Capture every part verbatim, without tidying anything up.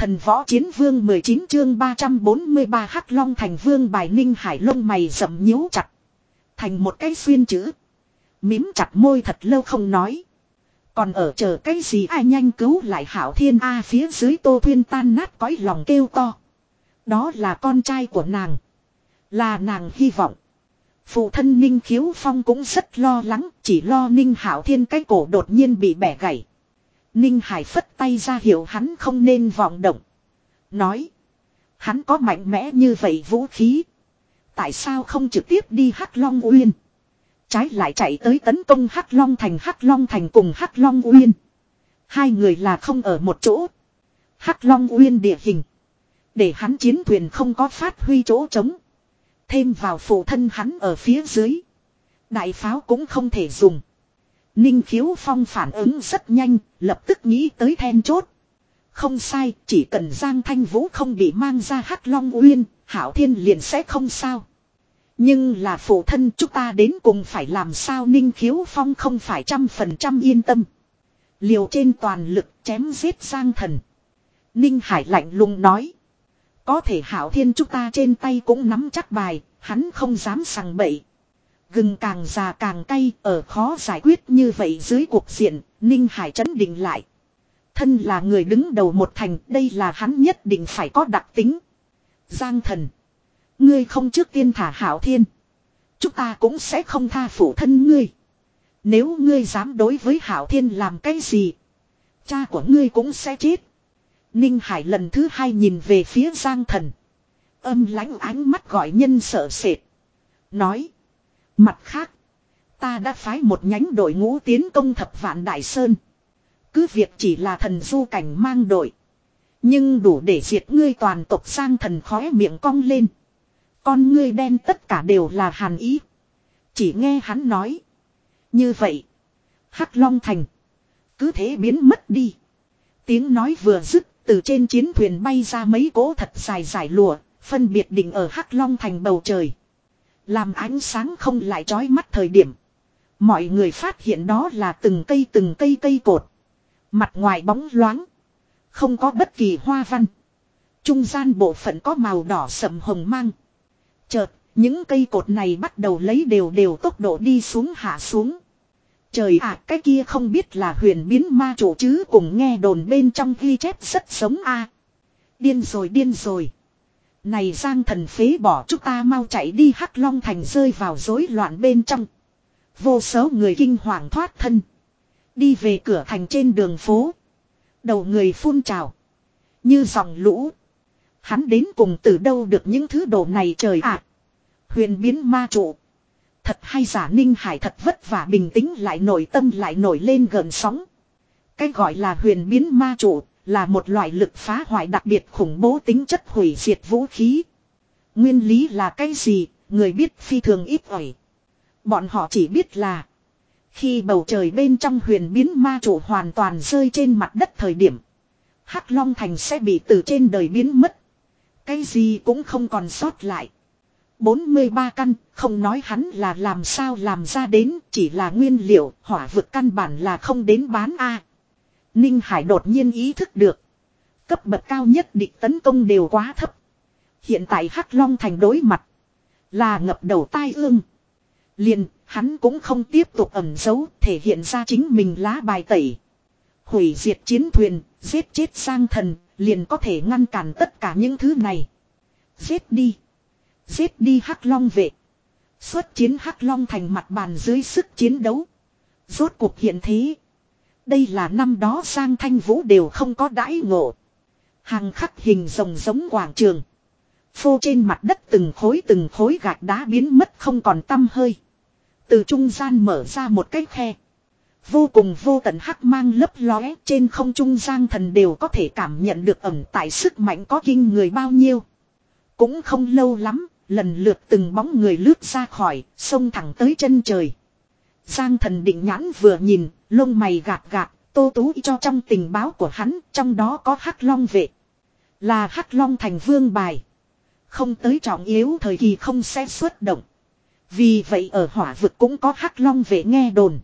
Thần võ chiến vương mười chín chương ba trăm bốn mươi ba Hắc Long thành vương bài. Ninh Hải lông mày rậm nhíu chặt. Thành một cái xuyên chữ. Mím chặt môi thật lâu không nói. Còn ở chờ cái gì ai nhanh cứu lại Hảo Thiên A. Phía dưới Tô Thuyên tan nát cõi lòng kêu to. Đó là con trai của nàng. Là nàng hy vọng. Phụ thân Ninh Khiếu Phong cũng rất lo lắng. Chỉ lo Ninh Hảo Thiên cái cổ đột nhiên bị bẻ gãy. Ninh Hải phất tay ra hiệu hắn không nên vọng động. Nói. Hắn có mạnh mẽ như vậy vũ khí. Tại sao không trực tiếp đi Hắc Long Uyên. Trái lại chạy tới tấn công Hắc Long thành. Hắc Long thành cùng Hắc Long Uyên. Hai người là không ở một chỗ. Hắc Long Uyên địa hình. Để hắn chiến thuyền không có phát huy chỗ trống. Thêm vào phụ thân hắn ở phía dưới. Đại pháo cũng không thể dùng. Ninh Khiếu Phong phản ứng rất nhanh, lập tức nghĩ tới then chốt. Không sai, chỉ cần Giang Thanh Vũ không bị mang ra Hắc Long Uyên, Hảo Thiên liền sẽ không sao. Nhưng là phụ thân chúng ta đến cùng phải làm sao. Ninh Khiếu Phong không phải trăm phần trăm yên tâm. Liều trên toàn lực chém giết Giang Thần. Ninh Hải lạnh lùng nói. Có thể Hảo Thiên chúng ta trên tay cũng nắm chắc bài, hắn không dám sằng bậy. Gừng càng già càng cay, ở khó giải quyết như vậy dưới cuộc diện, Ninh Hải trấn định lại. Thân là người đứng đầu một thành, đây là hắn nhất định phải có đặc tính. Giang Thần, ngươi không trước tiên thả Hảo Thiên, chúng ta cũng sẽ không tha phụ thân ngươi. Nếu ngươi dám đối với Hảo Thiên làm cái gì, cha của ngươi cũng sẽ chết. Ninh Hải lần thứ hai nhìn về phía Giang Thần. Âm lãnh ánh mắt gọi nhân sợ sệt. Nói. Mặt khác. Ta đã phái một nhánh đội ngũ tiến công Thập Vạn Đại Sơn. Cứ việc chỉ là thần du cảnh mang đội. Nhưng đủ để diệt ngươi toàn tộc. Giang Thần khóe miệng cong lên. Con ngươi đen tất cả đều là hàn ý. Chỉ nghe hắn nói. Như vậy. Hắc Long Thành. Cứ thế biến mất đi. Tiếng nói vừa dứt. Từ trên chiến thuyền bay ra mấy cỗ thật dài dài lụa, phân biệt định ở Hắc Long thành bầu trời. Làm ánh sáng không lại chói mắt thời điểm. Mọi người phát hiện đó là từng cây từng cây cây cột. Mặt ngoài bóng loáng. Không có bất kỳ hoa văn. Trung gian bộ phận có màu đỏ sậm hồng mang. Chợt, những cây cột này bắt đầu lấy đều đều tốc độ đi xuống hạ xuống. Trời ạ, cái kia không biết là huyền biến ma chủ chứ, cùng nghe đồn bên trong ghi chép rất giống a. Điên rồi điên rồi. Này Giang Thần phế bỏ, chúng ta mau chạy đi. Hắc Long thành rơi vào rối loạn bên trong. Vô số người kinh hoàng thoát thân. Đi về cửa thành trên đường phố. Đầu người phun trào. Như dòng lũ. Hắn đến cùng từ đâu được những thứ đồ này trời ạ. Huyền biến ma chủ. Thật hay giả. Ninh Hải thật vất vả bình tĩnh lại, nội tâm lại nổi lên gợn sóng. Cái gọi là huyền biến ma trụ là một loại lực phá hoại đặc biệt khủng bố tính chất hủy diệt vũ khí. Nguyên lý là cái gì, người biết phi thường ít ỏi. Bọn họ chỉ biết là khi bầu trời bên trong huyền biến ma trụ hoàn toàn rơi trên mặt đất thời điểm, Hắc Long thành sẽ bị từ trên đời biến mất. Cái gì cũng không còn sót lại. bốn mươi ba căn, không nói hắn là làm sao làm ra đến, chỉ là nguyên liệu, hỏa vực căn bản là không đến bán a. Ninh Hải đột nhiên ý thức được. Cấp bậc cao nhất địch tấn công đều quá thấp. Hiện tại Hắc Long thành đối mặt là ngập đầu tai ương. Liền, hắn cũng không tiếp tục ẩn giấu, thể hiện ra chính mình lá bài tẩy. Hủy diệt chiến thuyền, giết chết Giang Thần, liền có thể ngăn cản tất cả những thứ này. Giết đi. Giết đi Hắc Long vệ. Xuất chiến Hắc Long thành mặt bàn dưới sức chiến đấu. Rốt cuộc hiện thế. Đây là năm đó Giang Thanh Vũ đều không có đãi ngộ. Hàng khắc hình rồng giống quảng trường. Phô trên mặt đất từng khối từng khối gạch đá biến mất không còn tăm hơi. Từ trung gian mở ra một cái khe. Vô cùng vô tận hắc mang lấp lóe, trên không trung Giang Thần đều có thể cảm nhận được ẩn tại sức mạnh có kinh người bao nhiêu. Cũng không lâu lắm, lần lượt từng bóng người lướt ra khỏi, xông thẳng tới chân trời. Giang Thần định nhãn vừa nhìn, lông mày gạt gạt, Tô Tú cho trong tình báo của hắn, trong đó có Hắc Long vệ. Là Hắc Long thành vương bài. Không tới trọng yếu thời kỳ không sẽ xuất động. Vì vậy ở hỏa vực cũng có Hắc Long vệ nghe đồn.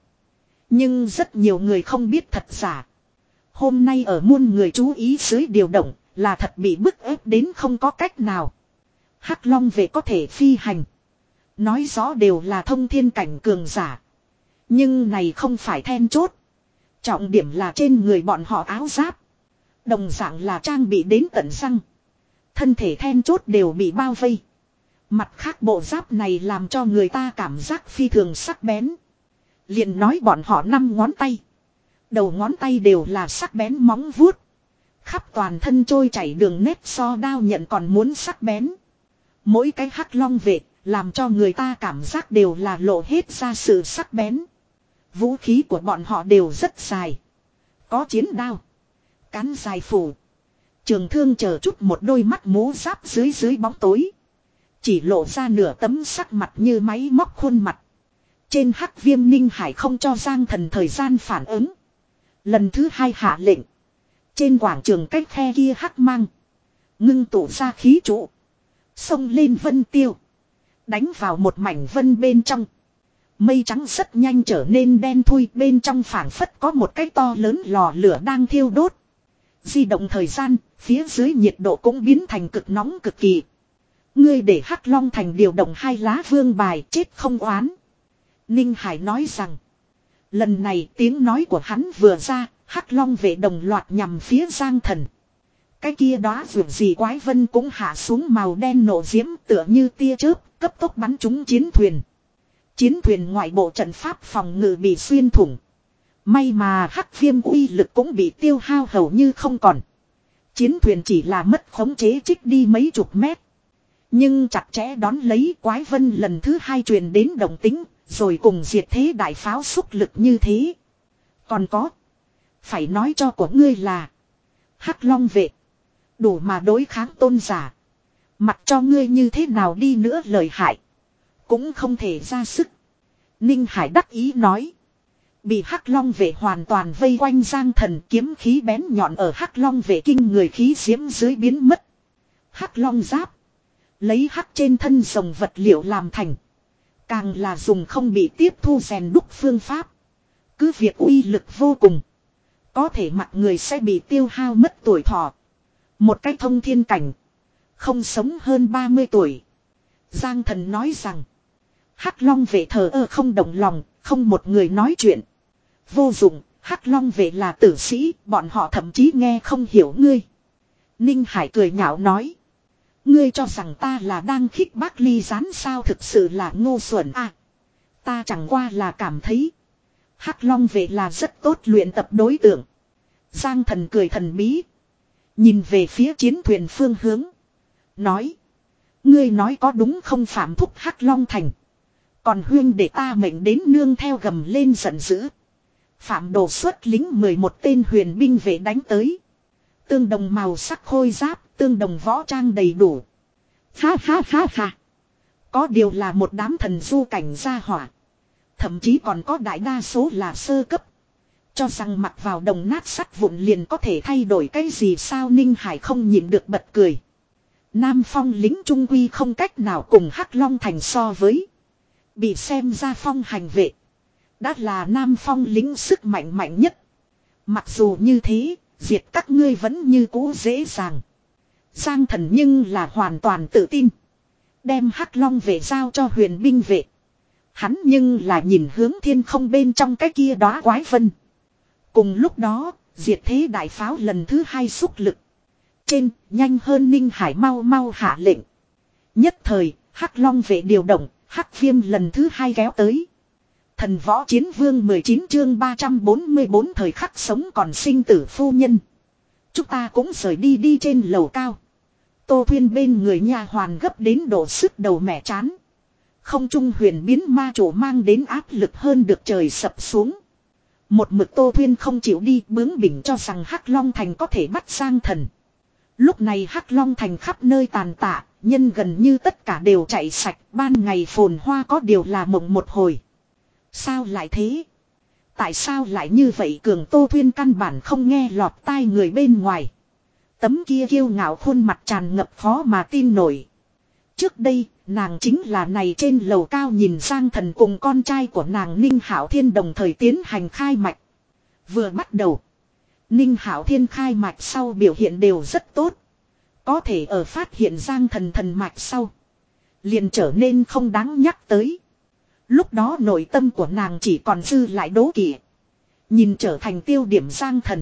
Nhưng rất nhiều người không biết thật giả. Hôm nay ở muôn người chú ý dưới điều động, Là thật bị bức ép đến không có cách nào. Hắc Long vệ có thể phi hành. Nói rõ đều là thông thiên cảnh cường giả. Nhưng này không phải then chốt. Trọng điểm là trên người bọn họ áo giáp. Đồng dạng là trang bị đến tận răng. Thân thể then chốt đều bị bao vây. Mặt khác bộ giáp này làm cho người ta cảm giác phi thường sắc bén. Liền nói bọn họ năm ngón tay. Đầu ngón tay đều là sắc bén móng vuốt. Khắp toàn thân trôi chảy đường nét so đao nhận còn muốn sắc bén. Mỗi cái hắc long vệ làm cho người ta cảm giác đều là lộ hết ra sự sắc bén. Vũ khí của bọn họ đều rất dài. Có chiến đao. Cán dài phủ. Trường thương chờ chút một đôi mắt mũ giáp dưới dưới bóng tối. Chỉ lộ ra nửa tấm sắc mặt như máy móc khuôn mặt. Trên hắc viêm ninh hải không cho Giang Thần thời gian phản ứng. Lần thứ hai hạ lệnh. Trên quảng trường cách khe kia hắc mang. Ngưng tụ ra khí trụ. Xông lên vân tiêu. Đánh vào một mảnh vân bên trong. Mây trắng rất nhanh trở nên đen thui, bên trong phảng phất có một cái to lớn lò lửa đang thiêu đốt. Di động thời gian, phía dưới nhiệt độ cũng biến thành cực nóng cực kỳ. Ngươi để Hắc Long Thành điều động hai lá vương bài, chết không oán. Ninh Hải nói rằng. Lần này tiếng nói của hắn vừa ra, Hắc Long vệ đồng loạt nhằm phía Giang Thần. Cái kia đó vượt gì quái vân cũng hạ xuống màu đen nổ diễm tựa như tia chớp, cấp tốc bắn trúng chiến thuyền. Chiến thuyền ngoại bộ trận pháp phòng ngự bị xuyên thủng. May mà hắc viêm uy lực cũng bị tiêu hao hầu như không còn. Chiến thuyền chỉ là mất khống chế trích đi mấy chục mét. Nhưng chặt chẽ đón lấy quái vân lần thứ hai truyền đến đồng tính, rồi cùng diệt thế đại pháo xúc lực như thế. Còn có. Phải nói cho của ngươi là. Hắc Long vệ. Đủ mà đối kháng tôn giả. Mặc cho ngươi như thế nào đi nữa lời hại. Cũng không thể ra sức. Ninh Hải đắc ý nói. Bị Hắc Long vệ hoàn toàn vây quanh Giang Thần, kiếm khí bén nhọn ở Hắc Long vệ kinh người khí diễm dưới biến mất. Hắc Long giáp. Lấy hắc trên thân rồng vật liệu làm thành. Càng là dùng không bị tiếp thu rèn đúc phương pháp. Cứ việc uy lực vô cùng. Có thể mặc người sẽ bị tiêu hao mất tuổi thọ. Một cách thông thiên cảnh. Không sống hơn ba mươi tuổi. Giang Thần nói rằng. Hắc Long vệ thờ ơ không động lòng. Không một người nói chuyện. Vô dụng. Hắc Long vệ là tử sĩ. Bọn họ thậm chí nghe không hiểu ngươi. Ninh Hải cười nhạo nói. Ngươi cho rằng ta là đang khích bác ly gián sao, thực sự là ngu xuẩn à. Ta chẳng qua là cảm thấy. Hắc Long vệ là rất tốt luyện tập đối tượng. Giang Thần cười thần bí. Nhìn về phía chiến thuyền phương hướng. Nói. Ngươi nói có đúng không Phạm Thúc Hắc Long Thành. Còn huyên để ta mệnh đến nương theo gầm lên giận dữ. Phạm Đồ xuất lính mười một tên huyền binh vệ đánh tới. Tương đồng màu sắc khôi giáp, tương đồng võ trang đầy đủ. Ha ha ha ha. Có điều là một đám thần du cảnh gia hỏa. Thậm chí còn có đại đa số là sơ cấp. Cho rằng mặc vào đồng nát sắt vụn liền có thể thay đổi cái gì sao. Ninh Hải không nhịn được bật cười. Nam Phong lính trung quy không cách nào cùng Hắc Long Thành so với. Bị xem ra phong hành vệ. Đã là Nam Phong lính sức mạnh mạnh nhất. Mặc dù như thế, diệt các ngươi vẫn như cũ dễ dàng. Giang Thần nhưng là hoàn toàn tự tin. Đem Hắc Long vệ giao cho huyền binh vệ. Hắn nhưng là nhìn hướng thiên không bên trong cái kia đóa quái vân. Cùng lúc đó, diệt thế đại pháo lần thứ hai xúc lực. Trên, nhanh hơn Ninh Hải mau mau hạ lệnh. Nhất thời, Hắc Long vệ điều động, Hắc Viêm lần thứ hai kéo tới. Thần võ chiến vương mười chín chương ba trăm bốn mươi bốn thời khắc sống còn sinh tử phu nhân. Chúng ta cũng rời đi đi trên lầu cao. Tô Thuyên bên người nha hoàn gấp đến độ sức đầu mẻ chán. Không trung huyền biến ma chủ mang đến áp lực hơn được trời sập xuống. Một mực Tô Thuyên không chịu đi, bướng bỉnh cho rằng Hắc Long Thành có thể bắt Giang Thần. Lúc này Hắc Long Thành khắp nơi tàn tạ, nhân gần như tất cả đều chạy sạch, ban ngày phồn hoa có điều là mộng một hồi. Sao lại thế? Tại sao lại như vậy? Cường Tô Thuyên căn bản không nghe lọt tai người bên ngoài. Tấm kia kiêu ngạo khuôn mặt tràn ngập khó mà tin nổi. Trước đây, nàng chính là này trên lầu cao nhìn Giang Thần cùng con trai của nàng Ninh Hạo Thiên đồng thời tiến hành khai mạch. Vừa bắt đầu, Ninh Hạo Thiên khai mạch sau biểu hiện đều rất tốt. Có thể ở phát hiện Giang Thần thần mạch sau. Liền trở nên không đáng nhắc tới. Lúc đó nội tâm của nàng chỉ còn dư lại đố kỵ. Nhìn trở thành tiêu điểm Giang Thần.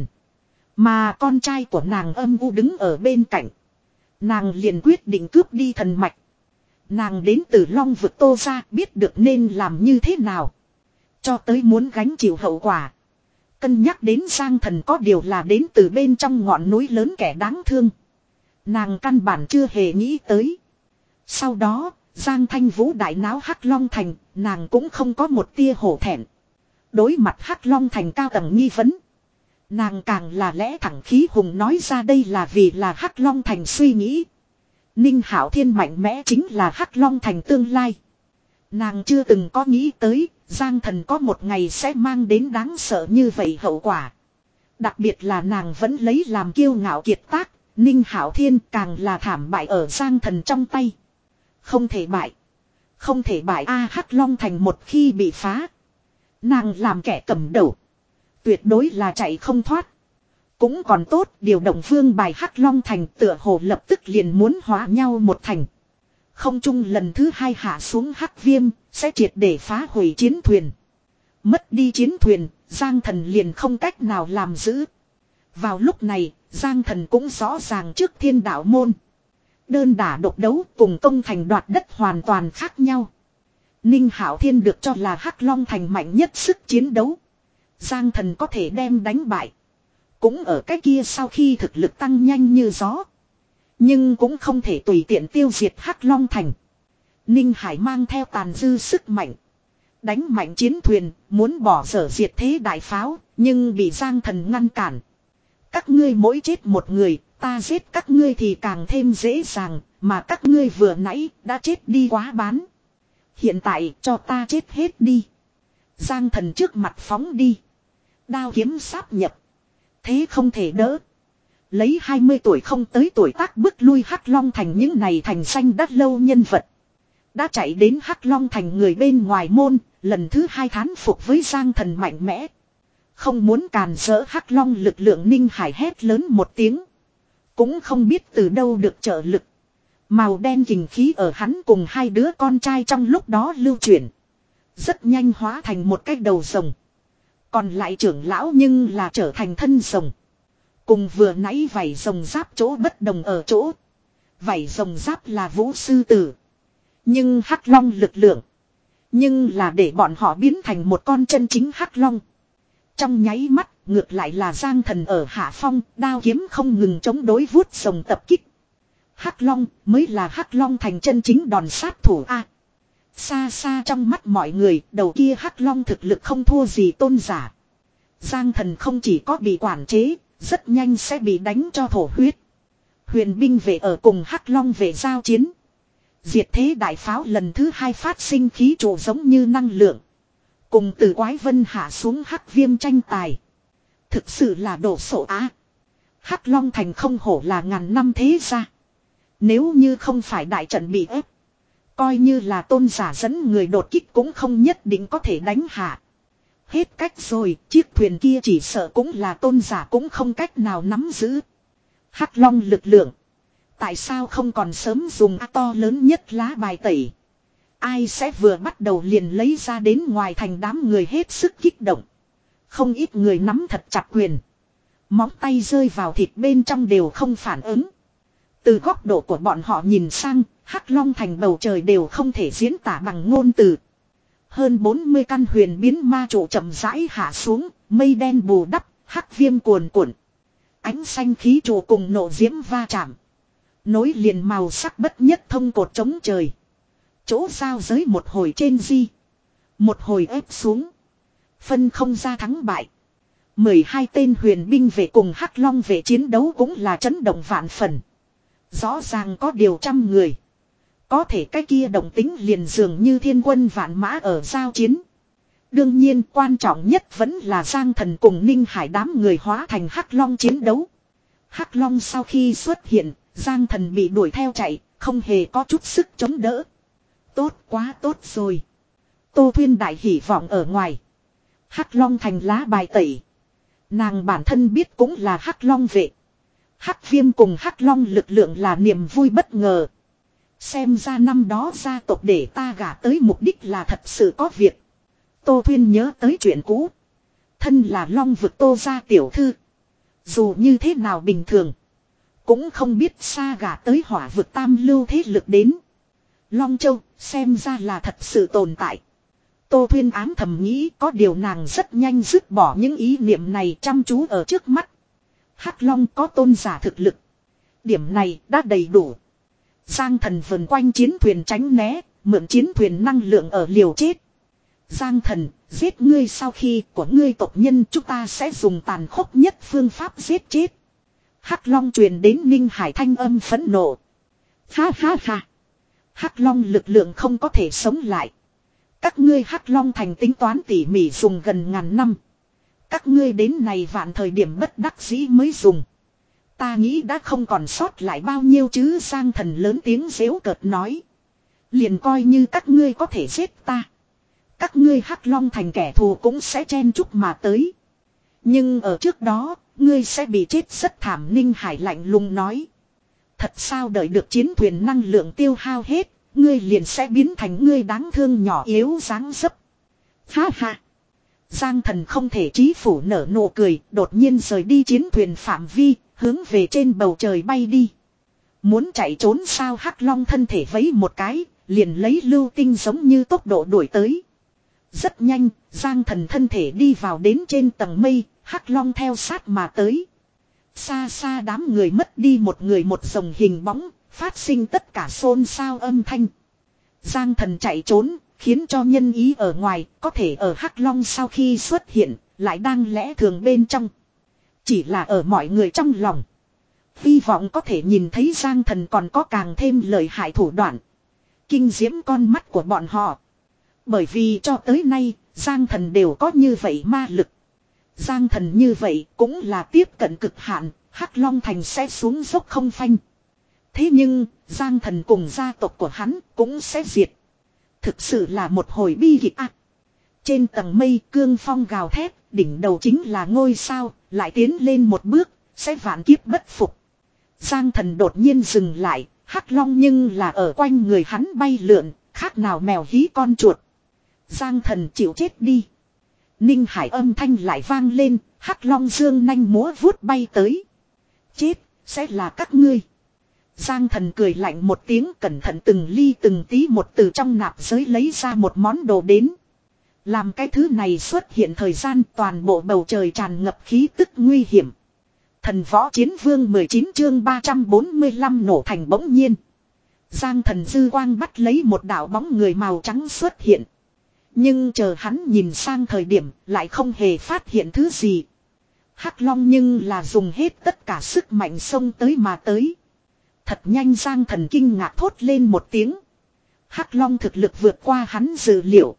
Mà con trai của nàng âm u đứng ở bên cạnh. Nàng liền quyết định cướp đi thần mạch. Nàng đến từ Long vực Tô ra biết được nên làm như thế nào. Cho tới muốn gánh chịu hậu quả. Cân nhắc đến Giang Thần có điều là đến từ bên trong ngọn núi lớn kẻ đáng thương. Nàng căn bản chưa hề nghĩ tới. Sau đó, Giang Thanh Vũ đại náo Hắc Long Thành, nàng cũng không có một tia hổ thẹn. Đối mặt Hắc Long Thành cao tầng nghi vấn. Nàng càng là lẽ thẳng khí hùng nói ra đây là vì là Hắc Long Thành suy nghĩ. Ninh Hạo Thiên mạnh mẽ chính là Hắc Long Thành tương lai. Nàng chưa từng có nghĩ tới, Giang Thần có một ngày sẽ mang đến đáng sợ như vậy hậu quả. Đặc biệt là nàng vẫn lấy làm kiêu ngạo kiệt tác, Ninh Hạo Thiên càng là thảm bại ở Giang Thần trong tay. Không thể bại. Không thể bại A Hắc Long Thành một khi bị phá. Nàng làm kẻ cầm đầu. Tuyệt đối là chạy không thoát. Cũng còn tốt điều động vương bài Hắc Long Thành tựa hồ lập tức liền muốn hóa nhau một thành. Không chung lần thứ hai hạ xuống Hắc Viêm sẽ triệt để phá hủy chiến thuyền. Mất đi chiến thuyền, Giang Thần liền không cách nào làm giữ. Vào lúc này, Giang Thần cũng rõ ràng trước Thiên Đạo môn. Đơn đả độc đấu cùng công thành đoạt đất hoàn toàn khác nhau. Ninh Hạo Thiên được cho là Hắc Long Thành mạnh nhất sức chiến đấu. Giang Thần có thể đem đánh bại. Cũng ở cái kia sau khi thực lực tăng nhanh như gió. Nhưng cũng không thể tùy tiện tiêu diệt Hắc Long Thành. Ninh Hải mang theo tàn dư sức mạnh. Đánh mạnh chiến thuyền, muốn bỏ dở diệt thế đại pháo, nhưng bị Giang Thần ngăn cản. Các ngươi mỗi chết một người, ta giết các ngươi thì càng thêm dễ dàng, mà các ngươi vừa nãy đã chết đi quá bán. Hiện tại cho ta chết hết đi. Giang Thần trước mặt phóng đi. Đao kiếm sáp nhập. Thế không thể đỡ. Lấy hai mươi tuổi không tới tuổi tác bức lui Hắc Long Thành những này thành danh đắt lâu nhân vật. Đã chạy đến Hắc Long Thành người bên ngoài môn, lần thứ hai thán phục với Giang Thần mạnh mẽ. Không muốn càn rỡ Hắc Long lực lượng Ninh Hải hét lớn một tiếng. Cũng không biết từ đâu được trợ lực. Màu đen kình khí ở hắn cùng hai đứa con trai trong lúc đó lưu chuyển. Rất nhanh hóa thành một cái đầu rồng. Còn lại trưởng lão nhưng là trở thành thân rồng. Cùng vừa nãy vảy rồng giáp chỗ bất đồng ở chỗ. Vảy rồng giáp là vũ sư tử. Nhưng Hắc Long lực lượng. Nhưng là để bọn họ biến thành một con chân chính Hắc Long. Trong nháy mắt ngược lại là Giang Thần ở hạ phong. Đao kiếm không ngừng chống đối vuốt rồng tập kích. Hắc Long mới là Hắc Long thành chân chính đòn sát thủ A. Xa xa trong mắt mọi người, đầu kia Hắc Long thực lực không thua gì tôn giả. Giang Thần không chỉ có bị quản chế, rất nhanh sẽ bị đánh cho thổ huyết. Huyền binh vệ ở cùng Hắc Long về giao chiến. Diệt thế đại pháo lần thứ hai phát sinh khí trụ giống như năng lượng. Cùng từ Quái Vân hạ xuống Hắc Viêm tranh tài. Thực sự là đổ sộ á. Hắc Long thành không hổ là ngàn năm thế gia. Nếu như không phải đại trận bị ép. Coi như là tôn giả dẫn người đột kích cũng không nhất định có thể đánh hạ. Hết cách rồi, chiếc thuyền kia chỉ sợ cũng là tôn giả cũng không cách nào nắm giữ. Hắc Long lực lượng. Tại sao không còn sớm dùng to lớn nhất lá bài tẩy. Ai sẽ vừa bắt đầu liền lấy ra đến ngoài thành đám người hết sức kích động. Không ít người nắm thật chặt quyền. Móng tay rơi vào thịt bên trong đều không phản ứng. Từ góc độ của bọn họ nhìn sang, Hắc Long thành bầu trời đều không thể diễn tả bằng ngôn từ. Hơn bốn mươi căn huyền biến ma trụ chậm rãi hạ xuống, mây đen bù đắp, hắc viêm cuồn cuộn. Ánh xanh khí trụ cùng nộ diễm va chạm. Nối liền màu sắc bất nhất thông cột chống trời. Chỗ giao giới một hồi trên di. Một hồi ép xuống. Phân không ra thắng bại. mười hai tên huyền binh về cùng Hắc Long về chiến đấu cũng là chấn động vạn phần. Rõ ràng có điều trăm người. Có thể cái kia động tính liền dường như thiên quân vạn mã ở giao chiến. Đương nhiên quan trọng nhất vẫn là Giang Thần cùng Ninh Hải đám người hóa thành Hắc Long chiến đấu. Hắc Long sau khi xuất hiện, Giang Thần bị đuổi theo chạy, không hề có chút sức chống đỡ. Tốt quá tốt rồi. Tô Thuyên đại hỉ vọng ở ngoài. Hắc Long thành lá bài tẩy. Nàng bản thân biết cũng là Hắc Long vệ. Hắc viêm cùng hắc long lực lượng là niềm vui bất ngờ. Xem ra năm đó gia tộc để ta gả tới mục đích là thật sự có việc. Tô Thuyên nhớ tới chuyện cũ. Thân là long vực Tô gia tiểu thư. Dù như thế nào bình thường. Cũng không biết xa gả tới hỏa vực tam lưu thế lực đến. Long Châu xem ra là thật sự tồn tại. Tô Thuyên ám thầm nghĩ có điều nàng rất nhanh dứt bỏ những ý niệm này chăm chú ở trước mắt. Hắc Long có tôn giả thực lực. Điểm này đã đầy đủ. Giang Thần vần quanh chiến thuyền tránh né, mượn chiến thuyền năng lượng ở liều chết. Giang Thần, giết ngươi sau khi của ngươi tộc nhân chúng ta sẽ dùng tàn khốc nhất phương pháp giết chết. Hắc Long truyền đến Ninh Hải thanh âm phẫn nộ. Ha ha ha. Hắc Long lực lượng không có thể sống lại. Các ngươi Hắc Long thành tính toán tỉ mỉ dùng gần ngàn năm. Các ngươi đến này vạn thời điểm bất đắc dĩ mới dùng. Ta nghĩ đã không còn sót lại bao nhiêu chứ. Giang Thần lớn tiếng giễu cợt nói. Liền coi như các ngươi có thể giết ta. Các ngươi Hắc Long thành kẻ thù cũng sẽ chen chúc mà tới. Nhưng ở trước đó, ngươi sẽ bị chết rất thảm. Ninh Hải lạnh lùng nói. Thật sao đợi được chiến thuyền năng lượng tiêu hao hết, ngươi liền sẽ biến thành ngươi đáng thương nhỏ yếu dáng dấp. Ha ha. Giang Thần không thể chí phủ nở nụ cười, đột nhiên rời đi chiến thuyền phạm vi, hướng về trên bầu trời bay đi. Muốn chạy trốn sao? Hắc Long thân thể vẫy một cái, liền lấy lưu tinh giống như tốc độ đuổi tới. Rất nhanh, Giang Thần thân thể đi vào đến trên tầng mây, Hắc Long theo sát mà tới. Xa xa đám người mất đi một người một dòng hình bóng, phát sinh tất cả xôn xao âm thanh. Giang Thần chạy trốn, khiến cho nhân ý ở ngoài, có thể ở Hắc Long sau khi xuất hiện, lại đang lẽ thường bên trong. Chỉ là ở mọi người trong lòng. Hy vọng có thể nhìn thấy Giang Thần còn có càng thêm lợi hại thủ đoạn. Kinh diễm con mắt của bọn họ. Bởi vì cho tới nay, Giang Thần đều có như vậy ma lực. Giang Thần như vậy cũng là tiếp cận cực hạn, Hắc Long thành sẽ xuống dốc không phanh. Thế nhưng, Giang Thần cùng gia tộc của hắn cũng sẽ diệt. Thực sự là một hồi bi kịch ác. Trên tầng mây cương phong gào thét, đỉnh đầu chính là ngôi sao, lại tiến lên một bước, sẽ vạn kiếp bất phục. Giang Thần đột nhiên dừng lại, Hắc Long nhưng là ở quanh người hắn bay lượn, khác nào mèo hí con chuột. Giang Thần chịu chết đi. Ninh Hải âm thanh lại vang lên, Hắc Long dương nanh múa vuốt bay tới. Chết, sẽ là các ngươi. Giang Thần cười lạnh một tiếng, cẩn thận từng ly từng tí một từ trong nạp giới lấy ra một món đồ đến. Làm cái thứ này xuất hiện thời gian toàn bộ bầu trời tràn ngập khí tức nguy hiểm. Thần võ chiến vương mười chín chương ba trăm bốn mươi lăm nổ thành bỗng nhiên. Giang Thần dư quang bắt lấy một đạo bóng người màu trắng xuất hiện. Nhưng chờ hắn nhìn sang thời điểm lại không hề phát hiện thứ gì. Hắc Long nhưng là dùng hết tất cả sức mạnh xông tới mà tới. Thật nhanh. Giang Thần kinh ngạc thốt lên một tiếng. Hắc Long thực lực vượt qua hắn dự liệu.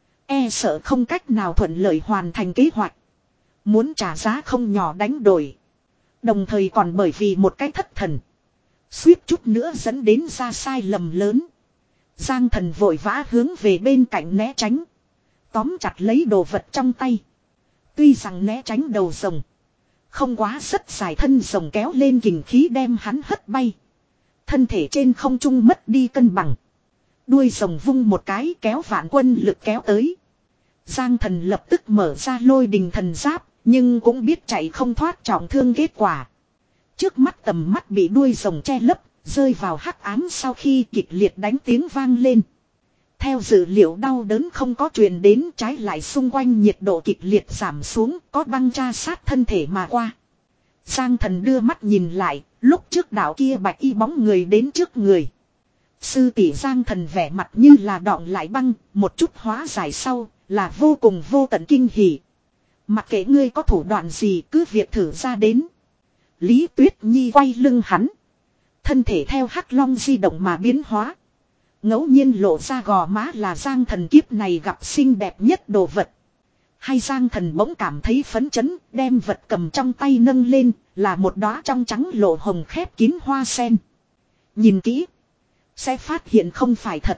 E sợ không cách nào thuận lợi hoàn thành kế hoạch. Muốn trả giá không nhỏ đánh đổi. Đồng thời còn bởi vì một cái thất thần. Suýt chút nữa dẫn đến ra sai lầm lớn. Giang Thần vội vã hướng về bên cạnh né tránh. Tóm chặt lấy đồ vật trong tay. Tuy rằng né tránh đầu rồng. Không quá rất dài, thân rồng kéo lên kình khí đem hắn hất bay. Thân thể trên không trung mất đi cân bằng. Đuôi rồng vung một cái kéo vạn quân lực kéo tới. Giang Thần lập tức mở ra lôi đình thần giáp. Nhưng cũng biết chạy không thoát trọng thương kết quả. Trước mắt tầm mắt bị đuôi rồng che lấp. Rơi vào hắc ám sau khi kịch liệt đánh tiếng vang lên. Theo dữ liệu đau đớn không có truyền đến, trái lại xung quanh nhiệt độ kịch liệt giảm xuống, có băng tra sát thân thể mà qua. Giang Thần đưa mắt nhìn lại, lúc trước đạo kia bạch y bóng người đến trước người. Sư tỷ. Giang Thần vẻ mặt như là đọng lại băng, một chút hóa giải sau, là vô cùng vô tận kinh hỉ. Mặc kệ ngươi có thủ đoạn gì cứ việc thử ra đến. Lý Tuyết Nhi quay lưng hắn. Thân thể theo Hắc Long di động mà biến hóa. Ngẫu nhiên lộ ra gò má là Giang Thần kiếp này gặp xinh đẹp nhất đồ vật. Hay Giang Thần bỗng cảm thấy phấn chấn, đem vật cầm trong tay nâng lên, là một đóa trong trắng lộ hồng khép kín hoa sen. Nhìn kỹ, sẽ phát hiện không phải thật.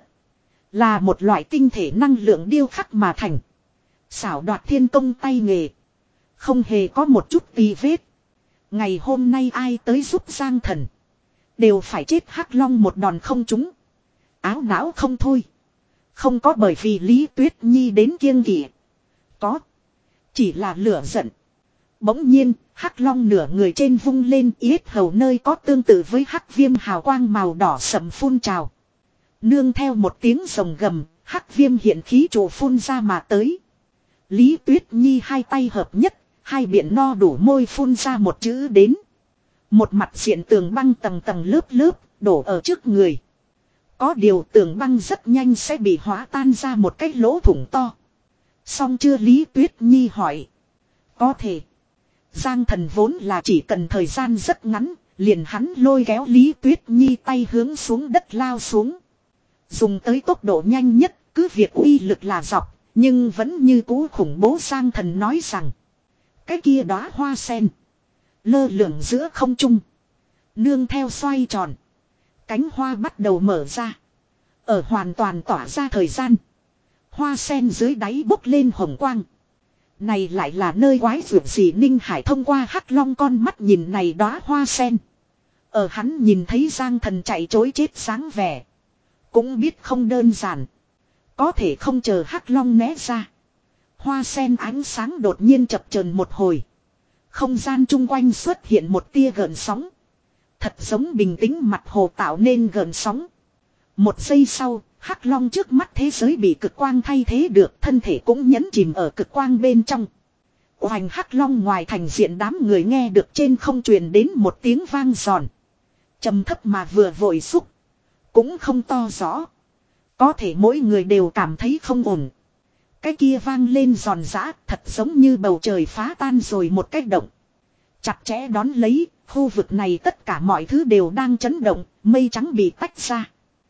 Là một loại tinh thể năng lượng điêu khắc mà thành. Xảo đoạt thiên công tay nghề. Không hề có một chút tì vết. Ngày hôm nay ai tới giúp Giang Thần. Đều phải chết Hắc Long một đòn không trúng. Áo não không thôi. Không có bởi vì Lý Tuyết Nhi đến kiêng kỵ. Có. Chỉ là lửa giận. Bỗng nhiên, Hắc Long nửa người trên vung lên yết hầu nơi có tương tự với hắc viêm hào quang màu đỏ sậm phun trào. Nương theo một tiếng rồng gầm, hắc viêm hiện khí trụ phun ra mà tới. Lý Tuyết Nhi hai tay hợp nhất, hai biển no đủ môi phun ra một chữ đến. Một mặt diện tường băng tầng tầng lớp lớp, đổ ở trước người. Có điều tường băng rất nhanh sẽ bị hóa tan ra một cái lỗ thủng to. Xong chưa Lý Tuyết Nhi hỏi. Có thể. Giang Thần vốn là chỉ cần thời gian rất ngắn, liền hắn lôi kéo Lý Tuyết Nhi tay hướng xuống đất lao xuống. Dùng tới tốc độ nhanh nhất, cứ việc uy lực là dọc, nhưng vẫn như cũ khủng bố. Giang Thần nói rằng. Cái kia đóa hoa sen. Lơ lửng giữa không trung. Nương theo xoay tròn. Cánh hoa bắt đầu mở ra. Ở hoàn toàn tỏa ra thời gian. Hoa sen dưới đáy bốc lên hồng quang. Này lại là nơi quái vượt gì. Ninh Hải thông qua Hắc Long con mắt nhìn này đóa hoa sen. Ở hắn nhìn thấy Giang Thần chạy trối chết sáng vẻ. Cũng biết không đơn giản. Có thể không chờ Hắc Long né ra. Hoa sen ánh sáng đột nhiên chập chờn một hồi. Không gian chung quanh xuất hiện một tia gợn sóng. Thật giống bình tĩnh mặt hồ tạo nên gợn sóng. Một giây sau, Hắc Long trước mắt thế giới bị cực quang thay thế được, thân thể cũng nhấn chìm ở cực quang bên trong. Oanh Hắc Long ngoài thành diện đám người nghe được trên không truyền đến một tiếng vang giòn. Trầm thấp mà vừa vội xúc. Cũng không to rõ. Có thể mỗi người đều cảm thấy không ổn. Cái kia vang lên giòn giã, thật giống như bầu trời phá tan rồi một cái động. Chặt chẽ đón lấy, khu vực này tất cả mọi thứ đều đang chấn động, mây trắng bị tách ra.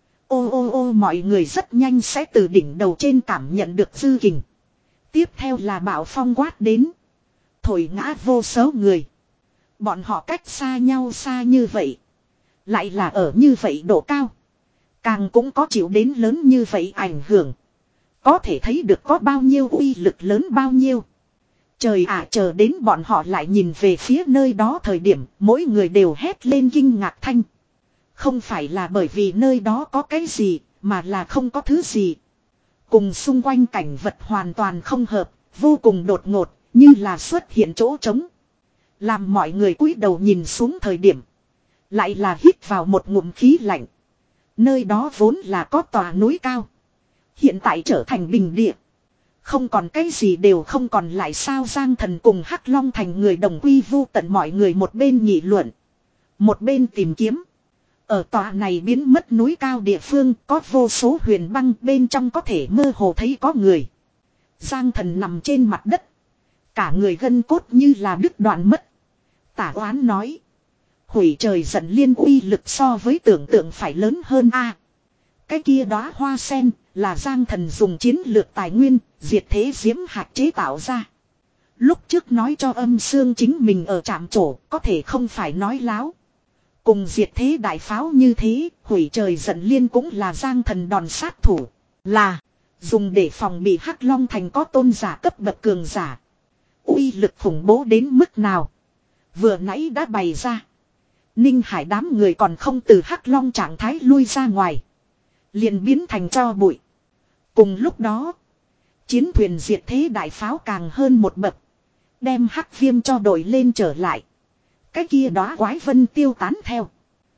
Ô ô ô mọi người rất nhanh sẽ từ đỉnh đầu trên cảm nhận được dư kình. Tiếp theo là bão phong quát đến. Thổi ngã vô số người. Bọn họ cách xa nhau xa như vậy. Lại là ở như vậy độ cao. Càng cũng có chịu đến lớn như vậy ảnh hưởng. Có thể thấy được có bao nhiêu uy lực lớn bao nhiêu. Trời ạ, chờ đến bọn họ lại nhìn về phía nơi đó thời điểm mỗi người đều hét lên kinh ngạc thanh. Không phải là bởi vì nơi đó có cái gì, mà là không có thứ gì. Cùng xung quanh cảnh vật hoàn toàn không hợp, vô cùng đột ngột, như là xuất hiện chỗ trống. Làm mọi người cúi đầu nhìn xuống thời điểm. Lại là hít vào một ngụm khí lạnh. Nơi đó vốn là có tòa núi cao. Hiện tại trở thành bình địa. Không còn cái gì đều không còn lại sao. Giang Thần cùng Hắc Long thành người đồng quy vu tận, mọi người một bên nghị luận. Một bên tìm kiếm. Ở tòa này biến mất núi cao địa phương có vô số huyền băng, bên trong có thể mơ hồ thấy có người. Giang Thần nằm trên mặt đất. Cả người gân cốt như là đứt đoạn mất. Tả oán nói. Hủy trời giận liên uy lực so với tưởng tượng phải lớn hơn a. Cái kia đóa hoa sen là Giang Thần dùng chiến lược tài nguyên diệt thế diễm hạt chế tạo ra. Lúc trước nói cho Âm Xương chính mình ở trạm trổ có thể không phải nói láo. Cùng diệt thế đại pháo như thế, hủy trời giận liên cũng là Giang Thần đòn sát thủ. Là dùng để phòng bị Hắc Long thành có tôn giả cấp bậc cường giả. Uy lực khủng bố đến mức nào vừa nãy đã bày ra. Ninh Hải đám người còn không từ Hắc Long trạng thái lui ra ngoài. Liền biến thành tro bụi. Cùng lúc đó, chiến thuyền diệt thế đại pháo càng hơn một bậc. Đem Hắc Viêm cho đội lên trở lại. Cái kia đóa quái vân tiêu tán theo.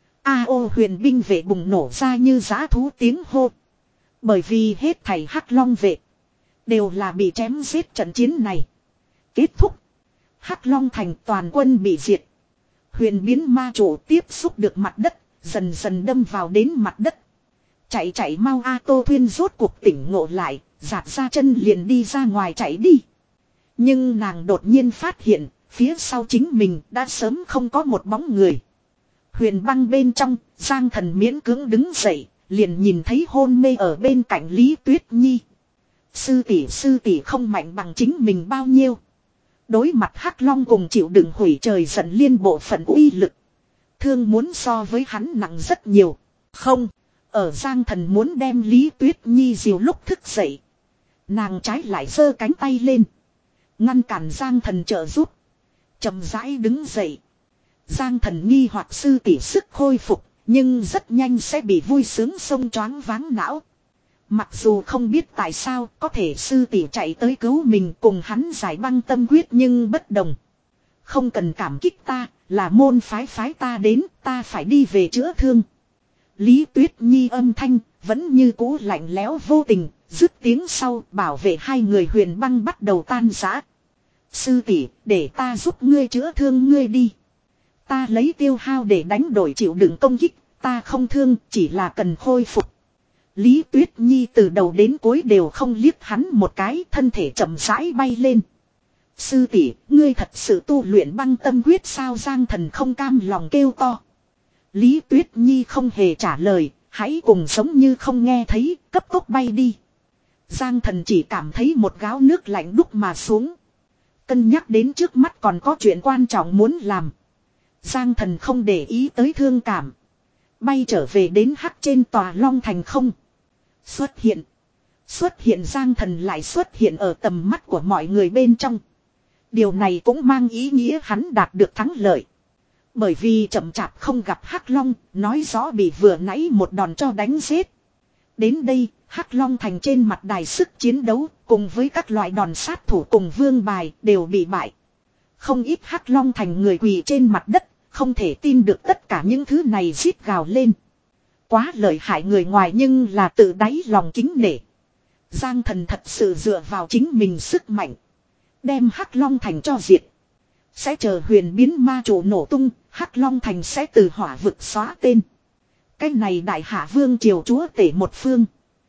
A ô huyền binh vệ bùng nổ ra như giã thú tiếng hô. Bởi vì hết thảy Hắc Long vệ đều là bị chém giết trận chiến này. Kết thúc. Hắc Long thành toàn quân bị diệt. Huyền biến ma chủ tiếp xúc được mặt đất, dần dần đâm vào đến mặt đất. Chạy chạy mau A Tô Thuyên rốt cuộc tỉnh ngộ lại, giạt ra chân liền đi ra ngoài chạy đi. Nhưng nàng đột nhiên phát hiện, phía sau chính mình đã sớm không có một bóng người. Huyền băng bên trong, Giang Thần miễn cưỡng đứng dậy, liền nhìn thấy hôn mê ở bên cạnh Lý Tuyết Nhi. Sư tỷ sư tỷ không mạnh bằng chính mình bao nhiêu. Đối mặt Hắc Long cùng chịu đựng hủy trời giận liên bộ phận uy lực. Thương muốn so với hắn nặng rất nhiều. Không, ở Giang Thần muốn đem Lý Tuyết Nhi dìu lúc thức dậy. Nàng trái lại giơ cánh tay lên. Ngăn cản Giang Thần trợ giúp. Chậm rãi đứng dậy. Giang Thần nghi hoặc sư tỷ sức khôi phục, nhưng rất nhanh sẽ bị vui sướng xông choáng váng não. Mặc dù không biết tại sao có thể sư tỷ chạy tới cứu mình cùng hắn giải băng tâm quyết nhưng bất đồng. Không cần cảm kích ta, là môn phái phái ta đến, ta phải đi về chữa thương. Lý Tuyết Nhi âm thanh, vẫn như cũ lạnh lẽo vô tình, dứt tiếng sau bảo vệ hai người huyền băng bắt đầu tan rã. Sư tỷ, để ta giúp ngươi chữa thương ngươi đi. Ta lấy tiêu hao để đánh đổi chịu đựng công kích, ta không thương, chỉ là cần khôi phục. Lý Tuyết Nhi từ đầu đến cuối đều không liếc hắn một cái, thân thể chậm rãi bay lên. Sư tỷ, ngươi thật sự tu luyện băng tâm quyết sao? Giang Thần không cam lòng kêu to. Lý Tuyết Nhi không hề trả lời, hãy cùng giống như không nghe thấy, cấp tốc bay đi. Giang Thần chỉ cảm thấy một gáo nước lạnh đúc mà xuống. Cân nhắc đến trước mắt còn có chuyện quan trọng muốn làm. Giang Thần không để ý tới thương cảm. Bay trở về đến hắc trên tòa Long Thành không. Xuất hiện. Xuất hiện Giang Thần lại xuất hiện ở tầm mắt của mọi người bên trong. Điều này cũng mang ý nghĩa hắn đạt được thắng lợi. Bởi vì chậm chạp không gặp Hắc Long, nói rõ bị vừa nãy một đòn cho đánh giết. Đến đây, Hắc Long Thành trên mặt đài sức chiến đấu, cùng với các loại đòn sát thủ cùng vương bài, đều bị bại. Không ít Hắc Long Thành người quỳ trên mặt đất, không thể tin được tất cả những thứ này rít gào lên. Quá lợi hại người ngoài nhưng là tự đáy lòng kính nể. Giang Thần thật sự dựa vào chính mình sức mạnh. Đem Hắc Long Thành cho diệt. Sẽ chờ huyền biến ma trụ nổ tung, Hắc Long Thành sẽ từ hỏa vực xóa tên. Cái này đại hạ vương triều chúa tể một phương.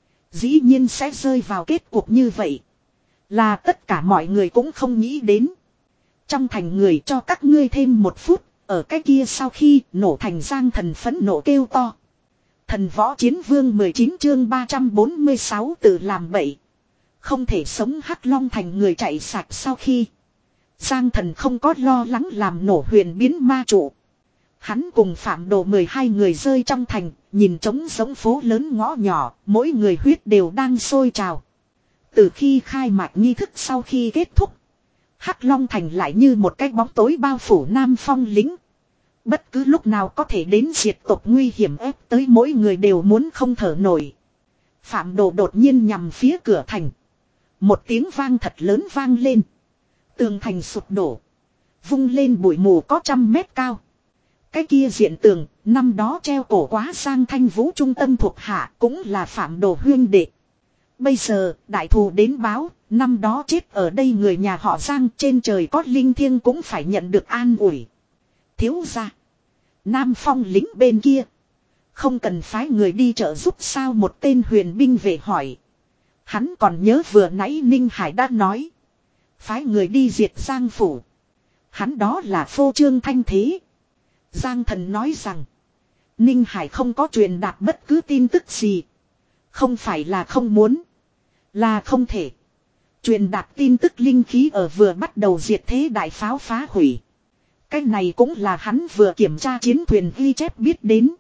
Dĩ nhiên sẽ rơi vào kết cục như vậy. Là tất cả mọi người cũng không nghĩ đến. Trong thành người cho các ngươi thêm một phút, ở cái kia sau khi nổ thành. Giang Thần phẫn nộ kêu to. Thần võ chiến vương mười chín chương ba trăm bốn mươi sáu tự làm bậy. Không thể sống. Hắc Long Thành người chạy sạch sau khi. Giang Thần không có lo lắng làm nổ huyền biến ma trụ. Hắn cùng Phạm Đồ mười hai người rơi trong thành, nhìn trống giống phố lớn ngõ nhỏ, mỗi người huyết đều đang sôi trào. Từ khi khai mạc nghi thức sau khi kết thúc, Hắc Long Thành lại như một cái bóng tối bao phủ Nam Phong lính. Bất cứ lúc nào có thể đến diệt tộc nguy hiểm ép tới mỗi người đều muốn không thở nổi. Phạm Đồ đột nhiên nhằm phía cửa thành. Một tiếng vang thật lớn vang lên. Tường thành sụp đổ. Vung lên bụi mù có trăm mét cao. Cái kia diện tường, năm đó treo cổ quá Giang Thanh Vũ trung tâm thuộc hạ cũng là Phạm Đồ huyên đệ. Bây giờ, đại thù đến báo, năm đó chết ở đây người nhà họ Giang trên trời có linh thiêng cũng phải nhận được an ủi. Thiếu gia. Nam Phong lính bên kia. Không cần phái người đi trợ giúp sao? Một tên huyền binh về hỏi. Hắn còn nhớ vừa nãy Ninh Hải đã nói. Phái người đi diệt Giang phủ. Hắn đó là phô trương thanh thế. Giang Thần nói rằng. Ninh Hải không có truyền đạt bất cứ tin tức gì. Không phải là không muốn. Là không thể. Truyền đạt tin tức linh khí ở vừa bắt đầu diệt thế đại pháo phá hủy. Cái này cũng là hắn vừa kiểm tra chiến thuyền ghi chép biết đến.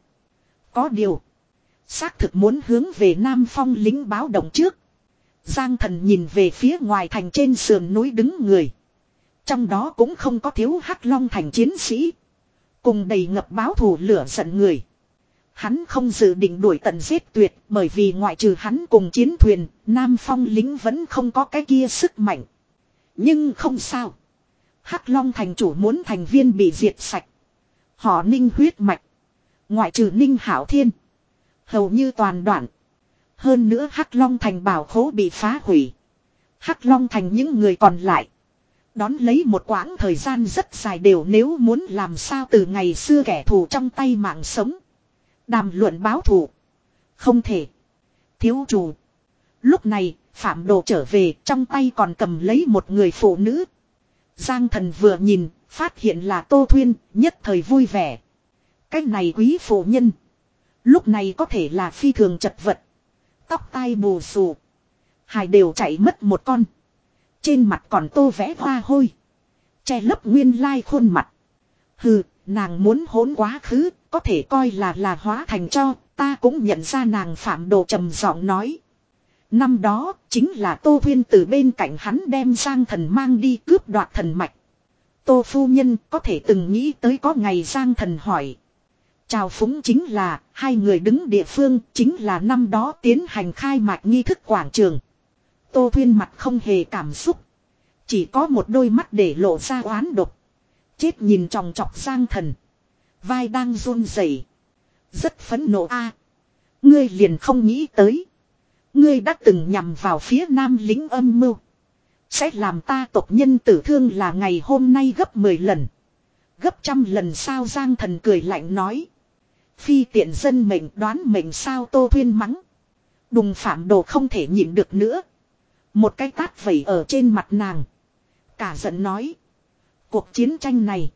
Có điều. Xác thực muốn hướng về Nam Phong lính báo động trước. Giang Thần nhìn về phía ngoài thành trên sườn núi đứng người. Trong đó cũng không có thiếu Hắc Long Thành chiến sĩ. Cùng đầy ngập báo thù lửa giận người. Hắn không dự định đuổi tận giết tuyệt, bởi vì ngoại trừ hắn cùng chiến thuyền, Nam Phong lính vẫn không có cái kia sức mạnh. Nhưng không sao. Hắc Long thành chủ muốn thành viên bị diệt sạch. Họ Ninh huyết mạch. Ngoại trừ Ninh Hảo Thiên. Hầu như toàn đoạn. Hơn nữa Hắc Long thành bảo khố bị phá hủy. Hắc Long thành những người còn lại. Đón lấy một quãng thời gian rất dài đều nếu muốn làm sao từ ngày xưa kẻ thù trong tay mạng sống. Đàm luận báo thù. Không thể. Thiếu chủ. Lúc này, Phạm Đồ trở về trong tay còn cầm lấy một người phụ nữ. Giang Thần vừa nhìn, phát hiện là Tô Thuyên, nhất thời vui vẻ. Cái này quý phụ nhân. Lúc này có thể là phi thường chật vật. Tóc tai bù xù. Hài đều chạy mất một con. Trên mặt còn tô vẽ hoa hôi. Che lấp nguyên lai khuôn mặt. Hừ, nàng muốn hỗn quá khứ, có thể coi là là hóa thành cho, ta cũng nhận ra nàng. Phạm Đồ trầm giọng nói. Năm đó, chính là Tô Thuyên từ bên cạnh hắn đem Giang Thần mang đi cướp đoạt thần mạch. Tô phu nhân có thể từng nghĩ tới có ngày Giang Thần hỏi. Chào phúng chính là, hai người đứng địa phương chính là năm đó tiến hành khai mạc nghi thức quảng trường. Tô Thuyên mặt không hề cảm xúc. Chỉ có một đôi mắt để lộ ra oán độc. Chết nhìn tròng trọc Giang Thần. Vai đang run rẩy, rất phẫn nộ a. Ngươi liền không nghĩ tới. Ngươi đã từng nhằm vào phía nam lính âm mưu. Sẽ làm ta tộc nhân tử thương là ngày hôm nay gấp mười lần. Gấp trăm lần sao Giang Thần cười lạnh nói. Phi tiện dân mệnh đoán mệnh sao Tô Thuyên mắng. Đùng phạm đồ không thể nhịn được nữa. Một cái tát vẩy ở trên mặt nàng. Cả giận nói. Cuộc chiến tranh này.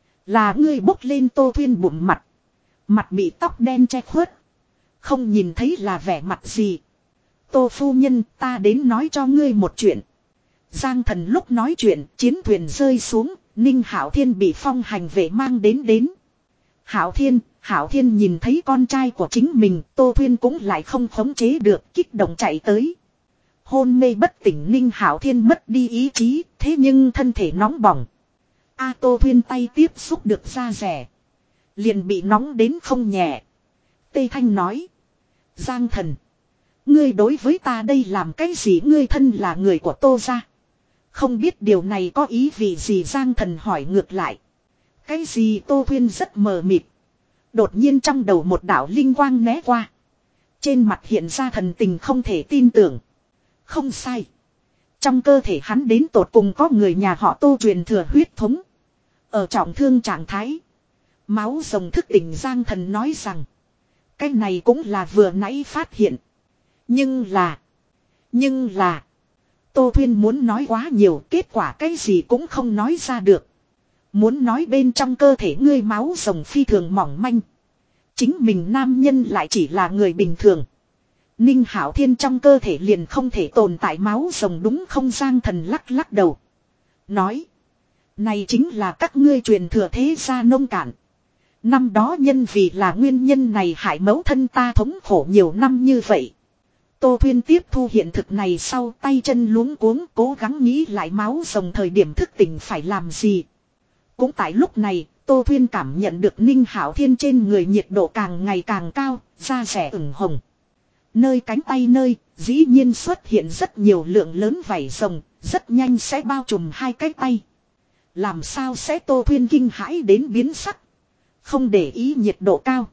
Là ngươi bốc lên Tô Thuyên bụng mặt. Mặt bị tóc đen che khuất. Không nhìn thấy là vẻ mặt gì. Tô phu nhân ta đến nói cho ngươi một chuyện. Giang Thần lúc nói chuyện chiến thuyền rơi xuống. Ninh Hạo Thiên bị phong hành vệ mang đến đến. Hạo Thiên, Hạo Thiên nhìn thấy con trai của chính mình, Tô Thuyên cũng lại không khống chế được, kích động chạy tới. Hôn mê bất tỉnh Ninh Hạo Thiên mất đi ý chí, thế nhưng thân thể nóng bỏng. A Tô Thuyên tay tiếp xúc được da rẻ. Liền bị nóng đến không nhẹ. Tây Thanh nói. Giang Thần. Ngươi đối với ta đây làm cái gì ngươi thân là người của Tô gia. Không biết điều này có ý vị gì Giang Thần hỏi ngược lại. Cái gì Tô Thuyên rất mờ mịt. Đột nhiên trong đầu một đạo linh quang né qua. Trên mặt hiện ra thần tình không thể tin tưởng. Không sai. Trong cơ thể hắn đến tột cùng có người nhà họ Tô truyền thừa huyết thống. Ở trọng thương trạng thái. Máu rồng thức tỉnh Giang Thần nói rằng. Cái này cũng là vừa nãy phát hiện. Nhưng là. Nhưng là. Tô Thuyên muốn nói quá nhiều kết quả cái gì cũng không nói ra được. Muốn nói bên trong cơ thể ngươi máu rồng phi thường mỏng manh. Chính mình nam nhân lại chỉ là người bình thường. Ninh Hạo Thiên trong cơ thể liền không thể tồn tại máu rồng đúng không Giang Thần lắc lắc đầu. Nói. Này chính là các ngươi truyền thừa thế gia nông cạn. Năm đó nhân vì là nguyên nhân này hại mẫu thân ta thống khổ nhiều năm như vậy. Tô Thuyên tiếp thu hiện thực này sau tay chân luống cuống cố gắng nghĩ lại máu rồng thời điểm thức tỉnh phải làm gì. Cũng tại lúc này, Tô Thuyên cảm nhận được Ninh Hạo Thiên trên người nhiệt độ càng ngày càng cao, da rẻ ửng hồng. Nơi cánh tay nơi, dĩ nhiên xuất hiện rất nhiều lượng lớn vảy rồng, rất nhanh sẽ bao trùm hai cái tay. Làm sao sẽ Tô Thuyên kinh hãi đến biến sắc. Không để ý nhiệt độ cao.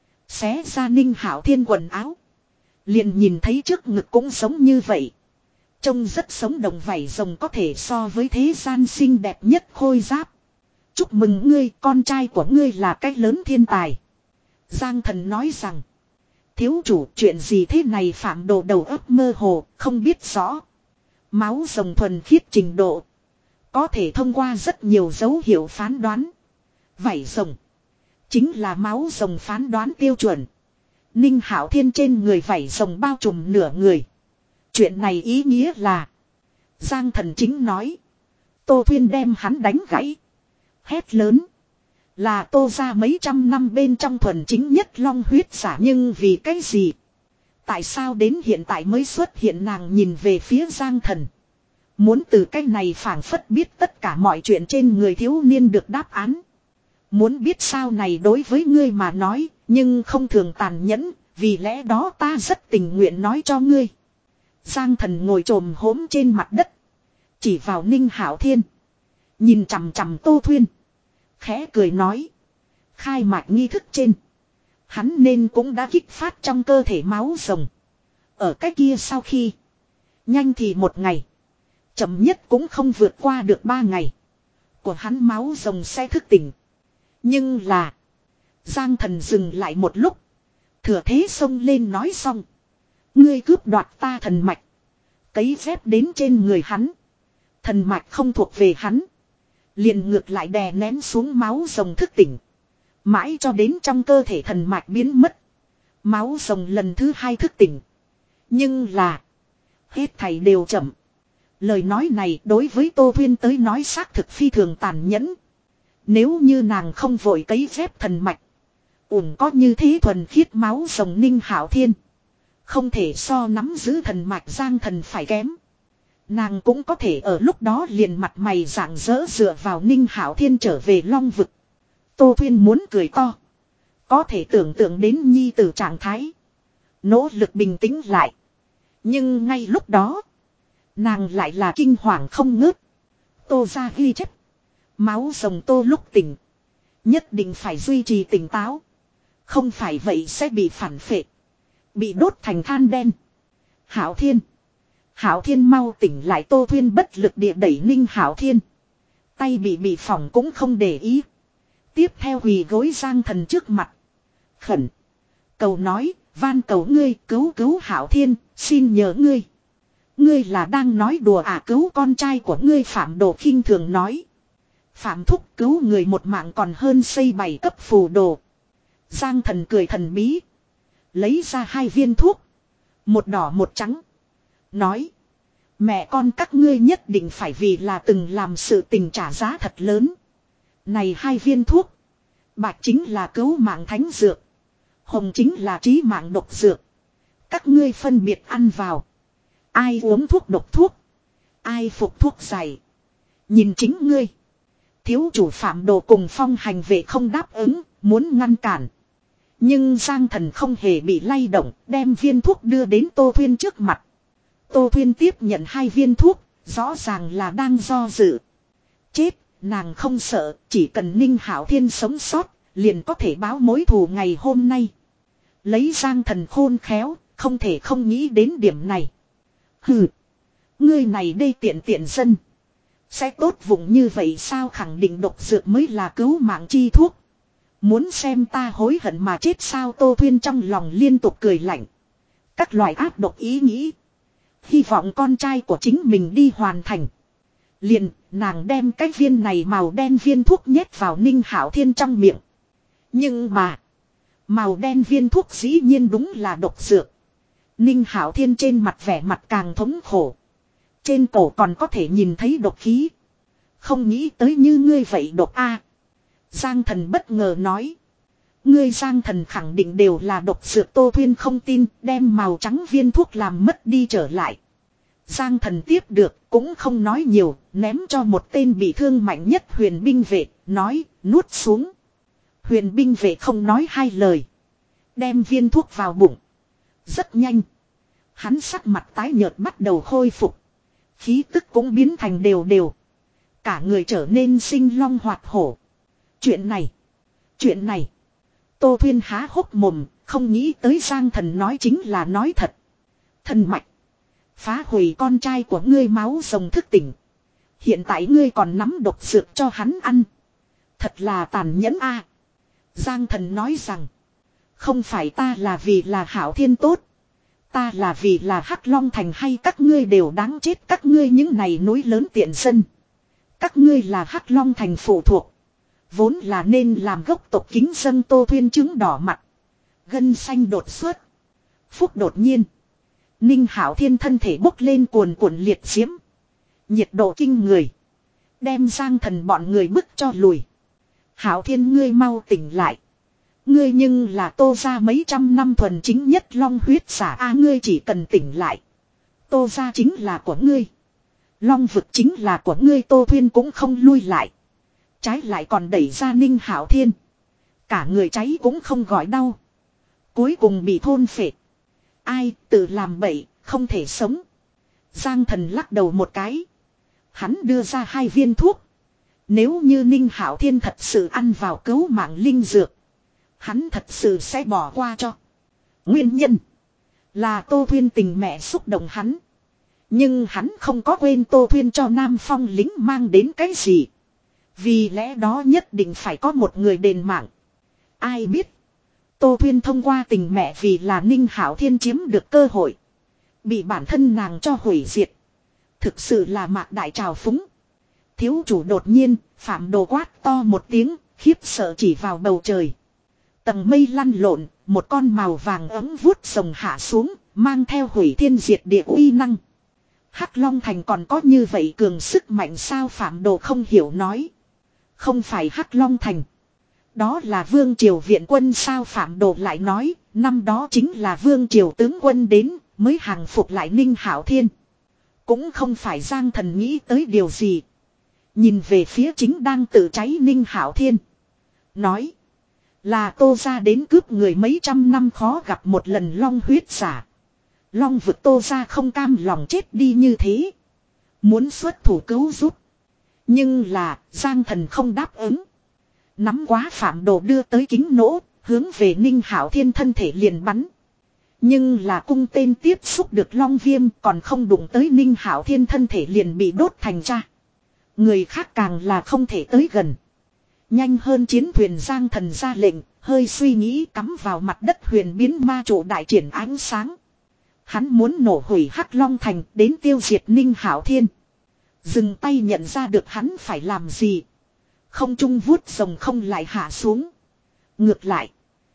Xé ra Ninh Hạo Thiên quần áo. Liền nhìn thấy trước ngực cũng giống như vậy. Trông rất sống động vảy rồng có thể so với thế gian xinh đẹp nhất khôi giáp. Chúc mừng ngươi, con trai của ngươi là cái lớn thiên tài. Giang Thần nói rằng. Thiếu chủ chuyện gì thế này phạm đồ đầu óc mơ hồ, không biết rõ. Máu rồng thuần khiết trình độ. Có thể thông qua rất nhiều dấu hiệu phán đoán. Vảy rồng. Chính là máu rồng phán đoán tiêu chuẩn. Ninh Hạo Thiên trên người vảy rồng bao trùm nửa người. Chuyện này ý nghĩa là. Giang Thần chính nói. Tô Thuyên đem hắn đánh gãy. Hét lớn. Là Tô ra mấy trăm năm bên trong thuần chính nhất long huyết giả nhưng vì cái gì? Tại sao đến hiện tại mới xuất hiện nàng nhìn về phía Giang Thần. Muốn từ cái này phảng phất biết tất cả mọi chuyện trên người thiếu niên được đáp án. Muốn biết sao này đối với ngươi mà nói, nhưng không thường tàn nhẫn, vì lẽ đó ta rất tình nguyện nói cho ngươi. Giang Thần ngồi trồm hốm trên mặt đất. Chỉ vào Ninh Hạo Thiên. Nhìn chằm chằm Tô Thuyên. Khẽ cười nói. Khai mạc nghi thức trên. Hắn nên cũng đã kích phát trong cơ thể máu rồng. Ở cái kia sau khi. Nhanh thì một ngày. Chậm nhất cũng không vượt qua được ba ngày. Của hắn máu rồng sẽ thức tỉnh. Nhưng là. Giang Thần dừng lại một lúc. Thừa thế xông lên nói xong. Ngươi cướp đoạt ta thần mạch. Cấy dép đến trên người hắn. Thần mạch không thuộc về hắn. Liền ngược lại đè nén xuống máu rồng thức tỉnh. Mãi cho đến trong cơ thể thần mạch biến mất. Máu rồng lần thứ hai thức tỉnh. Nhưng là. Hết thảy đều chậm. Lời nói này đối với Tô Thuyên tới nói xác thực phi thường tàn nhẫn. Nếu như nàng không vội cấy dép thần mạch. Ủng có như thế thuần khiết máu rồng Ninh Hạo Thiên. Không thể so nắm giữ thần mạch Giang Thần phải kém. Nàng cũng có thể ở lúc đó liền mặt mày rạng rỡ dựa vào Ninh Hạo Thiên trở về Long Vực. Tô Thuyên muốn cười to. Có thể tưởng tượng đến nhi tử trạng thái. Nỗ lực bình tĩnh lại. Nhưng ngay lúc đó. Nàng lại là kinh hoàng không ngớt. Tô ra ghi chép. Máu rồng Tô lúc tỉnh. Nhất định phải duy trì tỉnh táo. Không phải vậy sẽ bị phản phệ. Bị đốt thành than đen. Hạo Thiên. Hạo Thiên mau tỉnh lại. Tô Thuyên bất lực địa đẩy Ninh Hạo Thiên. Tay bị bị phỏng cũng không để ý. Tiếp theo quỳ gối Giang Thần trước mặt. Khẩn. Cầu nói, van cầu ngươi cứu cứu Hạo Thiên, xin nhờ ngươi. Ngươi là đang nói đùa à, cứu con trai của ngươi. Phạm Đồ khinh thường nói. Phạm thúc cứu người một mạng còn hơn xây bảy cấp phù đồ. Giang Thần cười thần bí. Lấy ra hai viên thuốc. Một đỏ một trắng. Nói. Mẹ con các ngươi nhất định phải vì là từng làm sự tình trả giá thật lớn. Này hai viên thuốc. Bạch chính là cứu mạng thánh dược. Hồng chính là trí mạng độc dược. Các ngươi phân biệt ăn vào. Ai uống thuốc độc thuốc. Ai phục thuốc dày. Nhìn chính ngươi. Thiếu chủ Phạm Đồ cùng Phong Hành vệ không đáp ứng. Muốn ngăn cản. Nhưng Giang Thần không hề bị lay động. Đem viên thuốc đưa đến Tô Thuyên trước mặt. Tô Thuyên tiếp nhận hai viên thuốc. Rõ ràng là đang do dự. Chết. Nàng không sợ. Chỉ cần Ninh Hạo Thiên sống sót. Liền có thể báo mối thù ngày hôm nay. Lấy Giang Thần khôn khéo. Không thể không nghĩ đến điểm này. Hừ. Ngươi này đây tiện tiện dân. Sẽ tốt vụng như vậy sao, khẳng định độc dược mới là cứu mạng chi thuốc. Muốn xem ta hối hận mà chết sao. Tô Thuyên trong lòng liên tục cười lạnh. Các loại ác độc ý nghĩ. Hy vọng con trai của chính mình đi hoàn thành. Liền nàng đem cái viên này màu đen viên thuốc nhét vào Ninh Hạo Thiên trong miệng. Nhưng mà. Màu đen viên thuốc dĩ nhiên đúng là độc dược. Ninh Hạo Thiên trên mặt vẻ mặt càng thống khổ. Trên cổ còn có thể nhìn thấy độc khí. Không nghĩ tới như ngươi vậy độc a. Giang Thần bất ngờ nói. Ngươi Giang Thần khẳng định đều là độc dược. Tô Thuyên không tin, đem màu trắng viên thuốc làm mất đi trở lại. Giang Thần tiếp được, cũng không nói nhiều, ném cho một tên bị thương mạnh nhất huyền binh vệ, nói, nuốt xuống. Huyền binh vệ không nói hai lời. Đem viên thuốc vào bụng. Rất nhanh. Hắn sắc mặt tái nhợt bắt đầu khôi phục. Khí tức cũng biến thành đều đều. Cả người trở nên sinh long hoạt hổ. Chuyện này. Chuyện này. Tô Thuyên há hốc mồm. Không nghĩ tới Giang Thần nói chính là nói thật. Thần mạch. Phá hủy con trai của ngươi máu rồng thức tỉnh. Hiện tại ngươi còn nắm độc dược cho hắn ăn. Thật là tàn nhẫn a. Giang Thần nói rằng. Không phải ta là vì là Hạo Thiên tốt. Ta là vì là Hắc Long Thành hay các ngươi đều đáng chết. Các ngươi những này núi lớn tiện dân. Các ngươi là Hắc Long Thành phụ thuộc. Vốn là nên làm gốc tộc kính dân. Tô Thuyên chứng đỏ mặt. Gân xanh đột xuất. Phúc đột nhiên. Ninh Hạo Thiên thân thể bốc lên cuồn cuộn liệt diễm. Nhiệt độ kinh người. Đem Giang Thần bọn người bức cho lùi. Hạo Thiên ngươi mau tỉnh lại. Ngươi nhưng là Tô gia mấy trăm năm thuần chính nhất long huyết giả a. Ngươi chỉ cần tỉnh lại. Tô gia chính là của ngươi. Long vực chính là của ngươi. Tô Thuyên cũng không lui lại. Trái lại còn đẩy ra Ninh Hạo Thiên. Cả người cháy cũng không gọi đau. Cuối cùng bị thôn phệ. Ai tự làm bậy không thể sống. Giang Thần lắc đầu một cái. Hắn đưa ra hai viên thuốc. Nếu như Ninh Hạo Thiên thật sự ăn vào cứu mạng linh dược. Hắn thật sự sẽ bỏ qua cho. Nguyên nhân là Tô Thuyên tình mẹ xúc động hắn. Nhưng hắn không có quên Tô Thuyên cho Nam Phong lính mang đến cái gì. Vì lẽ đó nhất định phải có một người đền mạng. Ai biết. Tô Thuyên thông qua tình mẹ vì là Ninh Hạo Thiên chiếm được cơ hội. Bị bản thân nàng cho hủy diệt. Thực sự là mạc đại trào phúng. Thiếu chủ đột nhiên, Phạm Đồ quát to một tiếng, khiếp sợ chỉ vào bầu trời. Tầng mây lăn lộn, một con màu vàng ấm vuốt rồng hạ xuống, mang theo hủy thiên diệt địa uy năng. Hắc Long Thành còn có như vậy cường sức mạnh sao? Phạm Đồ không hiểu nói. Không phải Hắc Long Thành. Đó là Vương Triều viện quân sao? Phạm Đồ lại nói, năm đó chính là Vương Triều tướng quân đến, mới hàng phục lại Ninh Hạo Thiên. Cũng không phải Giang Thần nghĩ tới điều gì. Nhìn về phía chính đang tự cháy Ninh Hạo Thiên. Nói. Là Tô gia đến cướp người mấy trăm năm khó gặp một lần long huyết giả. Long vực Tô gia không cam lòng chết đi như thế. Muốn xuất thủ cứu giúp. Nhưng là Giang Thần không đáp ứng. Nắm quá phạm đồ đưa tới kính nỗ. Hướng về Ninh Hạo Thiên thân thể liền bắn. Nhưng là cung tên tiếp xúc được long viêm còn không đụng tới Ninh Hạo Thiên thân thể liền bị đốt thành ra. Người khác càng là không thể tới gần. Nhanh hơn chiến thuyền Giang Thần ra lệnh, hơi suy nghĩ cắm vào mặt đất huyền biến ma trụ đại triển ánh sáng. Hắn muốn nổ hủy Hắc Long Thành đến tiêu diệt Ninh Hạo Thiên. Dừng tay nhận ra được hắn phải làm gì. Không trung vuốt rồng không lại hạ xuống. Ngược lại.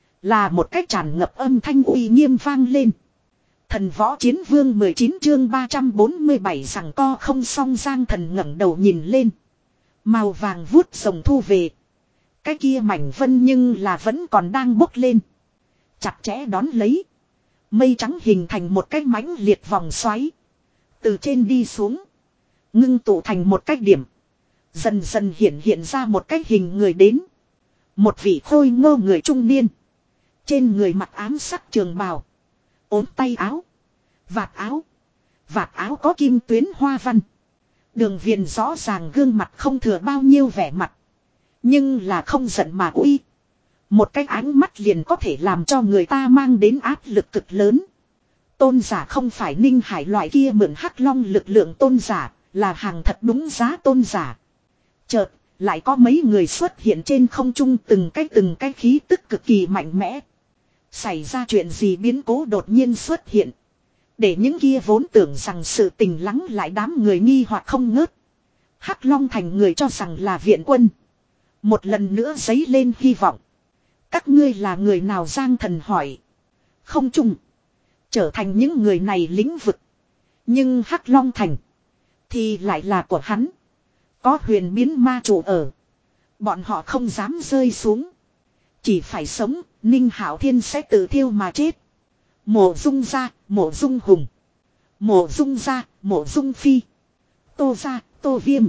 Là một cách tràn ngập âm thanh uy nghiêm vang lên. Thần võ chiến vương mười chín chương ba trăm bốn mươi bảy rằng co không xong Giang Thần ngẩng đầu nhìn lên. Màu vàng vuốt rồng thu về. Cái kia mảnh vân nhưng là vẫn còn đang bốc lên. Chặt chẽ đón lấy. Mây trắng hình thành một cái mãnh liệt vòng xoáy. Từ trên đi xuống. Ngưng tụ thành một cái điểm. Dần dần hiện hiện ra một cái hình người đến. Một vị khôi ngô người trung niên. Trên người mặc ám sắc trường bào. Ốm tay áo. Vạt áo. Vạt áo có kim tuyến hoa văn. Đường viền rõ ràng gương mặt không thừa bao nhiêu vẻ mặt. Nhưng là không giận mà uy. Một cái ánh mắt liền có thể làm cho người ta mang đến áp lực cực lớn. Tôn giả không phải Ninh Hải loại kia mượn Hắc Long lực lượng tôn giả. Là hàng thật đúng giá tôn giả. Chợt lại có mấy người xuất hiện trên không trung từng cái từng cái khí tức cực kỳ mạnh mẽ. Xảy ra chuyện gì biến cố đột nhiên xuất hiện. Để những kia vốn tưởng rằng sự tình lắng lại đám người nghi hoặc không ngớt. Hắc Long Thành người cho rằng là viện quân. Một lần nữa dấy lên hy vọng. Các ngươi là người nào Giang Thần hỏi. Không chung. Trở thành những người này lĩnh vực. Nhưng Hắc Long Thành. Thì lại là của hắn. Có huyền biến ma chủ ở. Bọn họ không dám rơi xuống. Chỉ phải sống. Ninh Hạo Thiên sẽ tự thiêu mà chết. Mộ Dung gia, Mộ Dung Hùng. Mộ Dung gia, Mộ Dung Phi. Tô gia, Tô Viêm.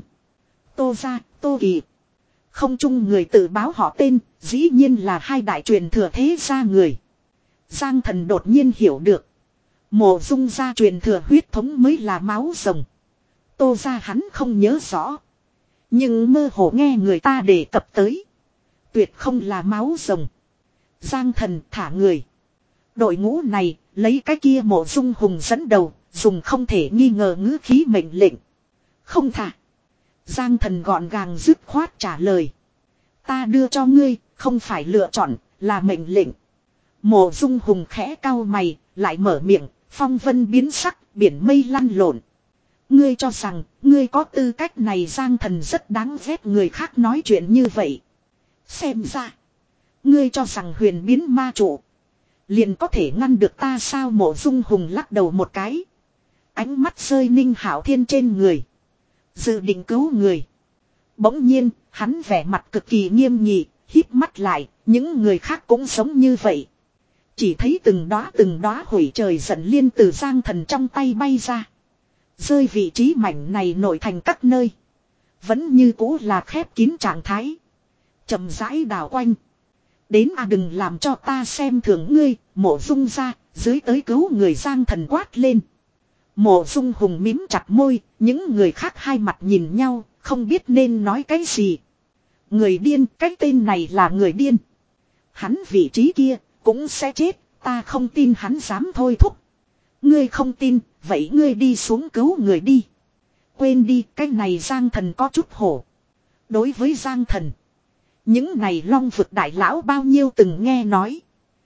Tô gia, Tô Kỳ. Không chung người tự báo họ tên, dĩ nhiên là hai đại truyền thừa thế gia người. Giang Thần đột nhiên hiểu được. Mộ Dung gia truyền thừa huyết thống mới là máu rồng. Tô gia hắn không nhớ rõ. Nhưng mơ hồ nghe người ta đề cập tới. Tuyệt không là máu rồng. Giang Thần thả người. Đội ngũ này lấy cái kia Mộ Dung Hùng dẫn đầu. Dùng không thể nghi ngờ ngữ khí mệnh lệnh. Không thả. Giang Thần gọn gàng dứt khoát trả lời. Ta đưa cho ngươi không phải lựa chọn là mệnh lệnh. Mộ Dung Hùng khẽ cau mày lại mở miệng. Phong vân biến sắc biển mây lăn lộn. Ngươi cho rằng ngươi có tư cách này Giang Thần rất đáng ghét người khác nói chuyện như vậy. Xem ra. Ngươi cho rằng huyền biến ma trụ. Liền có thể ngăn được ta sao Mộ Dung Hùng lắc đầu một cái. Ánh mắt rơi Ninh Hạo Thiên trên người. Dự định cứu người. Bỗng nhiên hắn vẻ mặt cực kỳ nghiêm nghị. Híp mắt lại. Những người khác cũng sống như vậy. Chỉ thấy từng đóa từng đóa hủy trời giận liên từ Giang Thần trong tay bay ra. Rơi vị trí mảnh này nổi thành các nơi. Vẫn như cũ là khép kín trạng thái. Chậm rãi đảo quanh. Đến à đừng làm cho ta xem thường ngươi. Mộ Dung ra. Dưới tới cứu người Giang Thần quát lên. Mộ Dung Hùng mím chặt môi. Những người khác hai mặt nhìn nhau. Không biết nên nói cái gì. Người điên. Cái tên này là người điên. Hắn vị trí kia. Cũng sẽ chết. Ta không tin hắn dám thôi thúc. Ngươi không tin. Vậy ngươi đi xuống cứu người đi. Quên đi. Cái này Giang Thần có chút hổ. Đối với Giang Thần. Những này long vực đại lão bao nhiêu từng nghe nói.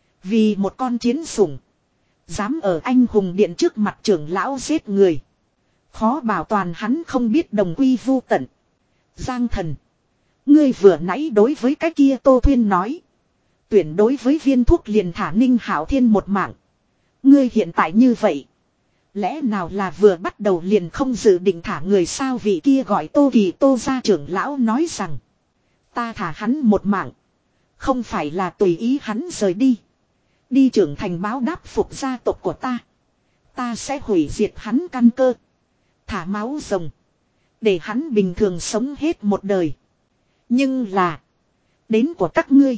Vì một con chiến sủng. Dám ở anh hùng điện trước mặt trưởng lão giết người. Khó bảo toàn hắn không biết đồng quy vu tận. Giang Thần. Ngươi vừa nãy đối với cái kia Tô Thuyên nói. Tuyển đối với viên thuốc liền thả Ninh Hạo Thiên một mạng. Ngươi hiện tại như vậy. Lẽ nào là vừa bắt đầu liền không dự định thả người sao vị kia gọi Tô Kỳ Tô gia trưởng lão nói rằng. Ta thả hắn một mạng. Không phải là tùy ý hắn rời đi. Đi trưởng thành báo đáp phục gia tộc của ta. Ta sẽ hủy diệt hắn căn cơ. thả máu rồng. Để hắn bình thường sống hết một đời. Nhưng là. Đến của các ngươi.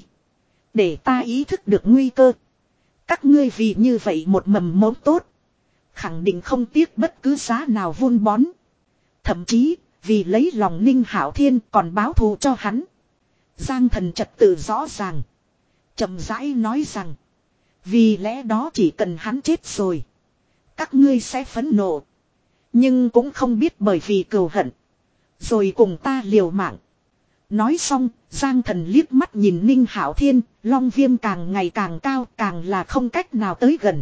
Để ta ý thức được nguy cơ. Các ngươi vì như vậy một mầm mống tốt. Khẳng định không tiếc bất cứ giá nào vun bón. Thậm chí vì lấy lòng Ninh Hạo Thiên còn báo thù cho hắn. Giang Thần trật tự rõ ràng. Chậm rãi nói rằng. Vì lẽ đó chỉ cần hắn chết rồi. Các ngươi sẽ phẫn nộ. Nhưng cũng không biết bởi vì cừu hận. Rồi cùng ta liều mạng. Nói xong, Giang Thần liếc mắt nhìn Ninh Hạo Thiên, Long Viêm càng ngày càng cao, càng là không cách nào tới gần.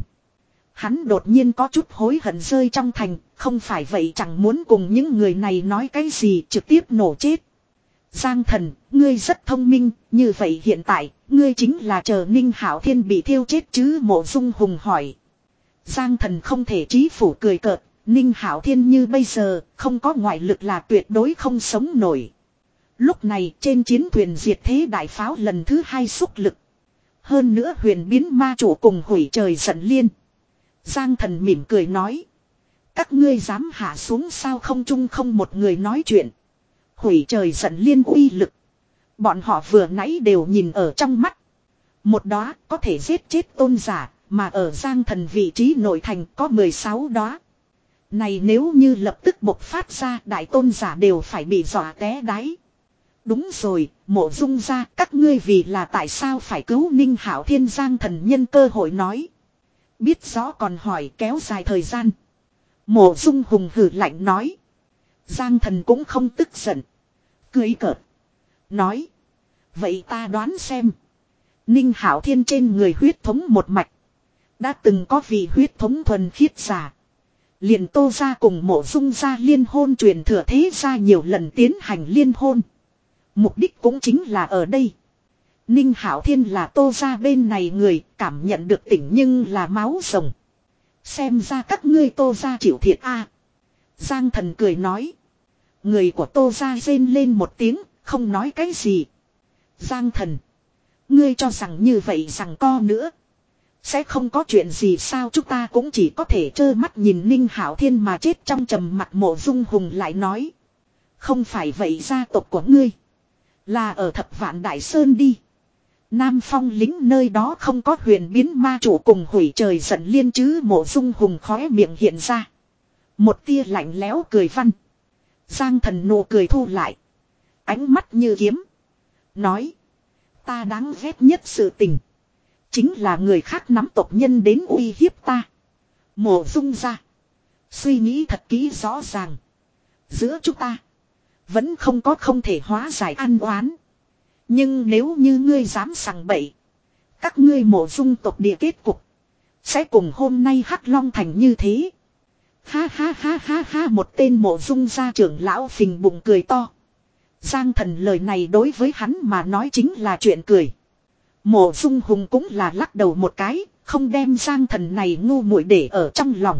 Hắn đột nhiên có chút hối hận rơi trong thành, không phải vậy chẳng muốn cùng những người này nói cái gì trực tiếp nổ chết. Giang Thần, ngươi rất thông minh, như vậy hiện tại, ngươi chính là chờ Ninh Hạo Thiên bị thiêu chết chứ? Mộ Dung Hùng hỏi. Giang Thần không thể chí phủ cười cợt, Ninh Hạo Thiên như bây giờ, không có ngoại lực là tuyệt đối không sống nổi. Lúc này trên chiến thuyền diệt thế đại pháo lần thứ hai xúc lực. Hơn nữa huyền biến ma chủ cùng hủy trời giận liên. Giang Thần mỉm cười nói. Các ngươi dám hạ xuống sao? Không chung không một người nói chuyện. Hủy trời giận liên uy lực. Bọn họ vừa nãy đều nhìn ở trong mắt. Một đóa có thể giết chết tôn giả. Mà ở Giang Thần vị trí nội thành có mười sáu đóa. Này nếu như lập tức bộc phát ra, đại tôn giả đều phải bị dọa té đáy. Đúng rồi, Mộ Dung gia, các ngươi vì là tại sao phải cứu Ninh Hạo Thiên? Giang Thần nhân cơ hội nói. Biết rõ còn hỏi kéo dài thời gian. Mộ Dung Hùng hử lạnh nói. Giang Thần cũng không tức giận. Cười cợt. Nói. Vậy ta đoán xem. Ninh Hạo Thiên trên người huyết thống một mạch. Đã từng có vị huyết thống thuần khiết giả. Liền Tô gia cùng Mộ Dung gia liên hôn truyền thừa thế gia nhiều lần tiến hành liên hôn. Mục đích cũng chính là ở đây. Ninh Hạo Thiên là Tô gia bên này người, cảm nhận được tỉnh nhưng là máu rồng. Xem ra các ngươi Tô gia chịu thiệt a. À. Giang Thần cười nói. Người của Tô gia rên lên một tiếng, không nói cái gì. Giang Thần. Ngươi cho rằng như vậy rằng co nữa. Sẽ không có chuyện gì sao? Chúng ta cũng chỉ có thể trơ mắt nhìn Ninh Hạo Thiên mà chết trong trầm mặc. Mộ Dung Hùng lại nói. Không phải vậy gia tộc của ngươi. Là ở Thập Vạn Đại Sơn đi. Nam Phong lính nơi đó không có huyền biến ma chủ cùng hủy trời giận liên chứ? Mộ Dung Hùng khóe miệng hiện ra. Một tia lạnh lẽo cười văn. Giang Thần nụ cười thu lại. Ánh mắt như kiếm. Nói. Ta đáng ghét nhất sự tình. Chính là người khác nắm tộc nhân đến uy hiếp ta. Mộ Dung gia. Suy nghĩ thật kỹ rõ ràng. Giữa chúng ta. Vẫn không có không thể hóa giải ăn oán. Nhưng nếu như ngươi dám sằng bậy. Các ngươi Mộ Dung tộc địa kết cục. Sẽ cùng hôm nay Hắc Long Thành như thế. Ha ha ha ha ha. Một tên Mộ Dung gia trưởng lão phình bụng cười to. Giang Thần lời này đối với hắn mà nói chính là chuyện cười. Mộ Dung Hùng cũng là lắc đầu một cái. Không đem Giang Thần này ngu muội để ở trong lòng.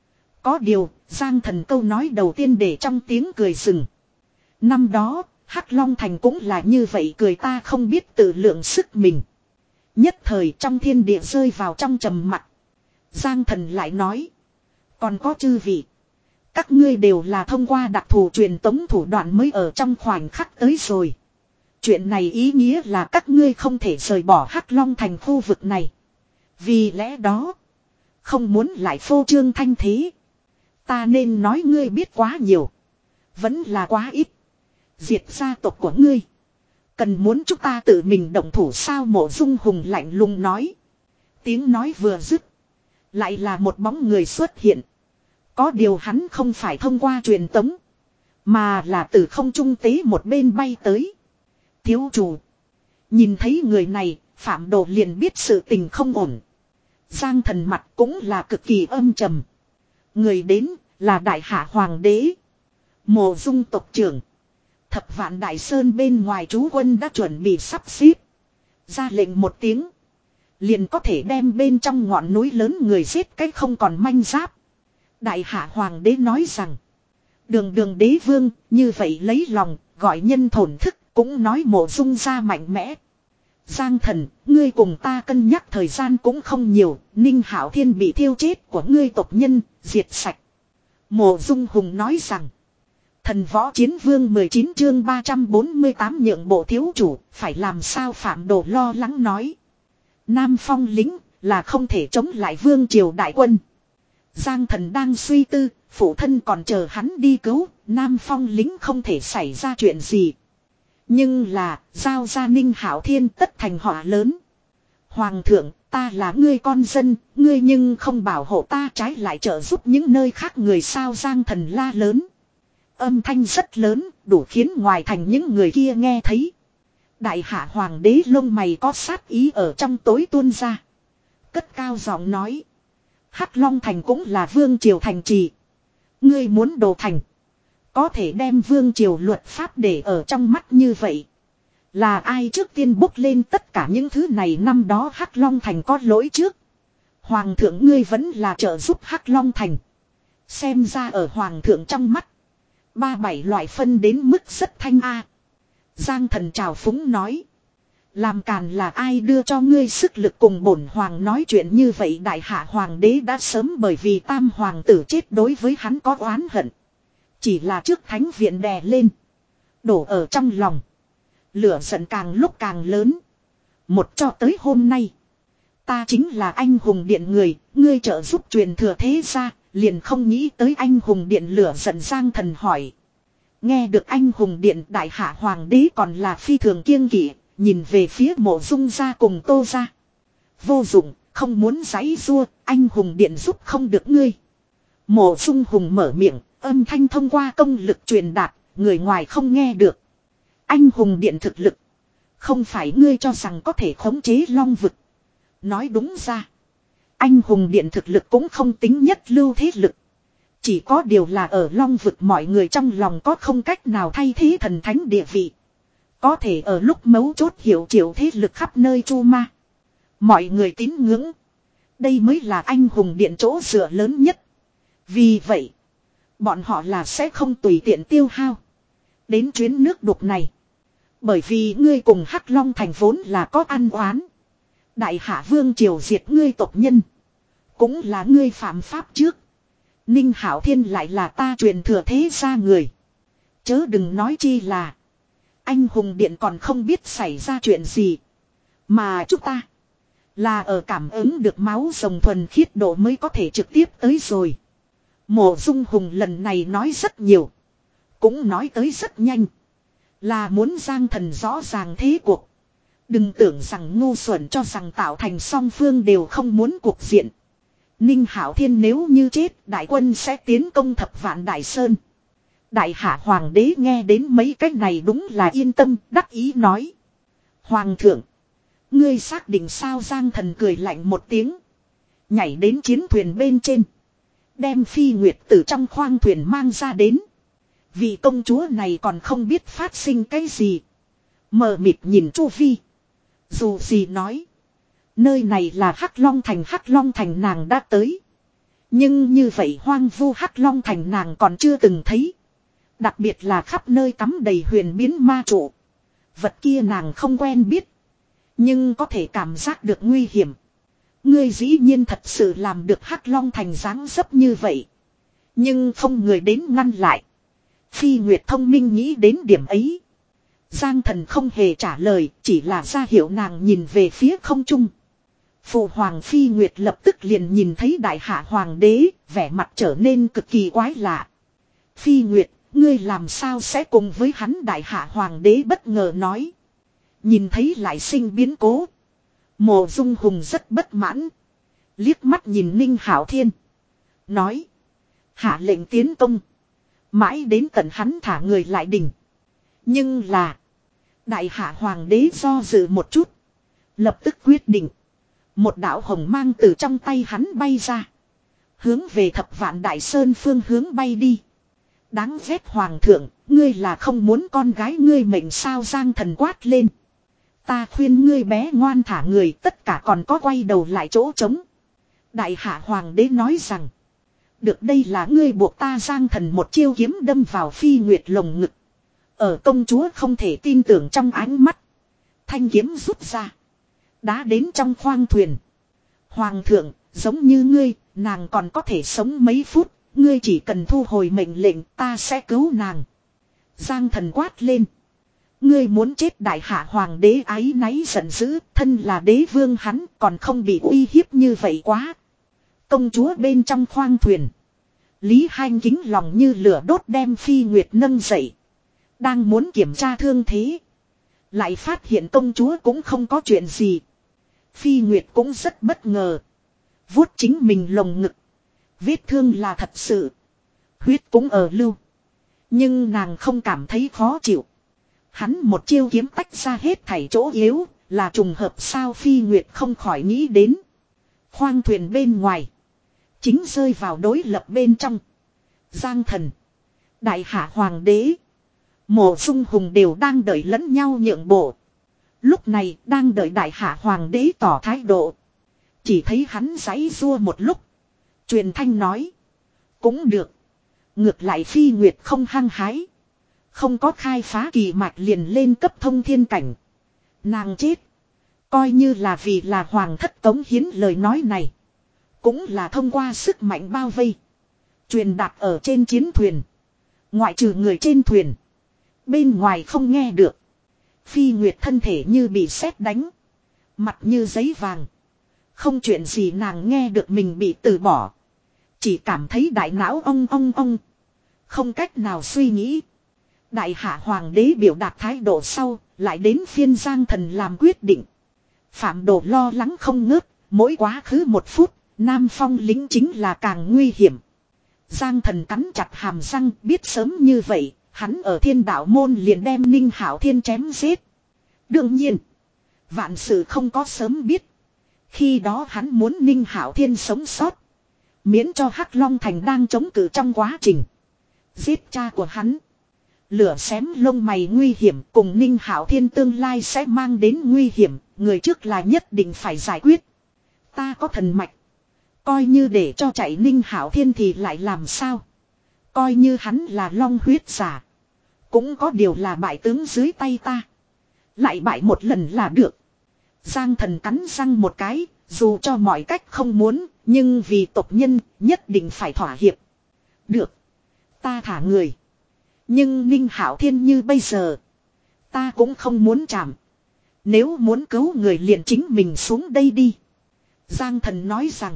Có điều Giang Thần câu nói đầu tiên để trong tiếng cười rừng. Năm đó Hắc Long Thành cũng là như vậy, cười ta không biết tự lượng sức mình. Nhất thời trong thiên địa rơi vào trong trầm mặc. Giang Thần lại nói. Còn có chư vị. Các ngươi đều là thông qua đặc thù truyền tống thủ đoạn mới ở trong khoảnh khắc tới rồi. Chuyện này ý nghĩa là các ngươi không thể rời bỏ Hắc Long Thành khu vực này. Vì lẽ đó. Không muốn lại phô trương thanh thế. Ta nên nói ngươi biết quá nhiều. Vẫn là quá ít. Diệt gia tộc của ngươi. Cần muốn chúng ta tự mình động thủ sao? Mộ Dung Hùng lạnh lùng nói. Tiếng nói vừa dứt. Lại là một bóng người xuất hiện. Có điều hắn không phải thông qua truyền tống. Mà là từ không trung tế một bên bay tới. Thiếu chủ. Nhìn thấy người này, Phạm Đồ liền biết sự tình không ổn. Giang Thần mặt cũng là cực kỳ âm trầm. Người đến là Đại Hạ Hoàng đế. Mộ Dung tộc trưởng. Thập Vạn Đại Sơn bên ngoài trú quân đã chuẩn bị sắp xếp. Ra lệnh một tiếng. Liền có thể đem bên trong ngọn núi lớn người giết cái không còn manh giáp. Đại Hạ Hoàng đế nói rằng. Đường đường đế vương như vậy lấy lòng gọi nhân thổn thức, cũng nói Mộ Dung gia mạnh mẽ. Giang Thần, ngươi cùng ta cân nhắc thời gian cũng không nhiều. Ninh Hạo Thiên bị thiêu chết của ngươi tộc nhân diệt sạch. Mộ Dung Hùng nói rằng. Thần võ chiến vương mười chín chương ba trăm bốn mươi tám nhượng bộ thiếu chủ, phải làm sao Phạm Đồ lo lắng nói. Nam Phong lính, là không thể chống lại vương triều đại quân. Giang Thần đang suy tư, phụ thân còn chờ hắn đi cứu, Nam Phong lính không thể xảy ra chuyện gì. Nhưng là, giao ra Ninh Hạo Thiên tất thành họa lớn. Hoàng thượng, ta là ngươi con dân, ngươi nhưng không bảo hộ ta, trái lại trợ giúp những nơi khác người sao. Giang Thần la lớn. Âm thanh rất lớn, đủ khiến ngoài thành những người kia nghe thấy. Đại hạ hoàng đế lông mày có sát ý ở trong tối tuôn ra. Cất cao giọng nói. Hắc Long thành cũng là vương triều thành trì. Ngươi muốn đồ thành. Có thể đem vương triều luật pháp để ở trong mắt như vậy. Là ai trước tiên bốc lên tất cả những thứ này? Năm đó Hắc Long thành có lỗi trước. Hoàng thượng ngươi vẫn là trợ giúp Hắc Long thành. Xem ra ở hoàng thượng trong mắt. Ba bảy loại phân đến mức rất thanh a. Giang Thần trào phúng nói. Làm càn là ai đưa cho ngươi sức lực cùng bổn hoàng nói chuyện như vậy? Đại hạ hoàng đế đã sớm bởi vì tam hoàng tử chết đối với hắn có oán hận. Chỉ là trước thánh viện đè lên. Đổ ở trong lòng. Lửa giận càng lúc càng lớn. Một cho tới hôm nay. Ta chính là anh hùng điện người. Ngươi trợ giúp truyền thừa thế gia. Liền không nghĩ tới anh hùng điện. Lửa giận Giang Thần hỏi. Nghe được anh hùng điện, đại hạ hoàng đế còn là phi thường kiêng kỵ. Nhìn về phía Mộ Dung gia cùng Tô gia. Vô dụng, không muốn giãy giụa, anh hùng điện giúp không được ngươi. Mộ Dung Hùng mở miệng, âm thanh thông qua công lực truyền đạt, người ngoài không nghe được. Anh hùng điện thực lực, không phải ngươi cho rằng có thể khống chế long vực. Nói đúng ra, anh hùng điện thực lực cũng không tính nhất lưu thế lực. Chỉ có điều là ở long vực mọi người trong lòng có không cách nào thay thế thần thánh địa vị. Có thể ở lúc mấu chốt hiểu triệu thế lực khắp nơi chu ma. Mọi người tín ngưỡng. Đây mới là anh hùng điện chỗ dựa lớn nhất. Vì vậy, bọn họ là sẽ không tùy tiện tiêu hao đến chuyến nước đục này. Bởi vì ngươi cùng Hắc Long thành vốn là có ăn oán. Đại hạ vương triều diệt ngươi tộc nhân. Cũng là ngươi phạm pháp trước. Ninh Hạo Thiên lại là ta truyền thừa thế gia người. Chớ đừng nói chi là anh hùng điện còn không biết xảy ra chuyện gì. Mà chúng ta là ở cảm ứng được máu rồng thuần khiết độ mới có thể trực tiếp tới rồi. Mộ Dung Hùng lần này nói rất nhiều. Cũng nói tới rất nhanh. Là muốn Giang Thần rõ ràng thế cuộc. Đừng tưởng rằng ngu xuẩn cho rằng tạo thành song phương đều không muốn cuộc diện. Ninh Hạo Thiên nếu như chết, đại quân sẽ tiến công Thập Vạn Đại Sơn. Đại hạ hoàng đế nghe đến mấy cách này đúng là yên tâm, đắc ý nói. Hoàng thượng, ngươi xác định sao? Giang Thần cười lạnh một tiếng. Nhảy đến chiến thuyền bên trên. Đem Phi Nguyệt từ trong khoang thuyền mang ra đến. Vị công chúa này còn không biết phát sinh cái gì. Mờ mịt nhìn chu vi. Dù gì nói. Nơi này là Hắc Long thành. Hắc Long thành nàng đã tới. Nhưng như vậy hoang vu Hắc Long thành nàng còn chưa từng thấy. Đặc biệt là khắp nơi cắm đầy huyền biến ma trụ. Vật kia nàng không quen biết. Nhưng có thể cảm giác được nguy hiểm. Ngươi dĩ nhiên thật sự làm được Hắc Long thành dáng dấp như vậy. Nhưng không người đến ngăn lại. Phi Nguyệt thông minh nghĩ đến điểm ấy. Giang Thần không hề trả lời, chỉ là ra hiệu nàng nhìn về phía không trung. Phụ hoàng Phi Nguyệt lập tức liền nhìn thấy đại hạ hoàng đế, vẻ mặt trở nên cực kỳ quái lạ. Phi Nguyệt, ngươi làm sao sẽ cùng với hắn? Đại hạ hoàng đế bất ngờ nói. Nhìn thấy lại sinh biến cố. Mộ Dung Hùng rất bất mãn. Liếc mắt nhìn Ninh Hạo Thiên. Nói. Hạ lệnh tiến công. Mãi đến tận hắn thả người lại đỉnh. Nhưng là. Đại hạ hoàng đế do dự một chút. Lập tức quyết định. Một đạo hồng mang từ trong tay hắn bay ra. Hướng về Thập Vạn Đại Sơn phương hướng bay đi. Đáng ghét hoàng thượng. Ngươi là không muốn con gái ngươi mệnh sao? Giang Thần quát lên. Ta khuyên ngươi bé ngoan thả người, tất cả còn có quay đầu lại chỗ trống. Đại hạ hoàng đế nói rằng. Được, đây là ngươi buộc ta. Giang Thần một chiêu kiếm đâm vào Phi Nguyệt lồng ngực. Ở công chúa không thể tin tưởng trong ánh mắt. Thanh kiếm rút ra. Đá đến trong khoang thuyền. Hoàng thượng, giống như ngươi, nàng còn có thể sống mấy phút. ngươi chỉ cần thu hồi mệnh lệnh ta sẽ cứu nàng. Giang thần quát lên. Ngươi muốn chết đại hạ hoàng đế áy náy giận dữ, thân là đế vương hắn còn không bị uy hiếp như vậy quá. Công chúa bên trong khoang thuyền. Lý Hanh kính lòng như lửa đốt đem Phi Nguyệt nâng dậy. Đang muốn kiểm tra thương thế. Lại phát hiện công chúa cũng không có chuyện gì. Phi Nguyệt cũng rất bất ngờ. Vuốt chính mình lồng ngực. Vết thương là thật sự. Huyết cũng ở lưu. Nhưng nàng không cảm thấy khó chịu. Hắn một chiêu kiếm tách ra hết thảy chỗ yếu. Là trùng hợp sao Phi Nguyệt không khỏi nghĩ đến. Khoang thuyền bên ngoài. Chính rơi vào đối lập bên trong. Giang thần. Đại hạ hoàng đế. Mộ Dung Hùng đều đang đợi lẫn nhau nhượng bộ. Lúc này đang đợi đại hạ hoàng đế tỏ thái độ. Chỉ thấy hắn giãy giụa một lúc. Truyền thanh nói. Cũng được. Ngược lại Phi Nguyệt không hăng hái. Không có khai phá kỳ mạch liền lên cấp thông thiên cảnh. Nàng chết. Coi như là vì là hoàng thất cống hiến lời nói này. Cũng là thông qua sức mạnh bao vây. Truyền đạt ở trên chiến thuyền. Ngoại trừ người trên thuyền. Bên ngoài không nghe được. Phi Nguyệt thân thể như bị sét đánh. Mặt như giấy vàng. Không chuyện gì nàng nghe được mình bị từ bỏ. Chỉ cảm thấy đại não ong ong ong. Không cách nào suy nghĩ. Đại hạ hoàng đế biểu đạt thái độ sau. Lại đến phiên Giang thần làm quyết định. Phạm Đồ lo lắng không ngớt. Mỗi quá khứ một phút. Nam Phong lính chính là càng nguy hiểm. Giang thần cắn chặt hàm răng biết sớm như vậy. Hắn ở thiên đạo môn liền đem Ninh Hạo Thiên chém giết. Đương nhiên. Vạn sự không có sớm biết. Khi đó hắn muốn Ninh Hạo Thiên sống sót. Miễn cho Hắc Long Thành đang chống cự trong quá trình. Giết cha của hắn. Lửa xém lông mày nguy hiểm cùng Ninh Hạo Thiên tương lai sẽ mang đến nguy hiểm. Người trước là nhất định phải giải quyết. Ta có thần mạch. Coi như để cho chạy Ninh Hạo Thiên thì lại làm sao. Coi như hắn là long huyết giả. Cũng có điều là bại tướng dưới tay ta. Lại bại một lần là được. Giang thần cắn răng một cái. Dù cho mọi cách không muốn. Nhưng vì tộc nhân nhất định phải thỏa hiệp. Được. Ta thả người. Nhưng Ninh Hạo Thiên như bây giờ. Ta cũng không muốn chạm. Nếu muốn cứu người liền chính mình xuống đây đi. Giang thần nói rằng.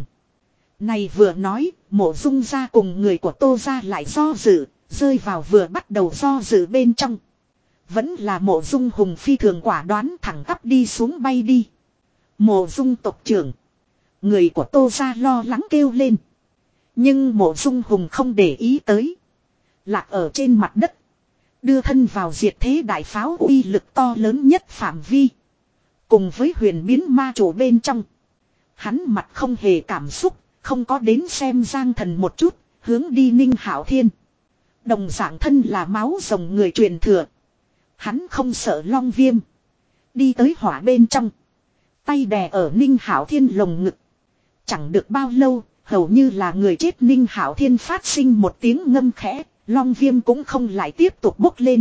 Này vừa nói, Mộ Dung gia cùng người của Tô gia lại do dự, rơi vào vừa bắt đầu do dự bên trong. Vẫn là Mộ Dung Hùng phi thường quả đoán thẳng tắp đi xuống bay đi. Mộ Dung tộc trưởng. Người của Tô gia lo lắng kêu lên. Nhưng Mộ Dung Hùng không để ý tới. Lạc ở trên mặt đất. Đưa thân vào diệt thế đại pháo uy lực to lớn nhất phạm vi. Cùng với huyền biến ma chủ bên trong. Hắn mặt không hề cảm xúc. Không có đến xem Giang thần một chút, hướng đi Ninh Hạo Thiên. Đồng dạng thân là máu rồng người truyền thừa. Hắn không sợ long viêm. Đi tới hỏa bên trong. Tay đè ở Ninh Hạo Thiên lồng ngực. Chẳng được bao lâu, hầu như là người chết Ninh Hạo Thiên phát sinh một tiếng ngâm khẽ. Long viêm cũng không lại tiếp tục bốc lên.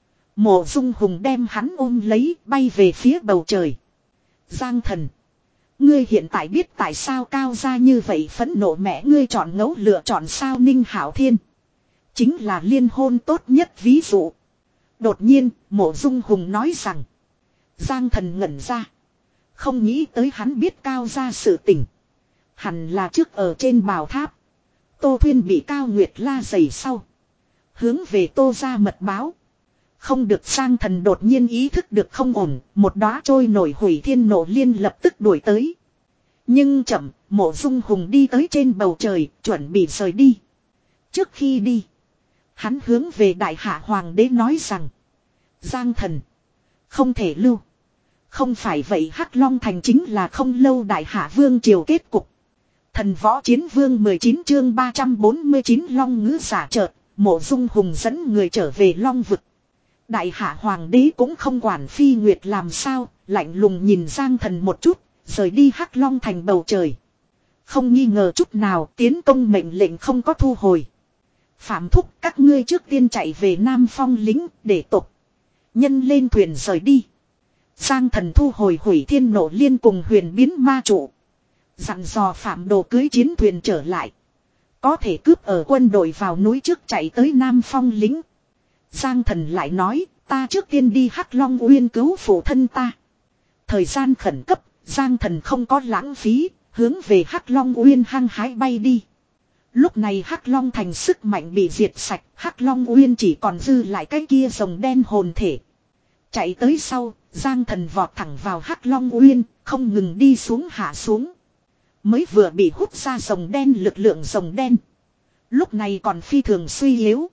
Mộ Dung Hùng đem hắn ôm lấy bay về phía bầu trời. Giang thần. Ngươi hiện tại biết tại sao cao gia như vậy phẫn nộ mẹ ngươi chọn ngẫu lựa chọn sao Ninh Hạo Thiên. Chính là liên hôn tốt nhất ví dụ. Đột nhiên, Mộ Dung Hùng nói rằng. Giang thần ngẩn ra. Không nghĩ tới hắn biết cao gia sự tình. Hẳn là trước ở trên bào tháp. Tô Thuyên bị Cao Nguyệt la giày sau. Hướng về Tô gia mật báo. Không được Giang thần đột nhiên ý thức được không ổn, một đóa trôi nổi hủy thiên nộ liên lập tức đuổi tới. Nhưng chậm, Mộ Dung Hùng đi tới trên bầu trời, chuẩn bị rời đi. Trước khi đi, hắn hướng về đại hạ hoàng đế nói rằng. Giang thần, không thể lưu. Không phải vậy Hắc Long Thành chính là không lâu đại hạ vương triều kết cục. Thần võ chiến vương mười chín chương ba trăm bốn mươi chín Long ngữ giả chợt, Mộ Dung Hùng dẫn người trở về Long vực. Đại hạ hoàng đế cũng không quản Phi Nguyệt làm sao, lạnh lùng nhìn Giang thần một chút, rời đi Hắc Long Thành bầu trời. Không nghi ngờ chút nào tiến công mệnh lệnh không có thu hồi. Phạm thúc các ngươi trước tiên chạy về Nam Phong lính để tục. Nhân lên thuyền rời đi. Giang thần thu hồi hủy thiên nộ liên cùng huyền biến ma trụ. Dặn dò Phạm Đồ cưới chiến thuyền trở lại. Có thể cướp ở quân đội vào núi trước chạy tới Nam Phong lính. Giang Thần lại nói, ta trước tiên đi Hắc Long Uyên cứu phụ thân ta. Thời gian khẩn cấp, Giang Thần không có lãng phí, hướng về Hắc Long Uyên hăng hái bay đi. Lúc này Hắc Long thành sức mạnh bị diệt sạch, Hắc Long Uyên chỉ còn dư lại cái kia rồng đen hồn thể. Chạy tới sau, Giang Thần vọt thẳng vào Hắc Long Uyên, không ngừng đi xuống hạ xuống. Mới vừa bị hút ra rồng đen lực lượng rồng đen. Lúc này còn phi thường suy yếu.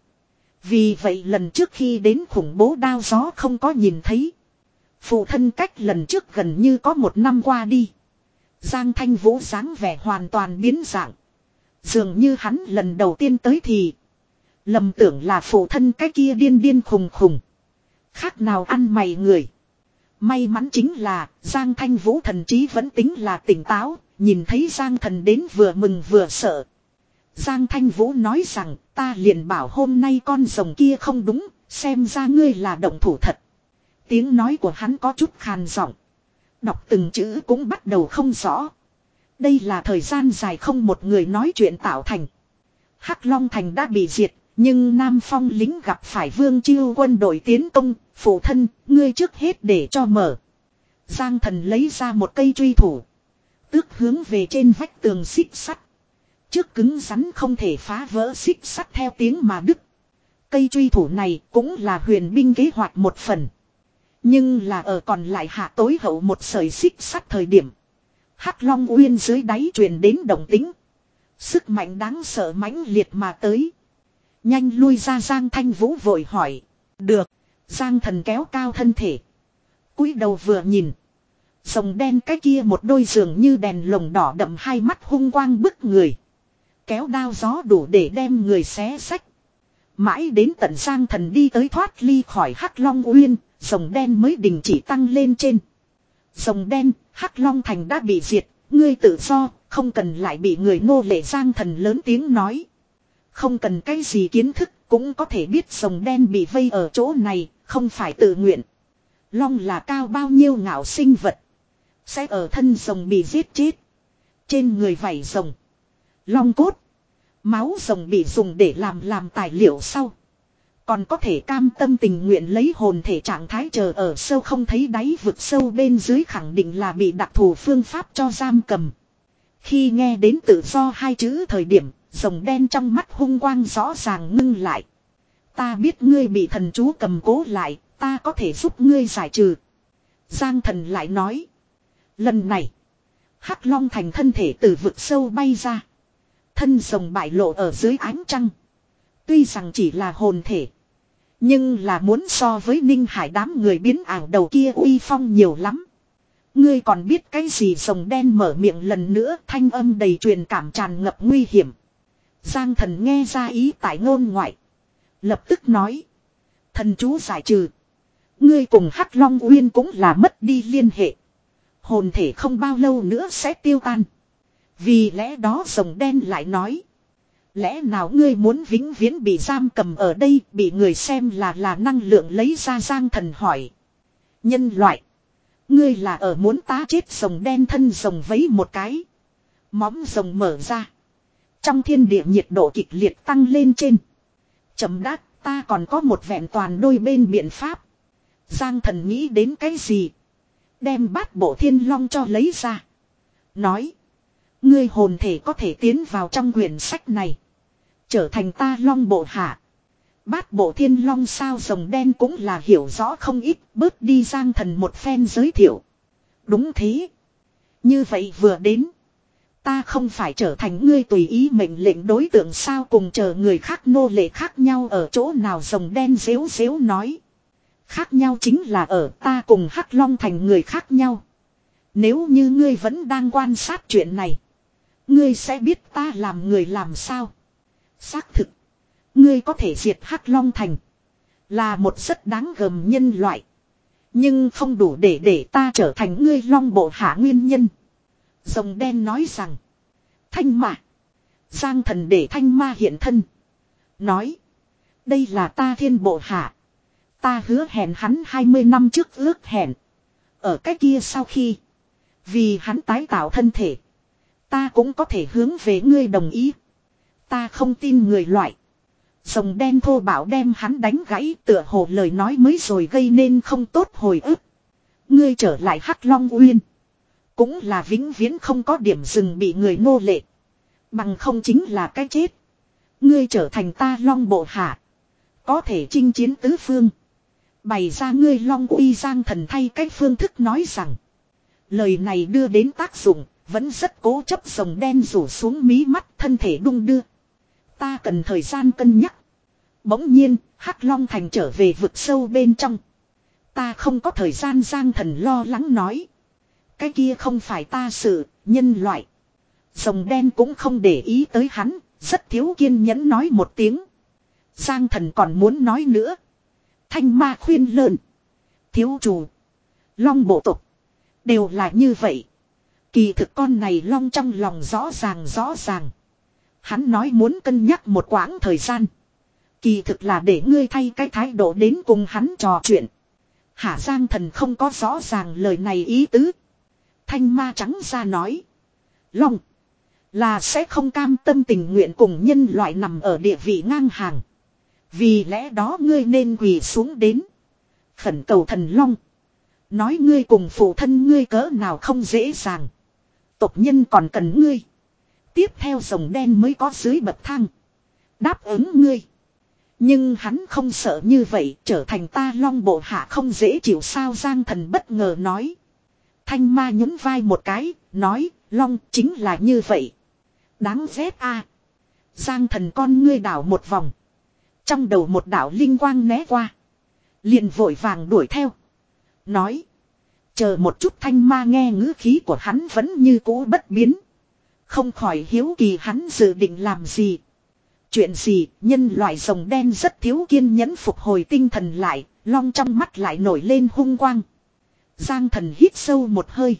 Vì vậy lần trước khi đến khủng bố đao gió không có nhìn thấy. Phụ thân cách lần trước gần như có một năm qua đi. Giang Thanh Vũ dáng vẻ hoàn toàn biến dạng. Dường như hắn lần đầu tiên tới thì lầm tưởng là phụ thân cái kia điên điên khùng khùng. Khác nào ăn mày người. May mắn chính là Giang Thanh Vũ thần trí vẫn tính là tỉnh táo. Nhìn thấy Giang Thần đến vừa mừng vừa sợ. Giang Thanh Vũ nói rằng ta liền bảo hôm nay con rồng kia không đúng. Xem ra ngươi là động thủ thật. Tiếng nói của hắn có chút khàn giọng. Đọc từng chữ cũng bắt đầu không rõ. Đây là thời gian dài không một người nói chuyện tạo thành. Hắc Long Thành đã bị diệt. Nhưng Nam Phong lính gặp phải Vương Chiêu quân đội tiến công. Phụ thân, ngươi trước hết để cho mở. Giang Thần lấy ra một cây truy thủ. Tước hướng về trên vách tường xích sắt. Trước cứng rắn không thể phá vỡ xích sắt theo tiếng mà đứt. Cây truy thủ này cũng là huyền binh kế hoạch một phần. Nhưng là ở còn lại hạ tối hậu một sợi xích sắt thời điểm. Hắc Long Uyên dưới đáy truyền đến động tĩnh. Sức mạnh đáng sợ mãnh liệt mà tới. Nhanh lui ra. Giang Thanh Vũ vội hỏi. Được. Giang Thần kéo cao thân thể. Cúi đầu vừa nhìn. Rồng đen cái kia một đôi giường như đèn lồng đỏ đậm hai mắt hung quang bức người. Kéo đao gió đủ để đem người xé xách. Mãi đến tận Giang Thần đi tới thoát ly khỏi Hắc Long Uyên. Rồng đen mới đình chỉ tăng lên trên. Rồng đen, Hắc Long Thành đã bị diệt. Ngươi tự do, không cần lại bị người nô lệ. Giang Thần lớn tiếng nói. Không cần cái gì kiến thức, cũng có thể biết rồng đen bị vây ở chỗ này, không phải tự nguyện. Long là cao bao nhiêu ngạo sinh vật. Sẽ ở thân rồng bị giết chết. Trên người vảy rồng. Long cốt. Máu rồng bị dùng để làm làm tài liệu sau. Còn có thể cam tâm tình nguyện lấy hồn thể trạng thái chờ ở sâu không thấy đáy vực sâu bên dưới khẳng định là bị đặc thù phương pháp cho giam cầm. Khi nghe đến tự do hai chữ thời điểm, rồng đen trong mắt hung quang rõ ràng ngưng lại. Ta biết ngươi bị thần chú cầm cố lại, ta có thể giúp ngươi giải trừ. Giang Thần lại nói. Lần này, Hắc Long Thành thân thể từ vực sâu bay ra. Thân rồng bại lộ ở dưới ánh trăng. Tuy rằng chỉ là hồn thể. Nhưng là muốn so với Ninh Hải đám người biến ảo đầu kia uy phong nhiều lắm. Ngươi còn biết cái gì? Rồng đen mở miệng lần nữa, thanh âm đầy truyền cảm tràn ngập nguy hiểm. Giang Thần nghe ra ý tại ngôn ngoại. Lập tức nói. Thần chú giải trừ. Ngươi cùng Hắc Long Uyên cũng là mất đi liên hệ. Hồn thể không bao lâu nữa sẽ tiêu tan. Vì lẽ đó rồng đen lại nói. Lẽ nào ngươi muốn vĩnh viễn bị giam cầm ở đây, bị người xem là là năng lượng lấy ra? Giang Thần hỏi. Nhân loại. Ngươi là ở muốn tá chết? Rồng đen thân rồng vấy một cái. Móng rồng mở ra. Trong thiên địa nhiệt độ kịch liệt tăng lên trên. Chấm đát, ta còn có một vẹn toàn đôi bên biện pháp. Giang Thần nghĩ đến cái gì? Đem bát bộ thiên long cho lấy ra. Nói. Ngươi hồn thể có thể tiến vào trong quyển sách này. Trở thành ta long bộ hạ. Bát bộ thiên long sao? Rồng đen cũng là hiểu rõ không ít. Bớt đi Giang Thần một phen giới thiệu. Đúng thế. Như vậy vừa đến. Ta không phải trở thành ngươi tùy ý mệnh lệnh đối tượng sao? Cùng chờ người khác nô lệ khác nhau ở chỗ nào? Rồng đen xếu xếu nói. Khác nhau chính là ở ta cùng Hắc Long Thành người khác nhau. Nếu như ngươi vẫn đang quan sát chuyện này. Ngươi sẽ biết ta làm người làm sao. Xác thực. Ngươi có thể diệt Hắc Long Thành. Là một rất đáng gờm nhân loại. Nhưng không đủ để để ta trở thành ngươi long bộ hạ nguyên nhân. Rồng đen nói rằng. Thanh ma. Giang Thần để thanh ma hiện thân. Nói. Đây là ta thiên bộ hạ. Ta hứa hẹn hắn hai mươi năm trước ước hẹn. Ở cái kia sau khi. Vì hắn tái tạo thân thể. Ta cũng có thể hướng về ngươi đồng ý. Ta không tin người loại. Rồng đen thô bạo đem hắn đánh gãy, tựa hồ lời nói mới rồi gây nên không tốt hồi ức. Ngươi trở lại Hắc Long Uyên. Cũng là vĩnh viễn không có điểm dừng bị người nô lệ. Bằng không chính là cái chết. Ngươi trở thành ta Long bộ hạ. Có thể chinh chiến tứ phương. Bày ra ngươi Long uy giang thần thay cái phương thức nói rằng. Lời này đưa đến tác dụng, vẫn rất cố chấp rồng đen rủ xuống mí mắt thân thể đung đưa. Ta cần thời gian cân nhắc. Bỗng nhiên, Hắc Long Thành trở về vực sâu bên trong. Ta không có thời gian giang thần lo lắng nói. Cái kia không phải ta sự, nhân loại. Rồng đen cũng không để ý tới hắn, rất thiếu kiên nhẫn nói một tiếng. Giang thần còn muốn nói nữa. Thanh ma khuyên lợn. Thiếu chủ. Long bộ tộc. Đều là như vậy. Kỳ thực con này long trong lòng rõ ràng rõ ràng. Hắn nói muốn cân nhắc một quãng thời gian. Kỳ thực là để ngươi thay cái thái độ đến cùng hắn trò chuyện. Hả Giang thần không có rõ ràng lời này ý tứ. Thanh ma trắng ra nói. Long. Là sẽ không cam tâm tình nguyện cùng nhân loại nằm ở địa vị ngang hàng. Vì lẽ đó ngươi nên quỳ xuống đến. Khẩn cầu thần Long. Nói ngươi cùng phụ thân ngươi cỡ nào không dễ dàng. Tộc nhân còn cần ngươi. Tiếp theo rồng đen mới có dưới bậc thang. Đáp ứng ngươi. Nhưng hắn không sợ như vậy, trở thành ta Long bộ hạ không dễ chịu sao Giang thần bất ngờ nói. Thanh ma nhún vai một cái, nói, Long chính là như vậy. Đáng ghét a. Giang thần con ngươi đảo một vòng. Trong đầu một đảo linh quang né qua. Liền vội vàng đuổi theo. Nói. Chờ một chút thanh ma nghe ngữ khí của hắn vẫn như cũ bất biến. Không khỏi hiếu kỳ hắn dự định làm gì. Chuyện gì, nhân loại rồng đen rất thiếu kiên nhẫn phục hồi tinh thần lại, long trong mắt lại nổi lên hung quang. Giang thần hít sâu một hơi.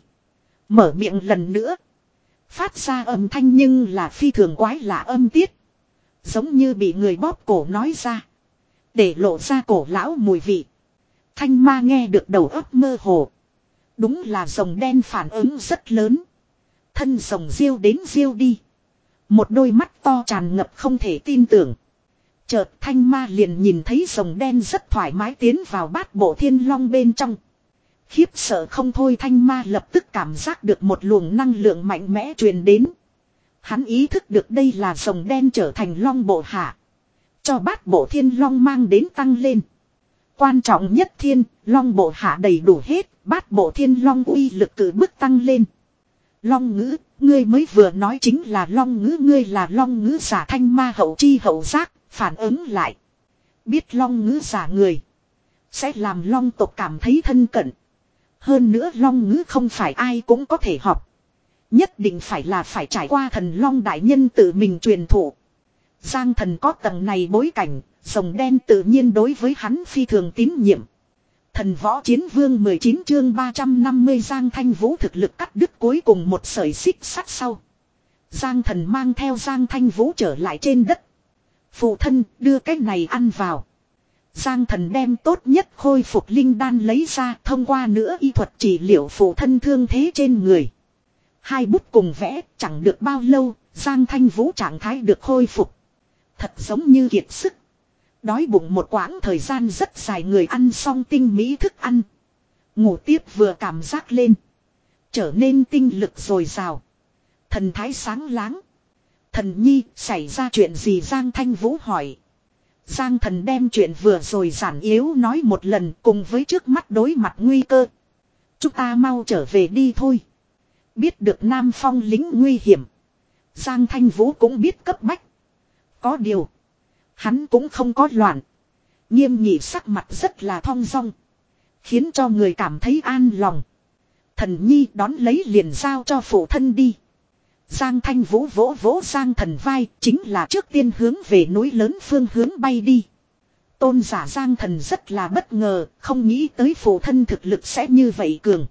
Mở miệng lần nữa. Phát ra âm thanh nhưng là phi thường quái lạ âm tiết. Giống như bị người bóp cổ nói ra. Để lộ ra cổ lão mùi vị. Thanh ma nghe được đầu óc mơ hồ. Đúng là rồng đen phản ứng rất lớn. Thân rồng riêu đến riêu đi. Một đôi mắt to tràn ngập không thể tin tưởng. Chợt thanh ma liền nhìn thấy rồng đen rất thoải mái tiến vào bát bộ thiên long bên trong. Khiếp sợ không thôi thanh ma lập tức cảm giác được một luồng năng lượng mạnh mẽ truyền đến. Hắn ý thức được đây là rồng đen trở thành long bộ hạ. Cho bát bộ thiên long mang đến tăng lên. Quan trọng nhất thiên, long bộ hạ đầy đủ hết, bát bộ thiên long uy lực cử bước tăng lên. Long ngữ, ngươi mới vừa nói chính là long ngữ, ngươi là long ngữ giả thanh ma hậu chi hậu giác, phản ứng lại. Biết long ngữ giả người. Sẽ làm long tộc cảm thấy thân cận. Hơn nữa long ngữ không phải ai cũng có thể học. Nhất định phải là phải trải qua thần long đại nhân tự mình truyền thụ. Giang thần có tầng này bối cảnh, rồng đen tự nhiên đối với hắn phi thường tín nhiệm. Thần võ chiến vương mười chín chương ba trăm năm mươi Giang Thanh Vũ thực lực cắt đứt cuối cùng một sợi xích sắt sau. Giang thần mang theo Giang Thanh Vũ trở lại trên đất. Phụ thân đưa cái này ăn vào. Giang thần đem tốt nhất khôi phục linh đan lấy ra thông qua nữa y thuật trị liệu phụ thân thương thế trên người. Hai bút cùng vẽ chẳng được bao lâu, Giang Thanh Vũ trạng thái được khôi phục. Thật giống như kiệt sức. Đói bụng một quãng thời gian rất dài người ăn xong tinh mỹ thức ăn. Ngủ tiếp vừa cảm giác lên. Trở nên tinh lực dồi dào. Thần thái sáng láng. Thần nhi xảy ra chuyện gì Giang Thanh Vũ hỏi. Giang thần đem chuyện vừa rồi giản yếu nói một lần cùng với trước mắt đối mặt nguy cơ. Chúng ta mau trở về đi thôi. Biết được Nam Phong lính nguy hiểm. Giang Thanh Vũ cũng biết cấp bách. Có điều. Hắn cũng không có loạn. Nghiêm nghị sắc mặt rất là thong dong. Khiến cho người cảm thấy an lòng. Thần nhi đón lấy liền giao cho phụ thân đi. Giang Thanh Vũ vỗ vỗ Giang thần vai. Chính là trước tiên hướng về núi lớn phương hướng bay đi. Tôn giả Giang thần rất là bất ngờ. Không nghĩ tới phụ thân thực lực sẽ như vậy cường.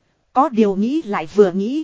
Có điều nghĩ lại vừa nghĩ.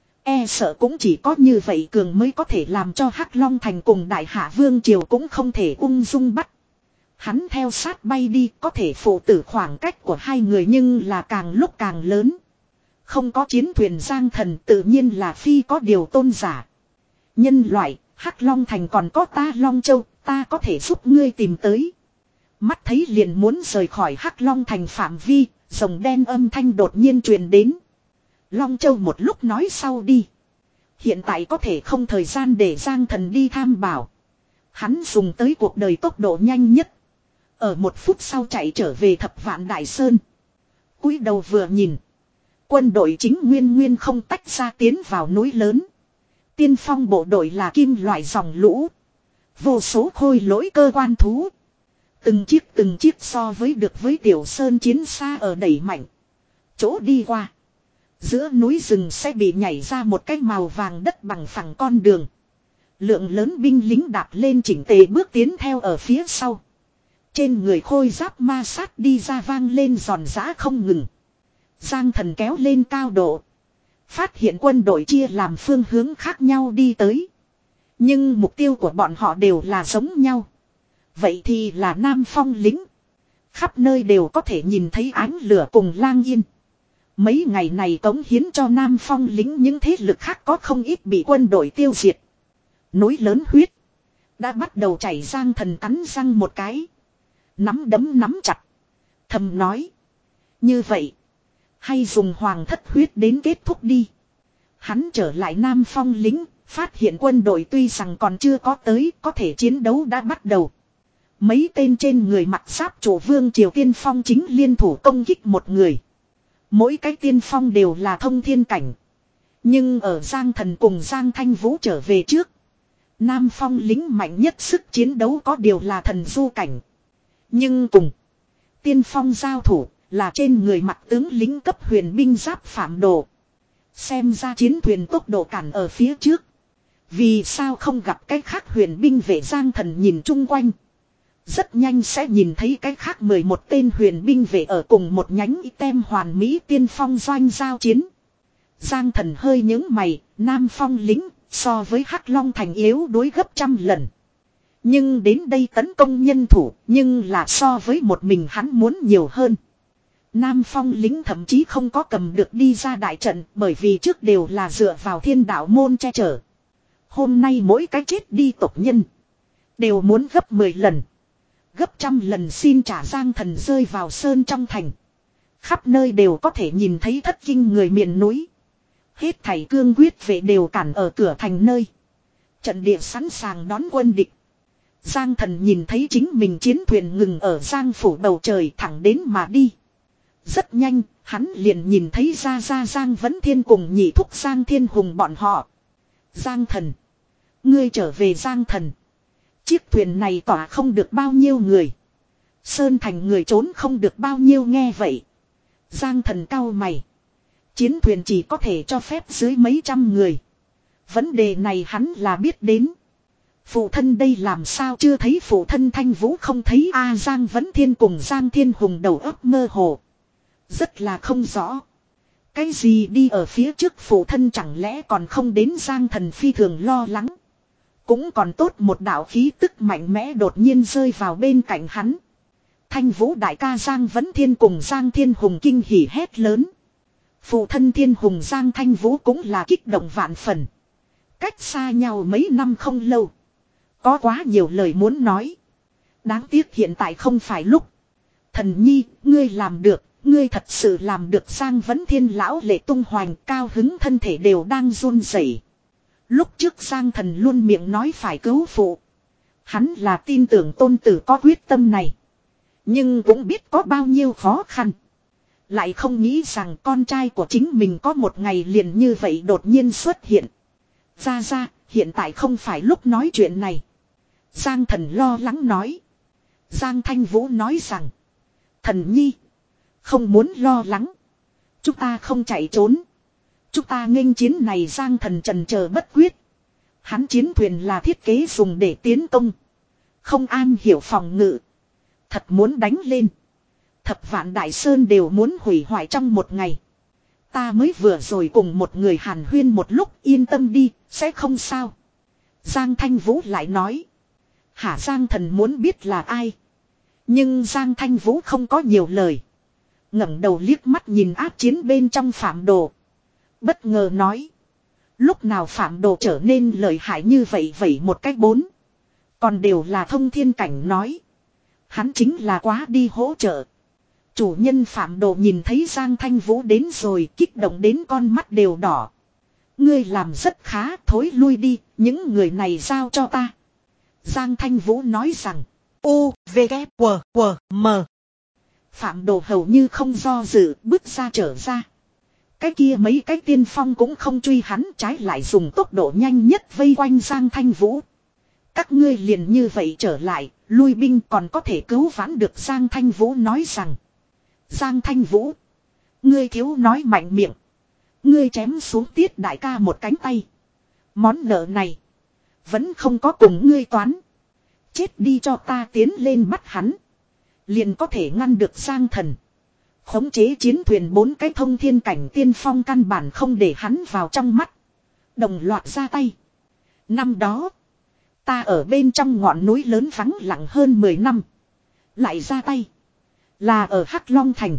E sợ cũng chỉ có như vậy cường mới có thể làm cho Hắc Long Thành cùng Đại Hạ Vương Triều cũng không thể ung dung bắt. Hắn theo sát bay đi có thể phụ tử khoảng cách của hai người nhưng là càng lúc càng lớn. Không có chiến thuyền Giang thần tự nhiên là phi có điều tôn giả. Nhân loại, Hắc Long Thành còn có ta Long Châu, ta có thể giúp ngươi tìm tới. Mắt thấy liền muốn rời khỏi Hắc Long Thành phạm vi, rồng đen âm thanh đột nhiên truyền đến. Long Châu một lúc nói sau đi. Hiện tại có thể không thời gian để Giang Thần đi tham bảo. Hắn dùng tới cuộc đời tốc độ nhanh nhất. Ở một phút sau chạy trở về Thập Vạn Đại Sơn. Cúi đầu vừa nhìn. Quân đội chính nguyên nguyên không tách ra tiến vào núi lớn. Tiên phong bộ đội là kim loại dòng lũ. Vô số khôi lỗi cơ quan thú. Từng chiếc từng chiếc so với được với Tiểu Sơn chiến xa ở đẩy mạnh. Chỗ đi qua. Giữa núi rừng sẽ bị nhảy ra một cái màu vàng đất bằng phẳng con đường. Lượng lớn binh lính đạp lên chỉnh tề bước tiến theo ở phía sau. Trên người khôi giáp ma sát đi ra vang lên giòn giã không ngừng. Giang Thần kéo lên cao độ. Phát hiện quân đội chia làm phương hướng khác nhau đi tới. Nhưng mục tiêu của bọn họ đều là giống nhau. Vậy thì là Nam Phong lính. Khắp nơi đều có thể nhìn thấy ánh lửa cùng lang yên. Mấy ngày này cống hiến cho Nam Phong lính những thế lực khác có không ít bị quân đội tiêu diệt. Núi lớn huyết. Đã bắt đầu chảy. Giang Thần cắn răng một cái. Nắm đấm nắm chặt. Thầm nói. Như vậy. Hay dùng hoàng thất huyết đến kết thúc đi. Hắn trở lại Nam Phong lính. Phát hiện quân đội tuy rằng còn chưa có tới. Có thể chiến đấu đã bắt đầu. Mấy tên trên người mặc giáp chủ vương triều tiên phong chính liên thủ công kích một người. Mỗi cái tiên phong đều là thông thiên cảnh. Nhưng ở Giang Thần cùng Giang Thanh Vũ trở về trước. Nam Phong lính mạnh nhất sức chiến đấu có điều là thần du cảnh. Nhưng cùng tiên phong giao thủ là trên người mặc tướng lính cấp huyền binh giáp phạm đồ. Xem ra chiến thuyền tốc độ cản ở phía trước. Vì sao không gặp cái khác huyền binh vệ? Giang Thần nhìn chung quanh. Rất nhanh sẽ nhìn thấy cái khác mười một tên huyền binh vệ ở cùng một nhánh tem hoàn mỹ tiên phong doanh giao chiến. Giang Thần hơi nhướng mày, Nam Phong lính so với Hắc Long Thành yếu đuối gấp trăm lần. Nhưng đến đây tấn công nhân thủ, nhưng là so với một mình hắn muốn nhiều hơn. Nam Phong lính thậm chí không có cầm được đi ra đại trận, bởi vì trước đều là dựa vào Thiên Đạo môn che chở. Hôm nay mỗi cái chết đi tộc nhân đều muốn gấp mười lần. Gấp trăm lần xin trả. Giang Thần rơi vào sơn trong thành. Khắp nơi đều có thể nhìn thấy thất kinh người miền núi. Hết thảy cương quyết vệ đều cản ở cửa thành nơi. Trận địa sẵn sàng đón quân địch. Giang Thần nhìn thấy chính mình chiến thuyền ngừng ở Giang phủ bầu trời thẳng đến mà đi. Rất nhanh, hắn liền nhìn thấy ra ra Giang Vấn Thiên cùng nhị thúc Giang Thiên Hùng bọn họ. Giang Thần. Ngươi trở về. Giang Thần. Chiếc thuyền này tỏa không được bao nhiêu người. Sơn thành người trốn không được bao nhiêu. Nghe vậy. Giang Thần cau mày. Chiến thuyền chỉ có thể cho phép dưới mấy trăm người. Vấn đề này hắn là biết đến. Phụ thân đây làm sao chưa thấy? Phụ thân Thanh Vũ không thấy a? Giang Vấn Thiên cùng Giang Thiên Hùng đầu óc mơ hồ. Rất là không rõ. Cái gì đi ở phía trước? Phụ thân chẳng lẽ còn không đến? Giang Thần phi thường lo lắng. Cũng còn tốt một đạo khí tức mạnh mẽ đột nhiên rơi vào bên cạnh hắn. Thanh Vũ đại ca. Giang Vấn Thiên cùng Giang Thiên Hùng kinh hỉ hét lớn. Phụ thân Thiên Hùng Giang Thanh Vũ cũng là kích động vạn phần. Cách xa nhau mấy năm không lâu. Có quá nhiều lời muốn nói. Đáng tiếc hiện tại không phải lúc. Thần nhi, ngươi làm được, ngươi thật sự làm được. Giang Vấn Thiên lão lệ tung hoành, cao hứng, thân thể đều đang run rẩy. Lúc trước Giang Thần luôn miệng nói phải cứu phụ. Hắn là tin tưởng tôn tử có quyết tâm này. Nhưng cũng biết có bao nhiêu khó khăn. Lại không nghĩ rằng con trai của chính mình có một ngày liền như vậy đột nhiên xuất hiện. Ra ra, hiện tại không phải lúc nói chuyện này. Giang Thần lo lắng nói. Giang Thanh Vũ nói rằng. Thần nhi. Không muốn lo lắng. Chúng ta không chạy trốn. Chúng ta nghênh chiến này. Giang Thần trần chờ bất quyết. Hắn chiến thuyền là thiết kế dùng để tiến công. Không an hiểu phòng ngự. Thật muốn đánh lên. Thập Vạn Đại Sơn đều muốn hủy hoại trong một ngày. Ta mới vừa rồi cùng một người hàn huyên một lúc. Yên tâm đi, sẽ không sao. Giang Thanh Vũ lại nói. Hả? Giang Thần muốn biết là ai. Nhưng Giang Thanh Vũ không có nhiều lời. ngẩng đầu liếc mắt nhìn áp chiến bên trong Phạm Đồ. Bất ngờ nói. Lúc nào Phạm Đồ trở nên lợi hại như vậy vậy một cách bốn. Còn đều là thông thiên cảnh nói. Hắn chính là quá đi hỗ trợ. Chủ nhân Phạm Đồ nhìn thấy Giang Thanh Vũ đến rồi, kích động đến con mắt đều đỏ. Ngươi làm rất khá, thối lui đi, những người này giao cho ta. Giang Thanh Vũ nói rằng. U, V, K, W, W, M. Phạm Đồ hầu như không do dự, bước ra trở ra. Cái kia mấy cái tiên phong cũng không truy hắn, trái lại dùng tốc độ nhanh nhất vây quanh Giang Thanh Vũ. Các ngươi liền như vậy trở lại, lui binh còn có thể cứu vãn được. Giang Thanh Vũ nói rằng. Giang Thanh Vũ, ngươi thiếu nói mạnh miệng. Ngươi chém xuống Tiết đại ca một cánh tay. Món nợ này vẫn không có cùng ngươi toán. Chết đi cho ta tiến lên bắt hắn. Liền có thể ngăn được Giang Thần. Khống chế chiến thuyền bốn cái thông thiên cảnh tiên phong căn bản không để hắn vào trong mắt. Đồng loạt ra tay. Năm đó, ta ở bên trong ngọn núi lớn vắng lặng hơn mười năm. Lại ra tay. Là ở Hắc Long Thành.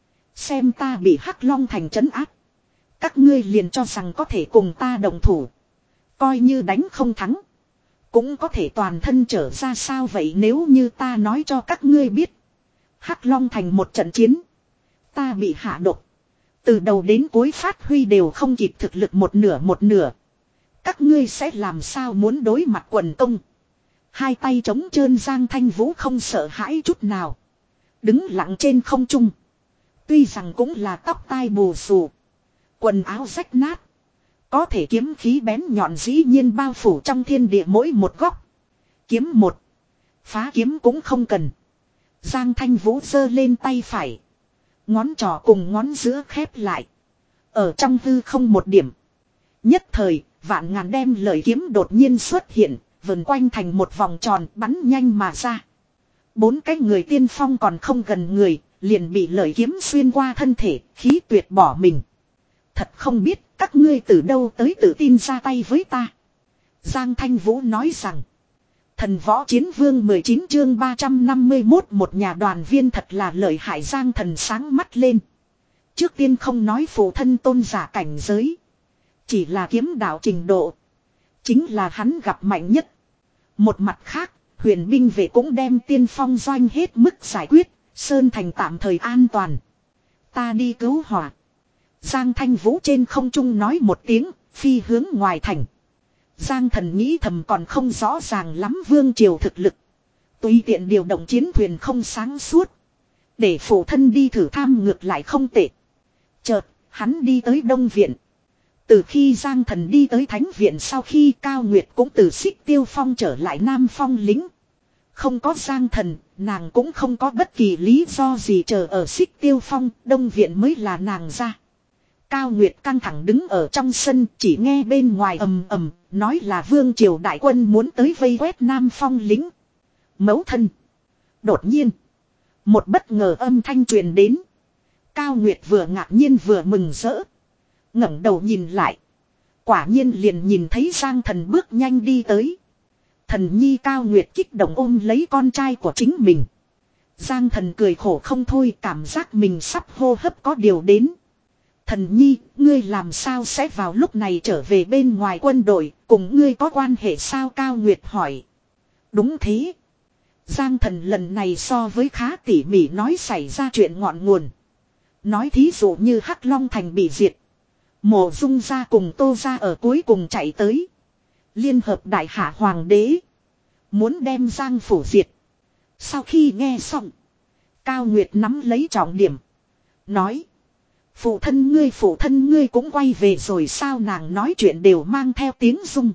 Xem ta bị Hắc Long Thành trấn áp. Các ngươi liền cho rằng có thể cùng ta đồng thủ. Coi như đánh không thắng. Cũng có thể toàn thân trở ra sao vậy nếu như ta nói cho các ngươi biết. Hắc Long Thành một trận chiến. Ta bị hạ độc. Từ đầu đến cuối phát huy đều không kịp thực lực một nửa một nửa. Các ngươi sẽ làm sao muốn đối mặt quần công. Hai tay trống trơn Giang Thanh Vũ không sợ hãi chút nào. Đứng lặng trên không trung. Tuy rằng cũng là tóc tai bù xù. Quần áo rách nát. Có thể kiếm khí bén nhọn dĩ nhiên bao phủ trong thiên địa mỗi một góc. Kiếm một. Phá kiếm cũng không cần. Giang Thanh Vũ giơ lên tay phải. Ngón trỏ cùng ngón giữa khép lại. Ở trong hư không một điểm. Nhất thời, vạn ngàn đem lợi kiếm đột nhiên xuất hiện. Vần quanh thành một vòng tròn bắn nhanh mà ra. Bốn cái người tiên phong còn không gần người. Liền bị lợi kiếm xuyên qua thân thể, khí tuyệt bỏ mình. Thật không biết các ngươi từ đâu tới tự tin ra tay với ta. Giang Thanh Vũ nói rằng. Thần võ chiến vương mười chín chương ba trăm năm mươi mốt một nhà đoàn viên thật là lợi hại. Giang thần sáng mắt lên. Trước tiên không nói phụ thân tôn giả cảnh giới. Chỉ là kiếm đạo trình độ. Chính là hắn gặp mạnh nhất. Một mặt khác, huyền binh vệ cũng đem tiên phong doanh hết mức giải quyết. Sơn thành tạm thời an toàn. Ta đi cứu hỏa. Giang Thanh Vũ trên không trung nói một tiếng, phi hướng ngoài thành. Giang thần nghĩ thầm còn không rõ ràng lắm vương triều thực lực. Tùy tiện điều động chiến thuyền không sáng suốt. Để phụ thân đi thử tham ngược lại không tệ. Chợt, hắn đi tới Đông Viện. Từ khi Giang thần đi tới Thánh Viện sau khi Cao Nguyệt cũng từ Xích Tiêu Phong trở lại Nam Phong lính. Không có Giang thần, nàng cũng không có bất kỳ lý do gì chờ ở Xích Tiêu Phong, Đông Viện mới là nàng ra. Cao Nguyệt căng thẳng đứng ở trong sân, chỉ nghe bên ngoài ầm ầm, nói là vương triều đại quân muốn tới vây quét Nam Phong lính. Mẫu thân. Đột nhiên, một bất ngờ âm thanh truyền đến. Cao Nguyệt vừa ngạc nhiên vừa mừng rỡ. Ngẩng đầu nhìn lại. Quả nhiên liền nhìn thấy Giang thần bước nhanh đi tới. Thần nhi Cao Nguyệt kích động ôm lấy con trai của chính mình. Giang thần cười khổ không thôi, cảm giác mình sắp hô hấp có điều đến. Thần nhi, ngươi làm sao sẽ vào lúc này trở về bên ngoài quân đội, cùng ngươi có quan hệ sao? Cao Nguyệt hỏi. Đúng thế. Giang thần lần này so với khá tỉ mỉ nói xảy ra chuyện ngọn nguồn. Nói thí dụ như Hắc Long Thành bị diệt. Mộ Dung gia cùng Tô gia ở cuối cùng chạy tới. Liên hợp đại hạ hoàng đế. Muốn đem Giang phủ diệt. Sau khi nghe xong. Cao Nguyệt nắm lấy trọng điểm. Nói. Phụ thân ngươi phụ thân ngươi cũng quay về rồi sao? Nàng nói chuyện đều mang theo tiếng rung.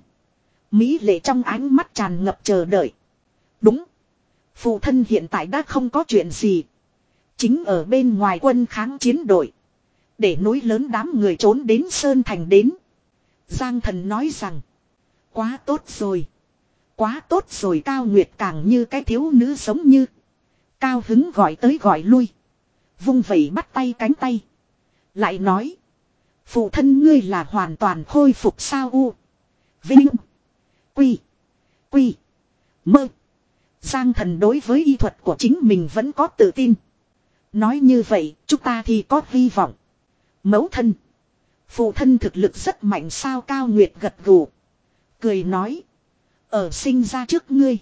Mỹ lệ trong ánh mắt tràn ngập chờ đợi. Đúng. Phụ thân hiện tại đã không có chuyện gì. Chính ở bên ngoài quân kháng chiến đội. Để núi lớn đám người trốn đến Sơn Thành đến. Giang thần nói rằng. Quá tốt rồi. Quá tốt rồi. Cao Nguyệt càng như cái thiếu nữ giống như. Cao hứng gọi tới gọi lui. Vung vẩy bắt tay cánh tay. Lại nói. Phụ thân ngươi là hoàn toàn khôi phục sao? U. Vinh. Quy. Quy. Mơ. Giang thần đối với y thuật của chính mình vẫn có tự tin. Nói như vậy chúng ta thì có hy vọng. Mẫu thân. Phụ thân thực lực rất mạnh sao Cao Nguyệt gật gù. Cười nói. Ở sinh ra trước ngươi.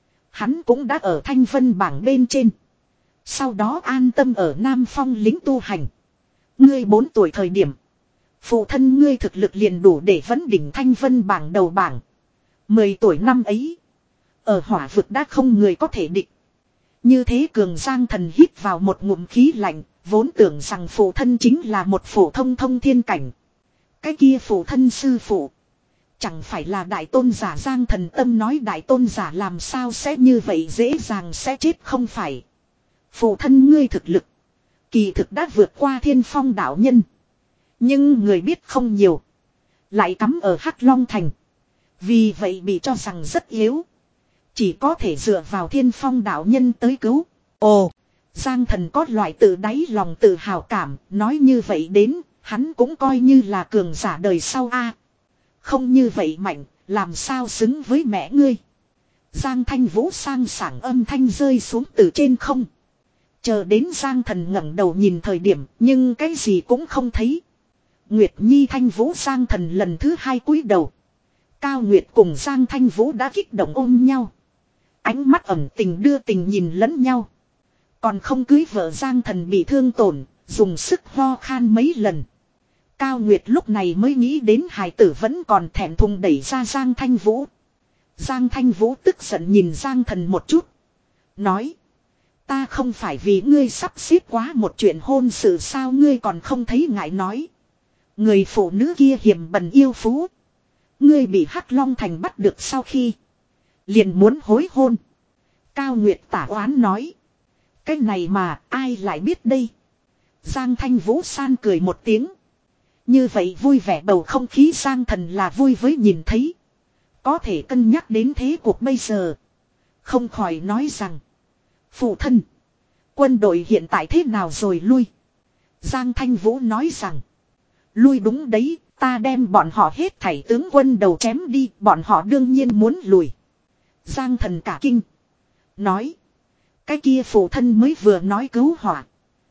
Hắn cũng đã ở thanh vân bảng bên trên. Sau đó an tâm ở Nam Phong lính tu hành. Ngươi bốn tuổi thời điểm. Phụ thân ngươi thực lực liền đủ để vấn đỉnh thanh vân bảng đầu bảng. Mười tuổi năm ấy. Ở hỏa vực đã không người có thể địch. Như thế cường Giang Thần hít vào một ngụm khí lạnh. Vốn tưởng rằng phụ thân chính là một phổ thông thông thiên cảnh. Cái kia phụ thân sư phụ. Chẳng phải là đại tôn giả Giang Thần tâm nói đại tôn giả làm sao sẽ như vậy dễ dàng sẽ chết không phải. Phụ thân ngươi thực lực. Kỳ thực đã vượt qua thiên phong đạo nhân. Nhưng người biết không nhiều. Lại cắm ở Hắc Long Thành. Vì vậy bị cho rằng rất yếu. Chỉ có thể dựa vào thiên phong đạo nhân tới cứu. Ồ, Giang Thần có loại tự đáy lòng tự hào cảm. Nói như vậy đến, hắn cũng coi như là cường giả đời sau a. Không như vậy mạnh, làm sao xứng với mẹ ngươi. Giang Thanh Vũ sang sảng âm thanh rơi xuống từ trên không. Chờ đến Giang Thần ngẩng đầu nhìn thời điểm, nhưng cái gì cũng không thấy. Nguyệt Nhi Thanh Vũ Giang Thần lần thứ hai cúi đầu. Cao Nguyệt cùng Giang Thanh Vũ đã kích động ôm nhau. Ánh mắt ẩn tình đưa tình nhìn lẫn nhau. Còn không cưới vợ Giang Thần bị thương tổn, dùng sức ho khan mấy lần. Cao Nguyệt lúc này mới nghĩ đến hài tử vẫn còn thẹn thùng đẩy ra Giang Thanh Vũ. Giang Thanh Vũ tức giận nhìn Giang Thần một chút. Nói. Ta không phải vì ngươi sắp xếp quá một chuyện hôn sự sao ngươi còn không thấy ngại nói. Người phụ nữ kia hiểm bần yêu phú. Ngươi bị Hắc Long Thành bắt được sau khi. Liền muốn hối hôn. Cao Nguyệt tả oán nói. Cái này mà ai lại biết đây. Giang Thanh Vũ san cười một tiếng. Như vậy vui vẻ bầu không khí Giang Thần là vui với nhìn thấy. Có thể cân nhắc đến thế cuộc bây giờ. Không khỏi nói rằng. Phụ thân. Quân đội hiện tại thế nào rồi lui. Giang Thanh Vũ nói rằng. Lui đúng đấy. Ta đem bọn họ hết thảy tướng quân đầu chém đi. Bọn họ đương nhiên muốn lùi. Giang Thần cả kinh. Nói. Cái kia phụ thân mới vừa nói cứu hỏa.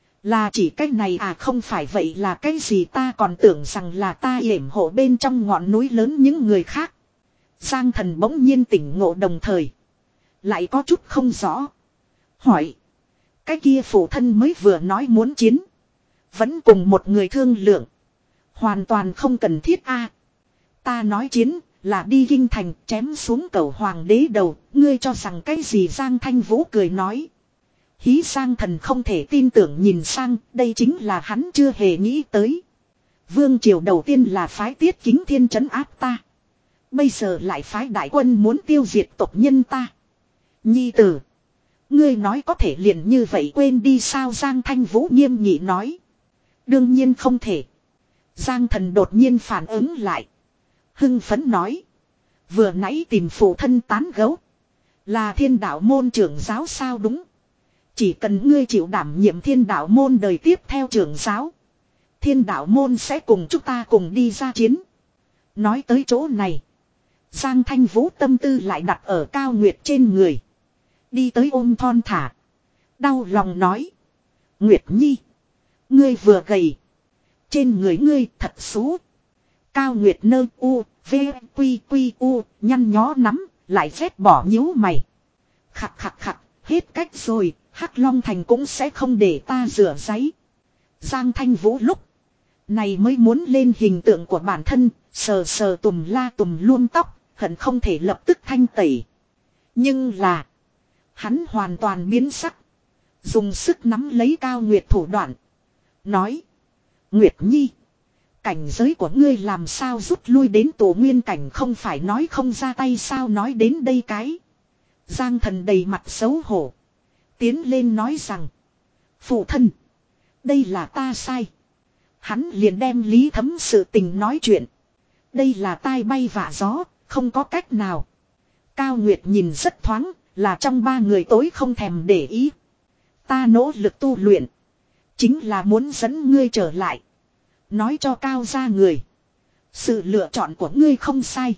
Là chỉ cái này à không phải vậy là cái gì ta còn tưởng rằng là ta yểm hộ bên trong ngọn núi lớn những người khác. Giang Thần bỗng nhiên tỉnh ngộ đồng thời. Lại có chút không rõ. Hỏi. Cái kia phụ thân mới vừa nói muốn chiến. Vẫn cùng một người thương lượng. Hoàn toàn không cần thiết a. Ta nói chiến là đi kinh thành chém xuống cầu hoàng đế đầu. Ngươi cho rằng cái gì Giang Thanh Vũ cười nói. Hí Giang Thần không thể tin tưởng nhìn sang, đây chính là hắn chưa hề nghĩ tới. Vương triều đầu tiên là phái Tiết Kính Thiên trấn áp ta. Bây giờ lại phái đại quân muốn tiêu diệt tộc nhân ta. Nhi tử. Ngươi nói có thể liền như vậy quên đi sao Giang Thanh Vũ nghiêm nghị nói. Đương nhiên không thể. Giang Thần đột nhiên phản ứng lại. Hưng phấn nói. Vừa nãy tìm phụ thân tán gấu. Là thiên đạo môn trưởng giáo sao đúng. Chỉ cần ngươi chịu đảm nhiệm thiên đạo môn đời tiếp theo trưởng giáo. Thiên đạo môn sẽ cùng chúng ta cùng đi ra chiến. Nói tới chỗ này. Giang Thanh Vũ tâm tư lại đặt ở Cao Nguyệt trên người. Đi tới ôm thon thả. Đau lòng nói. Nguyệt Nhi. Ngươi vừa gầy. Trên người ngươi thật xú. Cao Nguyệt nơ u. V quy quy u. Nhăn nhó nắm. Lại phép bỏ nhíu mày. Khặt khặt khặt. Hết cách rồi. Hắc Long Thành cũng sẽ không để ta rửa giấy. Giang Thanh Vũ lúc này mới muốn lên hình tượng của bản thân, sờ sờ tùm la tùm luôn tóc, hận không thể lập tức thanh tẩy. Nhưng là, hắn hoàn toàn biến sắc. Dùng sức nắm lấy Cao Nguyệt thủ đoạn. Nói, Nguyệt Nhi, cảnh giới của ngươi làm sao rút lui đến tổ nguyên cảnh không phải nói không ra tay sao nói đến đây cái. Giang Thần đầy mặt xấu hổ. Tiến lên nói rằng. Phụ thân. Đây là ta sai. Hắn liền đem Lý Thấm sự tình nói chuyện. Đây là tai bay vạ gió. Không có cách nào. Cao Nguyệt nhìn rất thoáng. Là trong ba người tối không thèm để ý. Ta nỗ lực tu luyện. Chính là muốn dẫn ngươi trở lại. Nói cho Cao ra người. Sự lựa chọn của ngươi không sai.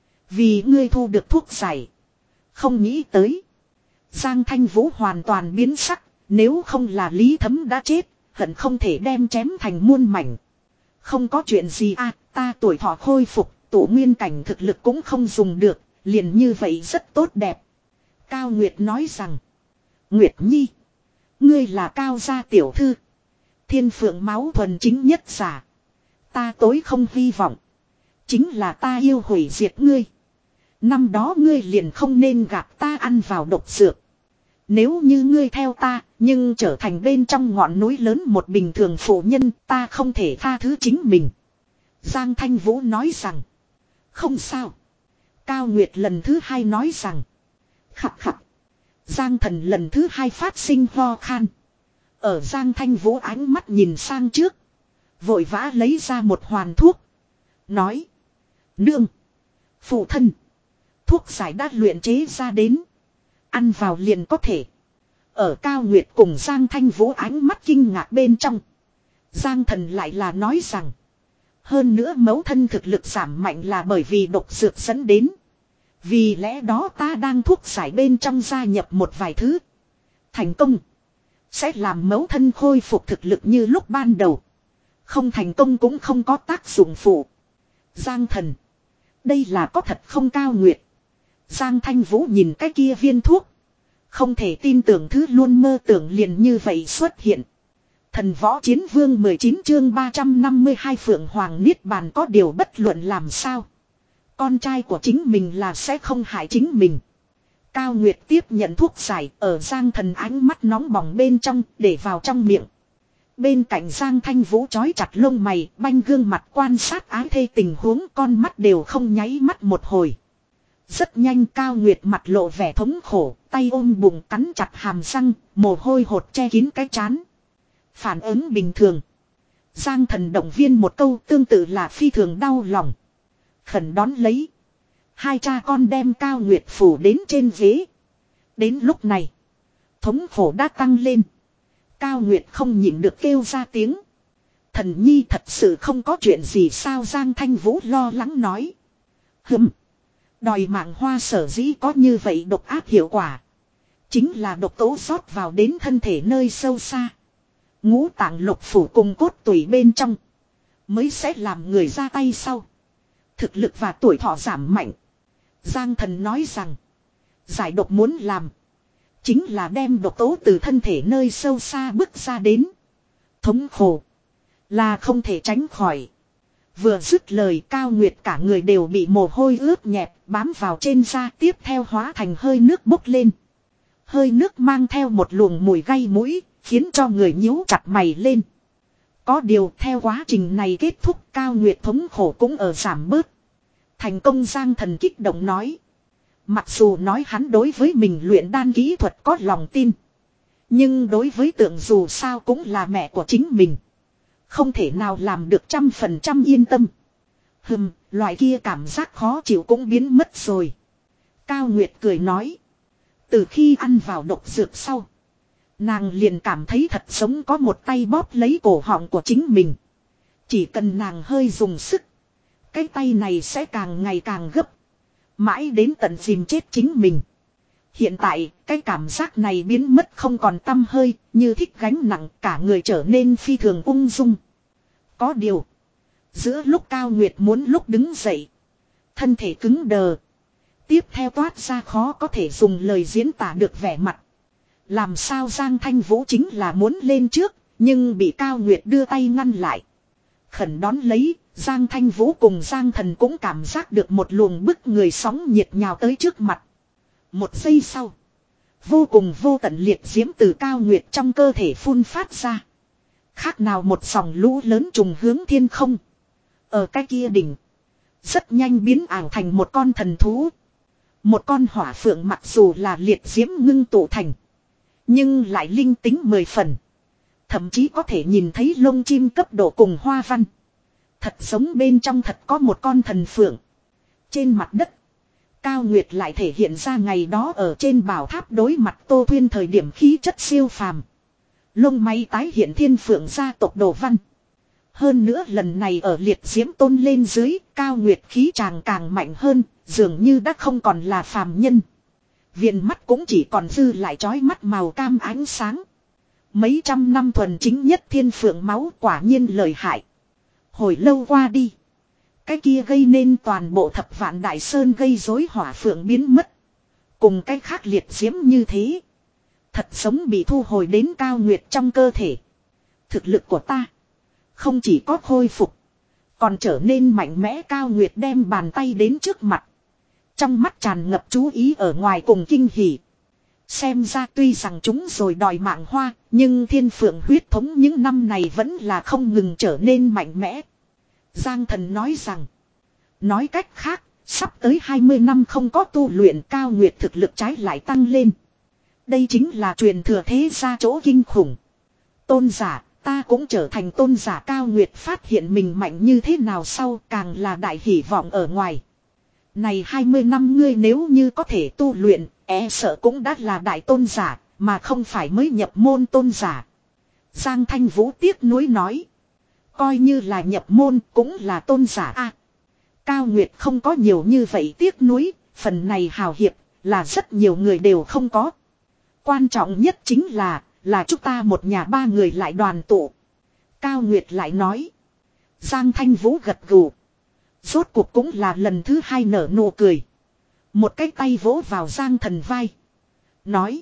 Vì ngươi thu được thuốc giải. Không nghĩ tới. Giang Thanh Vũ hoàn toàn biến sắc, nếu không là Lý Thấm đã chết, hận không thể đem chém thành muôn mảnh. Không có chuyện gì à, ta tuổi thọ khôi phục, tụ nguyên cảnh thực lực cũng không dùng được, liền như vậy rất tốt đẹp. Cao Nguyệt nói rằng, Nguyệt Nhi, ngươi là Cao gia tiểu thư, thiên phượng máu thuần chính nhất giả. Ta tối không hy vọng, chính là ta yêu hủy diệt ngươi. Năm đó ngươi liền không nên gạt ta ăn vào độc dược. Nếu như ngươi theo ta, nhưng trở thành bên trong ngọn núi lớn một bình thường phụ nhân, ta không thể tha thứ chính mình. Giang Thanh Vũ nói rằng, không sao. Cao Nguyệt lần thứ hai nói rằng, khặt khặt. Giang Thần lần thứ hai phát sinh ho khan. Ở Giang Thanh Vũ ánh mắt nhìn sang trước, vội vã lấy ra một hoàn thuốc. Nói, nương, phụ thân, thuốc giải đã luyện chế ra đến. Ăn vào liền có thể. Ở Cao Nguyệt cùng Giang Thanh Vũ ánh mắt kinh ngạc bên trong, Giang Thần lại là nói rằng, hơn nữa mẫu thân thực lực giảm mạnh là bởi vì độc dược dẫn đến. Vì lẽ đó ta đang thuốc giải bên trong gia nhập một vài thứ. Thành công sẽ làm mẫu thân khôi phục thực lực như lúc ban đầu. Không thành công cũng không có tác dụng phụ. Giang Thần, đây là có thật không? Cao Nguyệt, Giang Thanh Vũ nhìn cái kia viên thuốc, không thể tin tưởng thứ luôn mơ tưởng liền như vậy xuất hiện. Thần Võ Chiến Vương mười chín chương ba trăm năm mươi hai Phượng Hoàng Niết Bàn. Có điều bất luận làm sao, con trai của chính mình là sẽ không hại chính mình. Cao Nguyệt tiếp nhận thuốc giải, ở Giang Thần ánh mắt nóng bỏng bên trong, để vào trong miệng. Bên cạnh Giang Thanh Vũ chói chặt lông mày, banh gương mặt quan sát ái thê tình huống, con mắt đều không nháy mắt một hồi. Rất nhanh Cao Nguyệt mặt lộ vẻ thống khổ, tay ôm bụng cắn chặt hàm răng, mồ hôi hột che kín cái trán. Phản ứng bình thường. Giang Thần động viên một câu tương tự là phi thường đau lòng. Khẩn đón lấy. Hai cha con đem Cao Nguyệt phủ đến trên ghế. Đến lúc này, thống khổ đã tăng lên. Cao Nguyệt không nhịn được kêu ra tiếng. Thần nhi thật sự không có chuyện gì sao? Giang Thanh Vũ lo lắng nói. Hừm. Đòi mạng hoa sở dĩ có như vậy độc ác hiệu quả, chính là độc tố rót vào đến thân thể nơi sâu xa, ngũ tạng lục phủ cùng cốt tủy bên trong, mới sẽ làm người ra tay sau, thực lực và tuổi thọ giảm mạnh. Giang Thần nói rằng, giải độc muốn làm, chính là đem độc tố từ thân thể nơi sâu xa bức ra đến. Thống khổ là không thể tránh khỏi. Vừa dứt lời, Cao Nguyệt cả người đều bị mồ hôi ướt nhẹp bám vào trên da, tiếp theo hóa thành hơi nước bốc lên. Hơi nước mang theo một luồng mùi gây mũi, khiến cho người nhíu chặt mày lên. Có điều theo quá trình này kết thúc, Cao Nguyệt thống khổ cũng ở giảm bớt. Thành công. Giang Thần kích động nói. Mặc dù nói hắn đối với mình luyện đan kỹ thuật có lòng tin, nhưng đối với Tượng dù sao cũng là mẹ của chính mình, không thể nào làm được trăm phần trăm yên tâm. Hừm, loại kia cảm giác khó chịu cũng biến mất rồi. Cao Nguyệt cười nói. Từ khi ăn vào độc dược sau, nàng liền cảm thấy thật giống có một tay bóp lấy cổ họng của chính mình. Chỉ cần nàng hơi dùng sức, cái tay này sẽ càng ngày càng gấp, mãi đến tận dìm chết chính mình. Hiện tại, cái cảm giác này biến mất không còn tăm hơi, như thích gánh nặng, cả người trở nên phi thường ung dung. Có điều, giữa lúc Cao Nguyệt muốn lúc đứng dậy, thân thể cứng đờ, tiếp theo toát ra khó có thể dùng lời diễn tả được vẻ mặt. Làm sao? Giang Thanh Vũ chính là muốn lên trước, nhưng bị Cao Nguyệt đưa tay ngăn lại. Khẩn đón lấy, Giang Thanh Vũ cùng Giang Thần cũng cảm giác được một luồng bức người sóng nhiệt nhào tới trước mặt. Một giây sau, vô cùng vô tận liệt diễm từ Cao Nguyệt trong cơ thể phun phát ra. Khác nào một dòng lũ lớn trùng hướng thiên không. Ở cái kia đỉnh, rất nhanh biến ảo thành một con thần thú. Một con hỏa phượng, mặc dù là liệt diễm ngưng tụ thành, nhưng lại linh tính mười phần. Thậm chí có thể nhìn thấy lông chim cấp độ cùng hoa văn. Thật giống bên trong thật có một con thần phượng. Trên mặt đất, Cao Nguyệt lại thể hiện ra ngày đó ở trên bảo tháp đối mặt Tô Thuyên thời điểm khí chất siêu phàm. Lông mày tái hiện thiên phượng gia tộc đồ văn. Hơn nữa lần này ở liệt diễm tôn lên dưới, Cao Nguyệt khí chàng càng mạnh hơn, dường như đã không còn là phàm nhân. Viền mắt cũng chỉ còn dư lại trói mắt màu cam ánh sáng. Mấy trăm năm thuần chính nhất thiên phượng máu quả nhiên lợi hại. Hồi lâu qua đi. Cái kia gây nên toàn bộ thập vạn đại sơn gây rối hỏa phượng biến mất. Cùng cái khác liệt diễm như thế. Thật sống bị thu hồi đến Cao Nguyệt trong cơ thể. Thực lực của ta. Không chỉ có khôi phục. Còn trở nên mạnh mẽ. Cao Nguyệt đem bàn tay đến trước mặt. Trong mắt tràn ngập chú ý ở ngoài cùng kinh hỉ. Xem ra tuy rằng chúng rồi đòi mạng hoa. Nhưng thiên phượng huyết thống những năm này vẫn là không ngừng trở nên mạnh mẽ. Giang Thần nói rằng. Nói cách khác. Sắp tới hai mươi năm không có tu luyện. Cao Nguyệt thực lực trái lại tăng lên. Đây chính là truyền thừa thế gia chỗ kinh khủng. Tôn giả, ta cũng trở thành tôn giả. Cao Nguyệt phát hiện mình mạnh như thế nào sau càng là đại hỷ vọng ở ngoài. Này hai mươi năm ngươi nếu như có thể tu luyện, e sợ cũng đã là đại tôn giả, mà không phải mới nhập môn tôn giả. Giang Thanh Vũ tiếc nuối nói. Coi như là nhập môn cũng là tôn giả a. Cao Nguyệt không có nhiều như vậy tiếc nuối, phần này hào hiệp là rất nhiều người đều không có. Quan trọng nhất chính là, là chúng ta một nhà ba người lại đoàn tụ. Cao Nguyệt lại nói. Giang Thanh Vũ gật gù. Rốt cuộc cũng là lần thứ hai nở nụ cười. Một cái tay vỗ vào Giang Thần vai. Nói.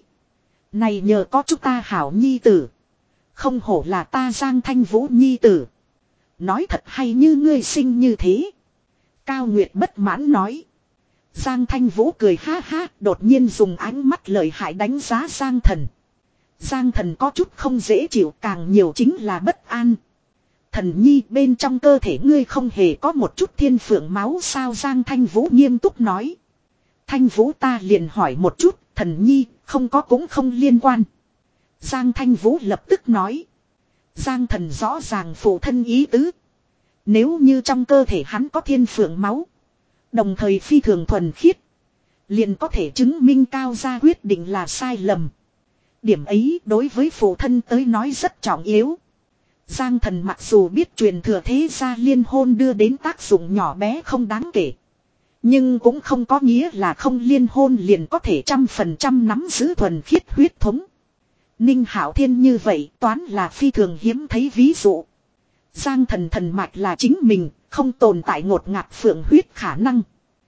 Này nhờ có chúng ta hảo nhi tử. Không hổ là ta Giang Thanh Vũ nhi tử. Nói thật hay như ngươi sinh như thế. Cao Nguyệt bất mãn nói. Giang Thanh Vũ cười ha ha, đột nhiên dùng ánh mắt lợi hại đánh giá Giang Thần. Giang Thần có chút không dễ chịu, càng nhiều chính là bất an. Thần nhi, bên trong cơ thể ngươi không hề có một chút thiên phượng máu sao? Giang Thanh Vũ nghiêm túc nói. Thanh Vũ, ta liền hỏi một chút, thần nhi, không có cũng không liên quan. Giang Thanh Vũ lập tức nói. Giang Thần rõ ràng phụ thân ý tứ. Nếu như trong cơ thể hắn có thiên phượng máu, đồng thời phi thường thuần khiết, liền có thể chứng minh Cao gia quyết định là sai lầm. Điểm ấy đối với phụ thân tới nói rất trọng yếu. Giang Thần mặc dù biết truyền thừa thế gia liên hôn đưa đến tác dụng nhỏ bé không đáng kể, nhưng cũng không có nghĩa là không liên hôn liền có thể trăm phần trăm nắm giữ thuần khiết huyết thống. Ninh Hạo Thiên như vậy toán là phi thường hiếm thấy ví dụ. Giang Thần thần mạch là chính mình, không tồn tại ngột ngạt phượng huyết khả năng.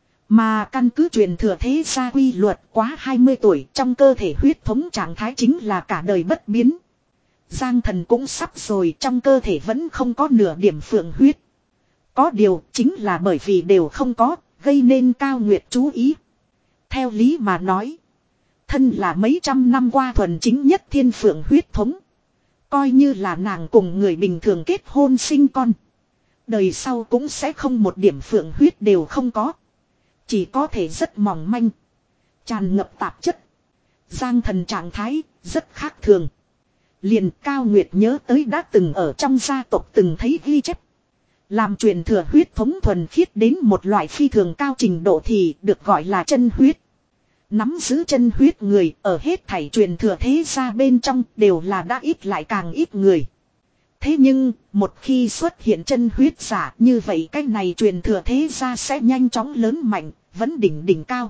Mà căn cứ truyền thừa thế gia quy luật, quá hai mươi tuổi trong cơ thể huyết thống trạng thái chính là cả đời bất biến. Giang Thần cũng sắp rồi, trong cơ thể vẫn không có nửa điểm phượng huyết. Có điều chính là bởi vì đều không có, gây nên Cao Nguyệt chú ý. Theo lý mà nói, thân là mấy trăm năm qua thuần chính nhất thiên phượng huyết thống. Coi như là nàng cùng người bình thường kết hôn sinh con, đời sau cũng sẽ không một điểm phượng huyết đều không có. Chỉ có thể rất mỏng manh, tràn ngập tạp chất. Giang Thần trạng thái rất khác thường. Liền Cao Nguyệt nhớ tới đã từng ở trong gia tộc từng thấy ghi chép. Làm truyền thừa huyết thống thuần khiết đến một loại phi thường cao trình độ thì được gọi là chân huyết. Nắm giữ chân huyết người ở hết thảy truyền thừa thế gia bên trong đều là đã ít lại càng ít người. Thế nhưng, một khi xuất hiện chân huyết giả như vậy cái này truyền thừa thế gia sẽ nhanh chóng lớn mạnh, vẫn đỉnh đỉnh cao.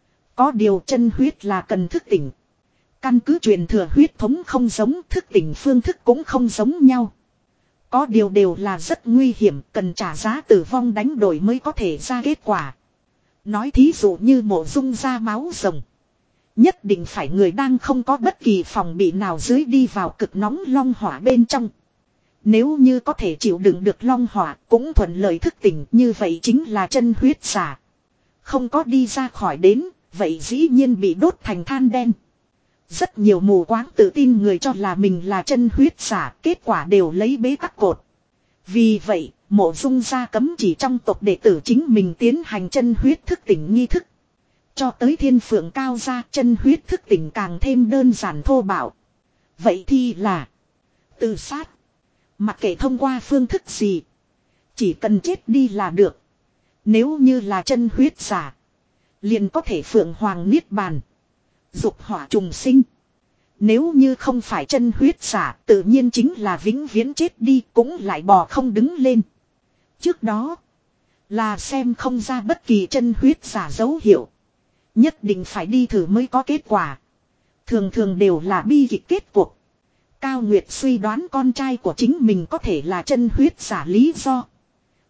Có điều chân huyết là cần thức tỉnh. Căn cứ truyền thừa huyết thống không giống, thức tỉnh phương thức cũng không giống nhau. Có điều đều là rất nguy hiểm, cần trả giá tử vong đánh đổi mới có thể ra kết quả. Nói thí dụ như Mộ Dung ra máu rồng. Nhất định phải người đang không có bất kỳ phòng bị nào dưới đi vào cực nóng long hỏa bên trong. Nếu như có thể chịu đựng được long hỏa cũng thuận lợi thức tỉnh, như vậy chính là chân huyết giả. Không có đi ra khỏi đến, vậy dĩ nhiên bị đốt thành than đen. Rất nhiều mù quáng tự tin người cho là mình là chân huyết giả, kết quả đều lấy bế tắc cột. Vì vậy, Mộ Dung gia cấm chỉ trong tộc đệ tử chính mình tiến hành chân huyết thức tỉnh nghi thức. Cho tới Thiên Phượng Cao gia, chân huyết thức tỉnh càng thêm đơn giản thô bạo. Vậy thì là tự sát. Mặc kệ thông qua phương thức gì, chỉ cần chết đi là được. Nếu như là chân huyết giả, liền có thể Phượng Hoàng Niết Bàn, dục hỏa trùng sinh. Nếu như không phải chân huyết giả, tự nhiên chính là vĩnh viễn chết đi cũng lại bò không đứng lên. Trước đó, là xem không ra bất kỳ chân huyết giả dấu hiệu. Nhất định phải đi thử mới có kết quả. Thường thường đều là bi kịch kết cuộc. Cao Nguyệt suy đoán con trai của chính mình có thể là chân huyết giả lý do.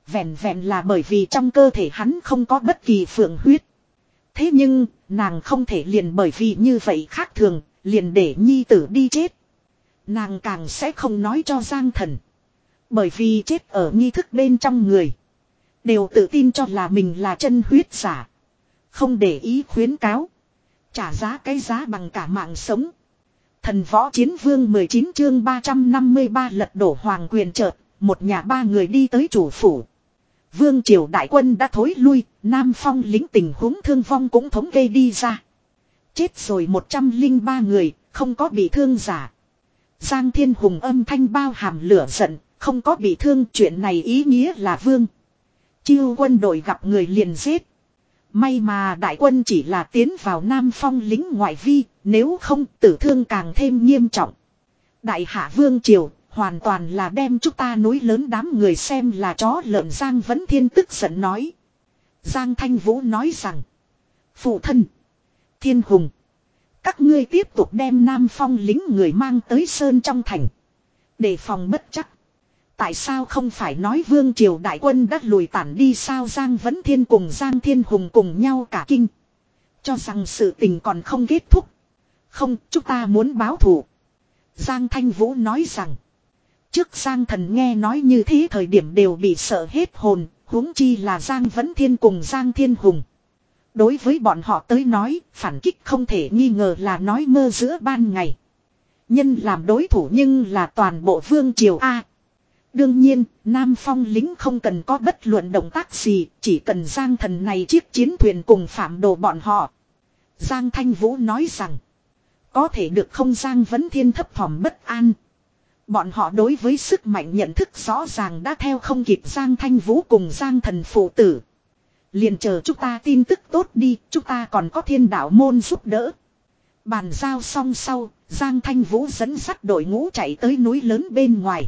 Vẹn vẹn là bởi vì trong cơ thể hắn không có bất kỳ phượng huyết. Thế nhưng, nàng không thể liền bởi vì như vậy khác thường, liền để nhi tử đi chết. Nàng càng sẽ không nói cho Giang Thần. Bởi vì chết ở nghi thức bên trong người. Đều tự tin cho là mình là chân huyết giả. Không để ý khuyến cáo. Trả giá cái giá bằng cả mạng sống. Thần võ chiến vương mười chín chương ba trăm năm mươi ba lật đổ hoàng quyền chợt. Một nhà ba người đi tới chủ phủ. Vương triều đại quân đã thối lui. Nam Phong lính tình huống thương vong cũng thống kê đi ra. Chết rồi một trăm lẻ ba người. Không có bị thương giả. Giang Thiên Hùng âm thanh bao hàm lửa giận. Không có bị thương, chuyện này ý nghĩa là vương Chiêu quân đội gặp người liền giết. May mà đại quân chỉ là tiến vào Nam Phong lính ngoại vi, nếu không tử thương càng thêm nghiêm trọng. Đại hạ vương triều, hoàn toàn là đem chúng ta núi lớn đám người xem là chó lợn. Giang Vấn Thiên tức giận nói. Giang Thanh Vũ nói rằng. Phụ thân, Thiên Hùng, các ngươi tiếp tục đem Nam Phong lính người mang tới sơn trong thành. Để phòng bất chắc. Tại sao không phải nói vương triều đại quân đã lùi tản đi sao? Giang Vấn Thiên cùng Giang Thiên Hùng cùng nhau cả kinh. Cho rằng sự tình còn không kết thúc. Không, chúng ta muốn báo thù. Giang Thanh Vũ nói rằng. Trước Giang Thần nghe nói như thế thời điểm đều bị sợ hết hồn. Huống chi là Giang Vấn Thiên cùng Giang Thiên Hùng. Đối với bọn họ tới nói, phản kích không thể nghi ngờ là nói mơ giữa ban ngày. Nhân làm đối thủ nhưng là toàn bộ vương triều A. Đương nhiên, Nam Phong lính không cần có bất luận động tác gì, chỉ cần Giang Thần này chiếc chiến thuyền cùng phạm đồ bọn họ. Giang Thanh Vũ nói rằng, có thể được không? Giang Vấn Thiên thấp thỏm bất an. Bọn họ đối với sức mạnh nhận thức rõ ràng đã theo không kịp Giang Thanh Vũ cùng Giang Thần phụ tử. Liền chờ chúng ta tin tức tốt đi, chúng ta còn có Thiên Đạo môn giúp đỡ. Bàn giao xong sau, Giang Thanh Vũ dẫn dắt đội ngũ chạy tới núi lớn bên ngoài.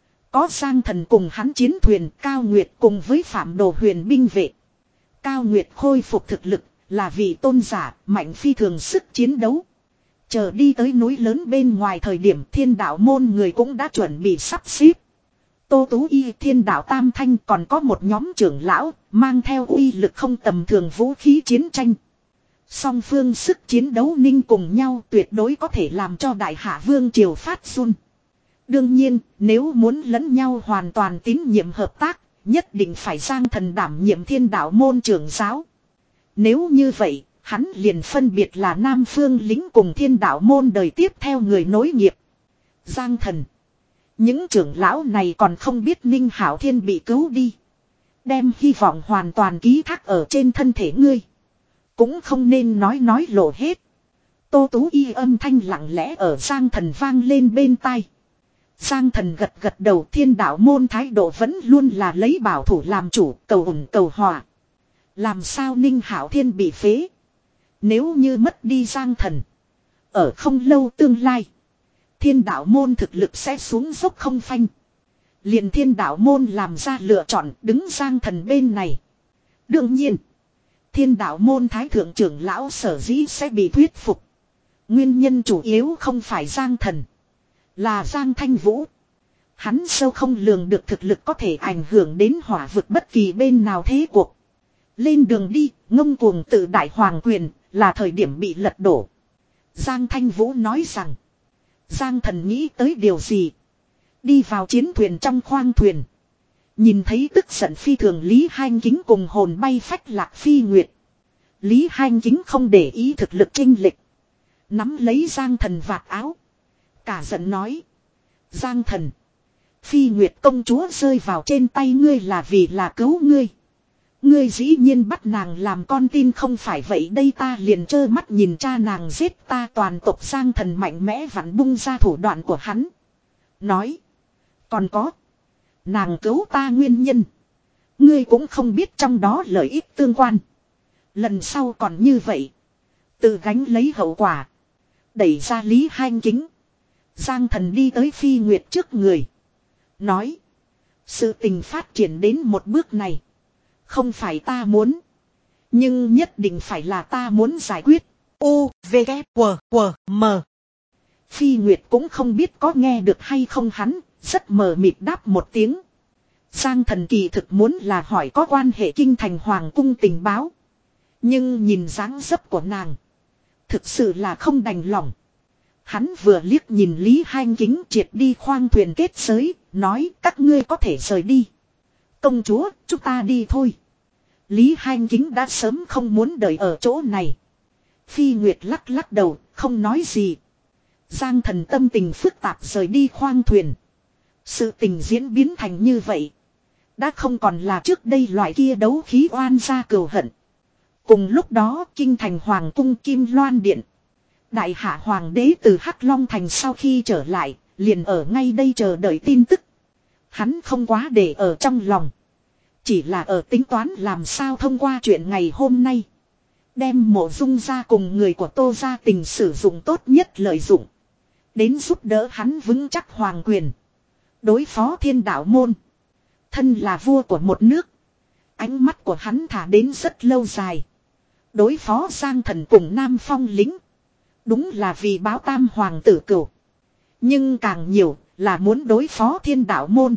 Có Giang Thần cùng hắn chiến thuyền, Cao Nguyệt cùng với Phạm Đồ huyền binh vệ. Cao Nguyệt khôi phục thực lực, là vị tôn giả, mạnh phi thường sức chiến đấu. Chờ đi tới núi lớn bên ngoài thời điểm Thiên Đạo môn người cũng đã chuẩn bị sắp xếp. Tô Tú Y, Thiên Đạo Tam Thanh còn có một nhóm trưởng lão, mang theo uy lực không tầm thường vũ khí chiến tranh. Song phương sức chiến đấu ninh cùng nhau tuyệt đối có thể làm cho Đại Hạ Vương triều phát run. Đương nhiên, nếu muốn lẫn nhau hoàn toàn tín nhiệm hợp tác, nhất định phải Giang Thần đảm nhiệm Thiên Đạo môn trưởng giáo. Nếu như vậy, hắn liền phân biệt là Nam Phương lính cùng Thiên Đạo môn đời tiếp theo người nối nghiệp. Giang Thần, những trưởng lão này còn không biết Ninh Hảo Thiên bị cứu đi. Đem hy vọng hoàn toàn ký thác ở trên thân thể ngươi. Cũng không nên nói nói lộ hết. Tô Tú Y âm thanh lặng lẽ ở Giang Thần vang lên bên tai. Giang Thần gật gật đầu. Thiên Đạo môn thái độ vẫn luôn là lấy bảo thủ làm chủ, cầu ổn cầu hòa. Làm sao Ninh Hảo Thiên bị phế? Nếu như mất đi Giang Thần, ở không lâu tương lai, Thiên Đạo môn thực lực sẽ xuống dốc không phanh. Liền Thiên Đạo môn làm ra lựa chọn đứng Giang Thần bên này. Đương nhiên, Thiên Đạo môn thái thượng trưởng lão sở dĩ sẽ bị thuyết phục. Nguyên nhân chủ yếu không phải Giang Thần, là Giang Thanh Vũ. Hắn sâu không lường được thực lực có thể ảnh hưởng đến hỏa vực bất kỳ bên nào thế cuộc. Lên đường đi, ngông cuồng tự đại hoàng quyền, là thời điểm bị lật đổ. Giang Thanh Vũ nói rằng. Giang Thần nghĩ tới điều gì? Đi vào chiến thuyền trong khoang thuyền. Nhìn thấy tức giận phi thường Lý Hanh Kính cùng hồn bay phách lạc phi nguyệt. Lý Hanh Kính không để ý thực lực chênh lệch, nắm lấy Giang Thần vạt áo. Cả giận nói. Giang Thần, phi nguyệt công chúa rơi vào trên tay ngươi là vì là cứu ngươi. Ngươi dĩ nhiên bắt nàng làm con tin không phải vậy đây ta liền trơ mắt nhìn cha nàng giết ta toàn tộc. Giang Thần mạnh mẽ vặn bung ra thủ đoạn của hắn. Nói. Còn có. Nàng cứu ta nguyên nhân. Ngươi cũng không biết trong đó lợi ích tương quan. Lần sau còn như vậy. Tự gánh lấy hậu quả. Đẩy ra Lý Hanh Kính. Giang Thần đi tới phi nguyệt trước người. Nói. Sự tình phát triển đến một bước này. Không phải ta muốn. Nhưng nhất định phải là ta muốn giải quyết. U, V, K, W, W, M. Phi Nguyệt cũng không biết có nghe được hay không hắn. Rất mờ mịt đáp một tiếng. Giang Thần kỳ thực muốn là hỏi có quan hệ kinh thành hoàng cung tình báo. Nhưng nhìn dáng dấp của nàng. Thực sự là không đành lòng. Hắn vừa liếc nhìn Lý Hanh Kính triệt đi khoang thuyền kết giới. Nói các ngươi có thể rời đi. Công chúa, chúng ta đi thôi. Lý Hanh Kính đã sớm không muốn đợi ở chỗ này. Phi Nguyệt lắc lắc đầu, không nói gì. Giang Thần tâm tình phức tạp rời đi khoang thuyền. Sự tình diễn biến thành như vậy. Đã không còn là trước đây loại kia đấu khí oan gia cừu hận. Cùng lúc đó kinh thành hoàng cung Kim Loan Điện. Đại hạ hoàng đế từ Hắc Long Thành sau khi trở lại, liền ở ngay đây chờ đợi tin tức. Hắn không quá để ở trong lòng. Chỉ là ở tính toán làm sao thông qua chuyện ngày hôm nay. Đem Mộ Dung ra cùng người của Tô gia tình sử dụng tốt nhất lợi dụng. Đến giúp đỡ hắn vững chắc hoàng quyền. Đối phó thiên đạo môn. Thân là vua của một nước. Ánh mắt của hắn thả đến rất lâu dài. Đối phó Giang Thần cùng Nam Phong lính. Đúng là vì báo tam hoàng tử cửu. Nhưng càng nhiều là muốn đối phó thiên đạo môn.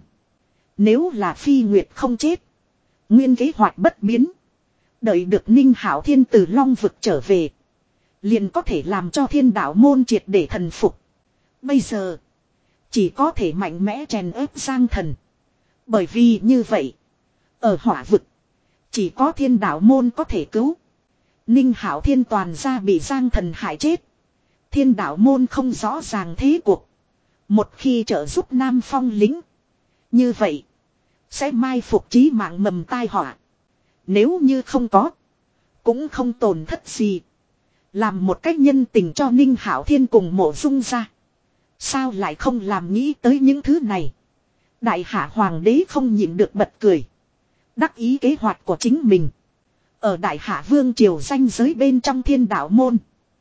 Nếu là Phi Nguyệt không chết. Nguyên kế hoạch bất biến. Đợi được Ninh Hạo Thiên từ Long vực trở về. Liền có thể làm cho thiên đạo môn triệt để thần phục. Bây giờ. Chỉ có thể mạnh mẽ chèn ép Giang Thần. Bởi vì như vậy. Ở hỏa vực. Chỉ có thiên đạo môn có thể cứu. Ninh Hạo Thiên toàn ra bị Giang Thần hại chết. Thiên đạo môn không rõ ràng thế cuộc. Một khi trợ giúp Nam Phong lính. Như vậy. Sẽ mai phục chí mạng mầm tai họa. Nếu như không có. Cũng không tổn thất gì. Làm một cách nhân tình cho Ninh Hạo Thiên cùng Mộ Dung ra. Sao lại không làm nghĩ tới những thứ này. Đại hạ hoàng đế không nhịn được bật cười. Đắc ý kế hoạch của chính mình. Ở đại hạ vương triều danh giới bên trong thiên đạo môn.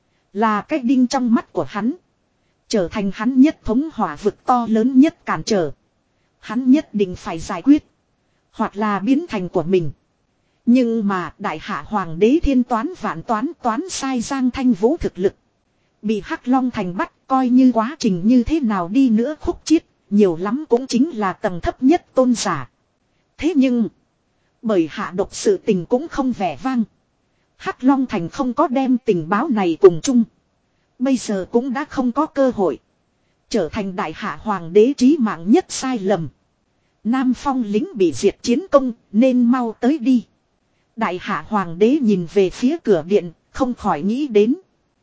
Là cái đinh trong mắt của hắn. Trở thành hắn nhất thống hỏa vực to lớn nhất cản trở. Hắn nhất định phải giải quyết. Hoặc là biến thành của mình. Nhưng mà đại hạ hoàng đế thiên toán vạn toán toán sai Giang Thanh Vũ thực lực. Bị Hắc Long Thành bắt coi như quá trình như thế nào đi nữa khúc chiết. Nhiều lắm cũng chính là tầng thấp nhất tôn giả. Thế nhưng. Bởi hạ độc sự tình cũng không vẻ vang. Hắc Long Thành không có đem tình báo này cùng chung. Bây giờ cũng đã không có cơ hội. Trở thành đại hạ hoàng đế trí mạng nhất sai lầm. Nam Phong lính bị diệt chiến công nên mau tới đi. Đại hạ hoàng đế nhìn về phía cửa điện không khỏi nghĩ đến.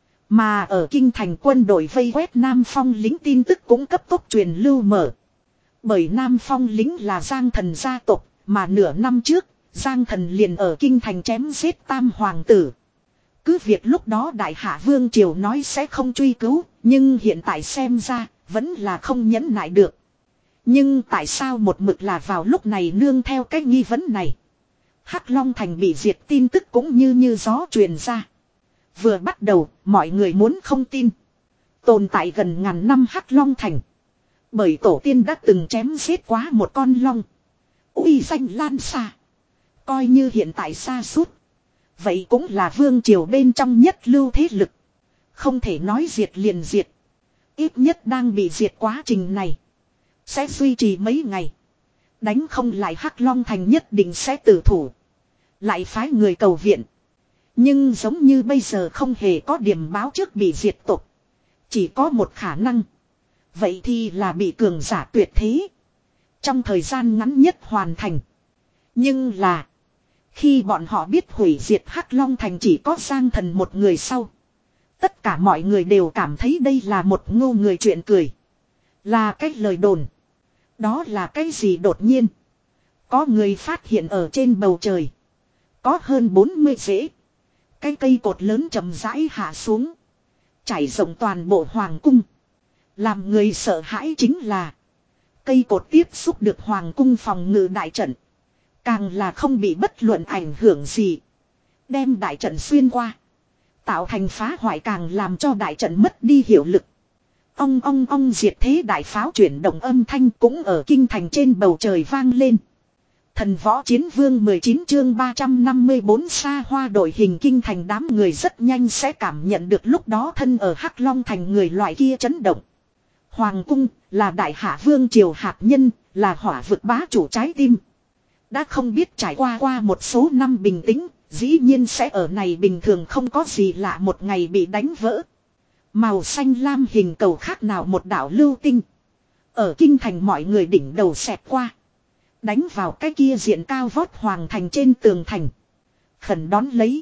Mà ở kinh thành quân đội vây quét Nam Phong lính tin tức cũng cấp tốc truyền lưu mở. Bởi Nam Phong lính là Giang Thần gia tộc mà nửa năm trước Giang Thần liền ở kinh thành chém giết tam hoàng tử. Cứ việc lúc đó đại hạ vương triều nói sẽ không truy cứu, nhưng hiện tại xem ra vẫn là không nhẫn nại được. Nhưng tại sao một mực là vào lúc này nương theo cái nghi vấn này. Hắc Long Thành bị diệt tin tức cũng như như gió truyền ra. Vừa bắt đầu mọi người muốn không tin. Tồn tại gần ngàn năm Hắc Long Thành. Bởi tổ tiên đã từng chém giết quá một con long. Uy danh lan xa. Coi như hiện tại xa suốt. Vậy cũng là vương triều bên trong nhất lưu thế lực. Không thể nói diệt liền diệt. Ít nhất đang bị diệt quá trình này. Sẽ duy trì mấy ngày. Đánh không lại Hắc Long Thành nhất định sẽ tử thủ. Lại phái người cầu viện. Nhưng giống như bây giờ không hề có điểm báo trước bị diệt tộc. Chỉ có một khả năng. Vậy thì là bị cường giả tuyệt thế. Trong thời gian ngắn nhất hoàn thành. Nhưng là. Khi bọn họ biết hủy diệt Hắc Long Thành chỉ có Giang Thần một người sau. Tất cả mọi người đều cảm thấy đây là một ngu người chuyện cười. Là cái lời đồn. Đó là cái gì đột nhiên. Có người phát hiện ở trên bầu trời. Có hơn bốn mươi rễ. Cái cây cột lớn chậm rãi hạ xuống. Trải rộng toàn bộ hoàng cung. Làm người sợ hãi chính là. Cây cột tiếp xúc được hoàng cung phòng ngự đại trận. Càng là không bị bất luận ảnh hưởng gì. Đem đại trận xuyên qua. Tạo thành phá hoại càng làm cho đại trận mất đi hiệu lực. Ong ong ong diệt thế đại pháo chuyển động âm thanh cũng ở kinh thành trên bầu trời vang lên. Thần võ chiến vương mười chín chương ba trăm năm mươi bốn xa hoa đội hình kinh thành đám người rất nhanh sẽ cảm nhận được lúc đó thân ở Hắc Long Thành người loại kia chấn động. Hoàng cung là đại hạ vương triều hạt nhân, là hỏa vực bá chủ trái tim. Đã không biết trải qua qua một số năm bình tĩnh, dĩ nhiên sẽ ở này bình thường không có gì lạ một ngày bị đánh vỡ. Màu xanh lam hình cầu khác nào một đạo lưu tinh. Ở kinh thành mọi người đỉnh đầu xẹt qua. Đánh vào cái kia diện cao vót hoàng thành trên tường thành. Khẩn đón lấy.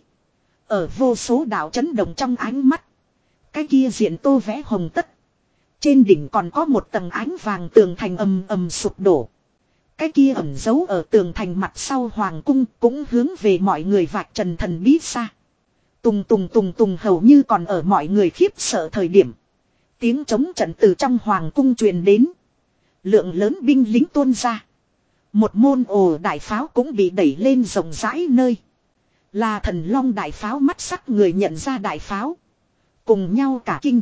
Ở vô số đạo chấn động trong ánh mắt. Cái kia diện tô vẽ hồng tất. Trên đỉnh còn có một tầng ánh vàng tường thành ầm ầm sụp đổ. Cái kia ẩn giấu ở tường thành mặt sau hoàng cung cũng hướng về mọi người vạch trần thần bí xa. Tùng tùng tùng tùng hầu như còn ở mọi người khiếp sợ thời điểm. Tiếng trống trận từ trong hoàng cung truyền đến. Lượng lớn binh lính tuôn ra. Một môn ồ đại pháo cũng bị đẩy lên rộng rãi nơi. Là thần long đại pháo, mắt sắc người nhận ra đại pháo. Cùng nhau cả kinh.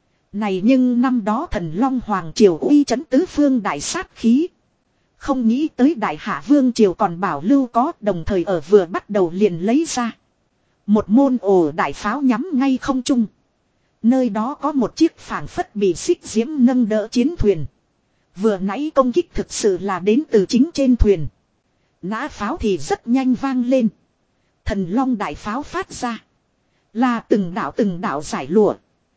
Này nhưng năm đó thần long hoàng triều uy trấn tứ phương đại sát khí. Không nghĩ tới đại hạ vương triều còn bảo lưu có, đồng thời ở vừa bắt đầu liền lấy ra. Một môn ồ đại pháo nhắm ngay không trung. Nơi đó có một chiếc phảng phất bị xích diễm nâng đỡ chiến thuyền. Vừa nãy công kích thực sự là đến từ chính trên thuyền. Nã pháo thì rất nhanh vang lên. Thần long đại pháo phát ra. Là từng đạo từng đạo giải lụa.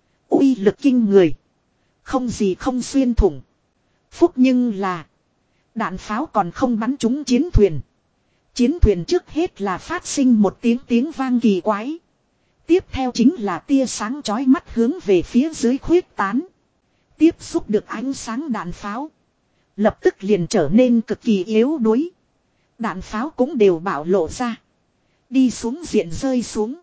Uy lực kinh người. Không gì không xuyên thủng. Phúc nhưng là. Đạn pháo còn không bắn trúng chiến thuyền. Chiến thuyền trước hết là phát sinh một tiếng tiếng vang kỳ quái. Tiếp theo chính là tia sáng chói mắt hướng về phía dưới khuyết tán. Tiếp xúc được ánh sáng đạn pháo. Lập tức liền trở nên cực kỳ yếu đuối. Đạn pháo cũng đều bạo lộ ra. Đi xuống diện rơi xuống.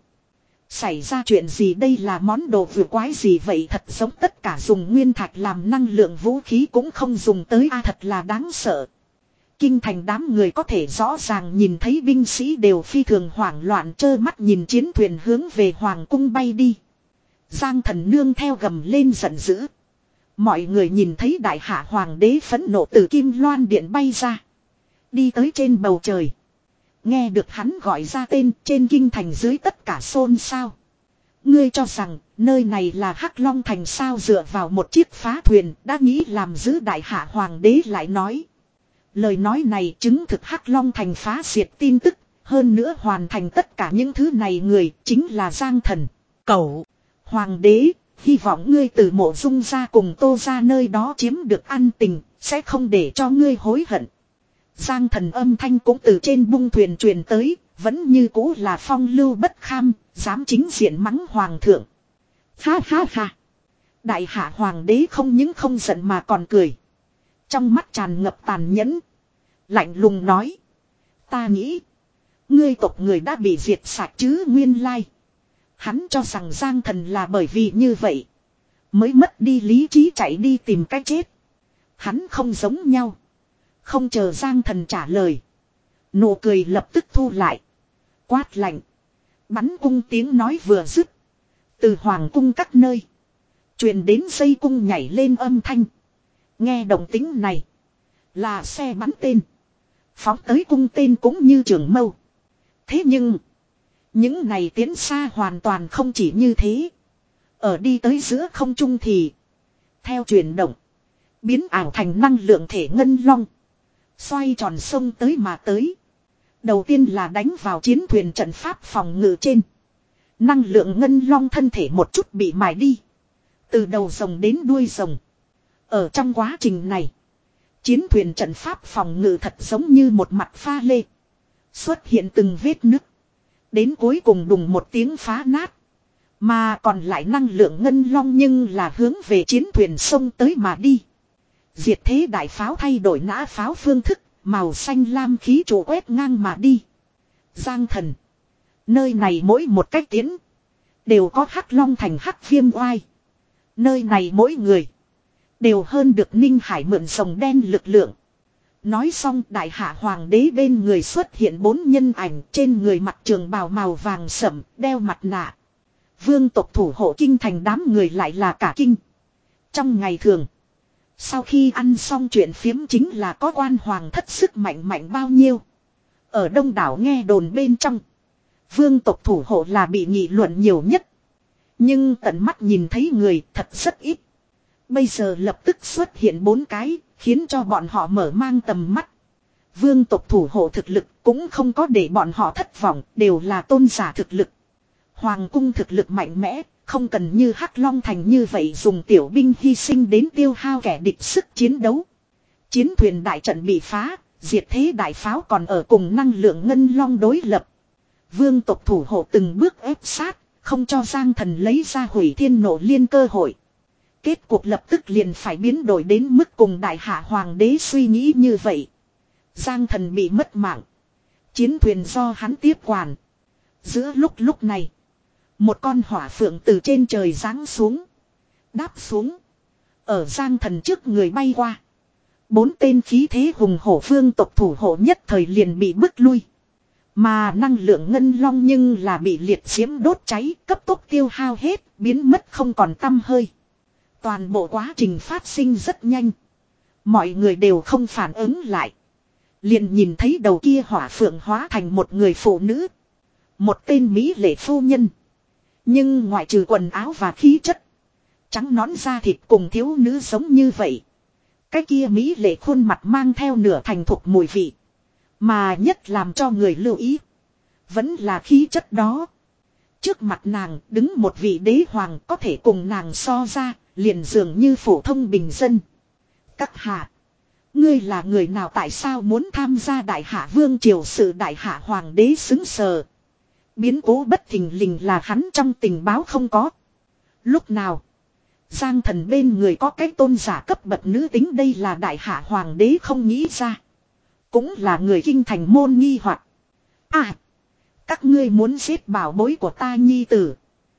Xảy ra chuyện gì đây, là món đồ vừa quái gì vậy, thật giống tất cả dùng nguyên thạch làm năng lượng vũ khí cũng không dùng tới, a thật là đáng sợ. Kinh thành đám người có thể rõ ràng nhìn thấy binh sĩ đều phi thường hoảng loạn trơ mắt nhìn chiến thuyền hướng về hoàng cung bay đi. Giang Thần Nương theo gầm lên giận dữ. Mọi người nhìn thấy đại hạ hoàng đế phẫn nộ từ Kim Loan Điện bay ra. Đi tới trên bầu trời. Nghe được hắn gọi ra tên, trên kinh thành dưới tất cả xôn xao. Ngươi cho rằng nơi này là Hắc Long thành sao, dựa vào một chiếc phá thuyền đã nghĩ làm giữ đại hạ hoàng đế lại nói. Lời nói này chứng thực Hắc Long thành phá diệt tin tức, hơn nữa hoàn thành tất cả những thứ này người chính là Giang Thần. Cẩu, hoàng đế, hy vọng ngươi từ Mộ Dung ra cùng Tô ra nơi đó chiếm được an tình, sẽ không để cho ngươi hối hận. Giang Thần âm thanh cũng từ trên bung thuyền truyền tới, vẫn như cũ là phong lưu bất kham, dám chính diện mắng hoàng thượng. Ha ha ha. Đại hạ hoàng đế không những không giận mà còn cười. Trong mắt tràn ngập tàn nhẫn. Lạnh lùng nói. Ta nghĩ. Ngươi tộc người đã bị diệt sạch chứ nguyên lai. Hắn cho rằng Giang Thần là bởi vì như vậy. Mới mất đi lý trí chạy đi tìm cách chết. Hắn không giống nhau. Không chờ Giang Thần trả lời. Nụ cười lập tức thu lại. Quát lạnh. Bắn cung tiếng nói vừa dứt. Từ hoàng cung các nơi. Truyền đến dây cung nhảy lên âm thanh. Nghe động tính này. Là xe bắn tên. Phóng tới cung tên cũng như trường mâu. Thế nhưng. Những này tiến xa hoàn toàn không chỉ như thế. Ở đi tới giữa không trung thì. Theo chuyển động. Biến ảo thành năng lượng thể ngân long. Xoay tròn sông tới mà tới. Đầu tiên là đánh vào chiến thuyền trận pháp phòng ngự trên. Năng lượng ngân long thân thể một chút bị mài đi. Từ đầu rồng đến đuôi rồng. Ở trong quá trình này. Chiến thuyền trận pháp phòng ngự thật giống như một mặt pha lê. Xuất hiện từng vết nứt. Đến cuối cùng đùng một tiếng phá nát. Mà còn lại năng lượng ngân long nhưng là hướng về chiến thuyền sông tới mà đi. Diệt thế đại pháo thay đổi nã pháo phương thức. Màu xanh lam khí trụ quét ngang mà đi. Giang Thần. Nơi này mỗi một cách tiến. Đều có Hắc Long thành Hắc Viêm oai. Nơi này mỗi người. Đều hơn được Ninh Hải mượn rồng đen lực lượng. Nói xong đại hạ hoàng đế bên người xuất hiện bốn nhân ảnh. Trên người mặc trường bào màu vàng sẫm, đeo mặt nạ. Vương tộc thủ hộ kinh thành đám người lại là cả kinh. Trong ngày thường. Sau khi ăn xong chuyện phiếm chính là có quan hoàng thất sức mạnh mạnh bao nhiêu. Ở đông đảo nghe đồn bên trong. Vương tộc thủ hộ là bị nghị luận nhiều nhất. Nhưng tận mắt nhìn thấy người thật rất ít. Bây giờ lập tức xuất hiện bốn cái, khiến cho bọn họ mở mang tầm mắt. Vương tộc thủ hộ thực lực cũng không có để bọn họ thất vọng, đều là tôn giả thực lực. Hoàng cung thực lực mạnh mẽ, không cần như Hắc Long Thành như vậy dùng tiểu binh hy sinh đến tiêu hao kẻ địch sức chiến đấu. Chiến thuyền đại trận bị phá, diệt thế đại pháo còn ở cùng năng lượng ngân long đối lập. Vương tộc thủ hộ từng bước ép sát, không cho Giang Thần lấy ra hủy thiên nộ liên cơ hội. Kết cuộc lập tức liền phải biến đổi đến mức cùng đại hạ hoàng đế suy nghĩ như vậy. Giang Thần bị mất mạng. Chiến thuyền do hắn tiếp quản. Giữa lúc lúc này, một con hỏa phượng từ trên trời giáng xuống. Đáp xuống. Ở Giang Thần trước người bay qua. Bốn tên khí thế hùng hổ vương tộc thủ hộ nhất thời liền bị bức lui. Mà năng lượng ngân long nhưng là bị liệt diễm đốt cháy, cấp tốc tiêu hao hết, biến mất không còn tăm hơi. Toàn bộ quá trình phát sinh rất nhanh. Mọi người đều không phản ứng lại. Liền nhìn thấy đầu kia hỏa phượng hóa thành một người phụ nữ. Một tên mỹ lệ phu nhân. Nhưng ngoại trừ quần áo và khí chất, trắng nõn da thịt cùng thiếu nữ giống như vậy. Cái kia mỹ lệ khuôn mặt mang theo nửa thành thục mùi vị. Mà nhất làm cho người lưu ý, vẫn là khí chất đó. Trước mặt nàng đứng một vị đế hoàng, có thể cùng nàng so ra, liền dường như phổ thông bình dân. Các hạ, ngươi là người nào, tại sao muốn tham gia đại hạ vương triều sự? Đại hạ hoàng đế xứng sờ. Biến cố bất thình lình là hắn trong tình báo không có. Lúc nào Giang Thần bên người có cái tôn giả cấp bậc nữ tính, đây là đại hạ hoàng đế không nghĩ ra. Cũng là người kinh thành môn nghi hoặc. À, các ngươi muốn giết bảo bối của ta nhi tử,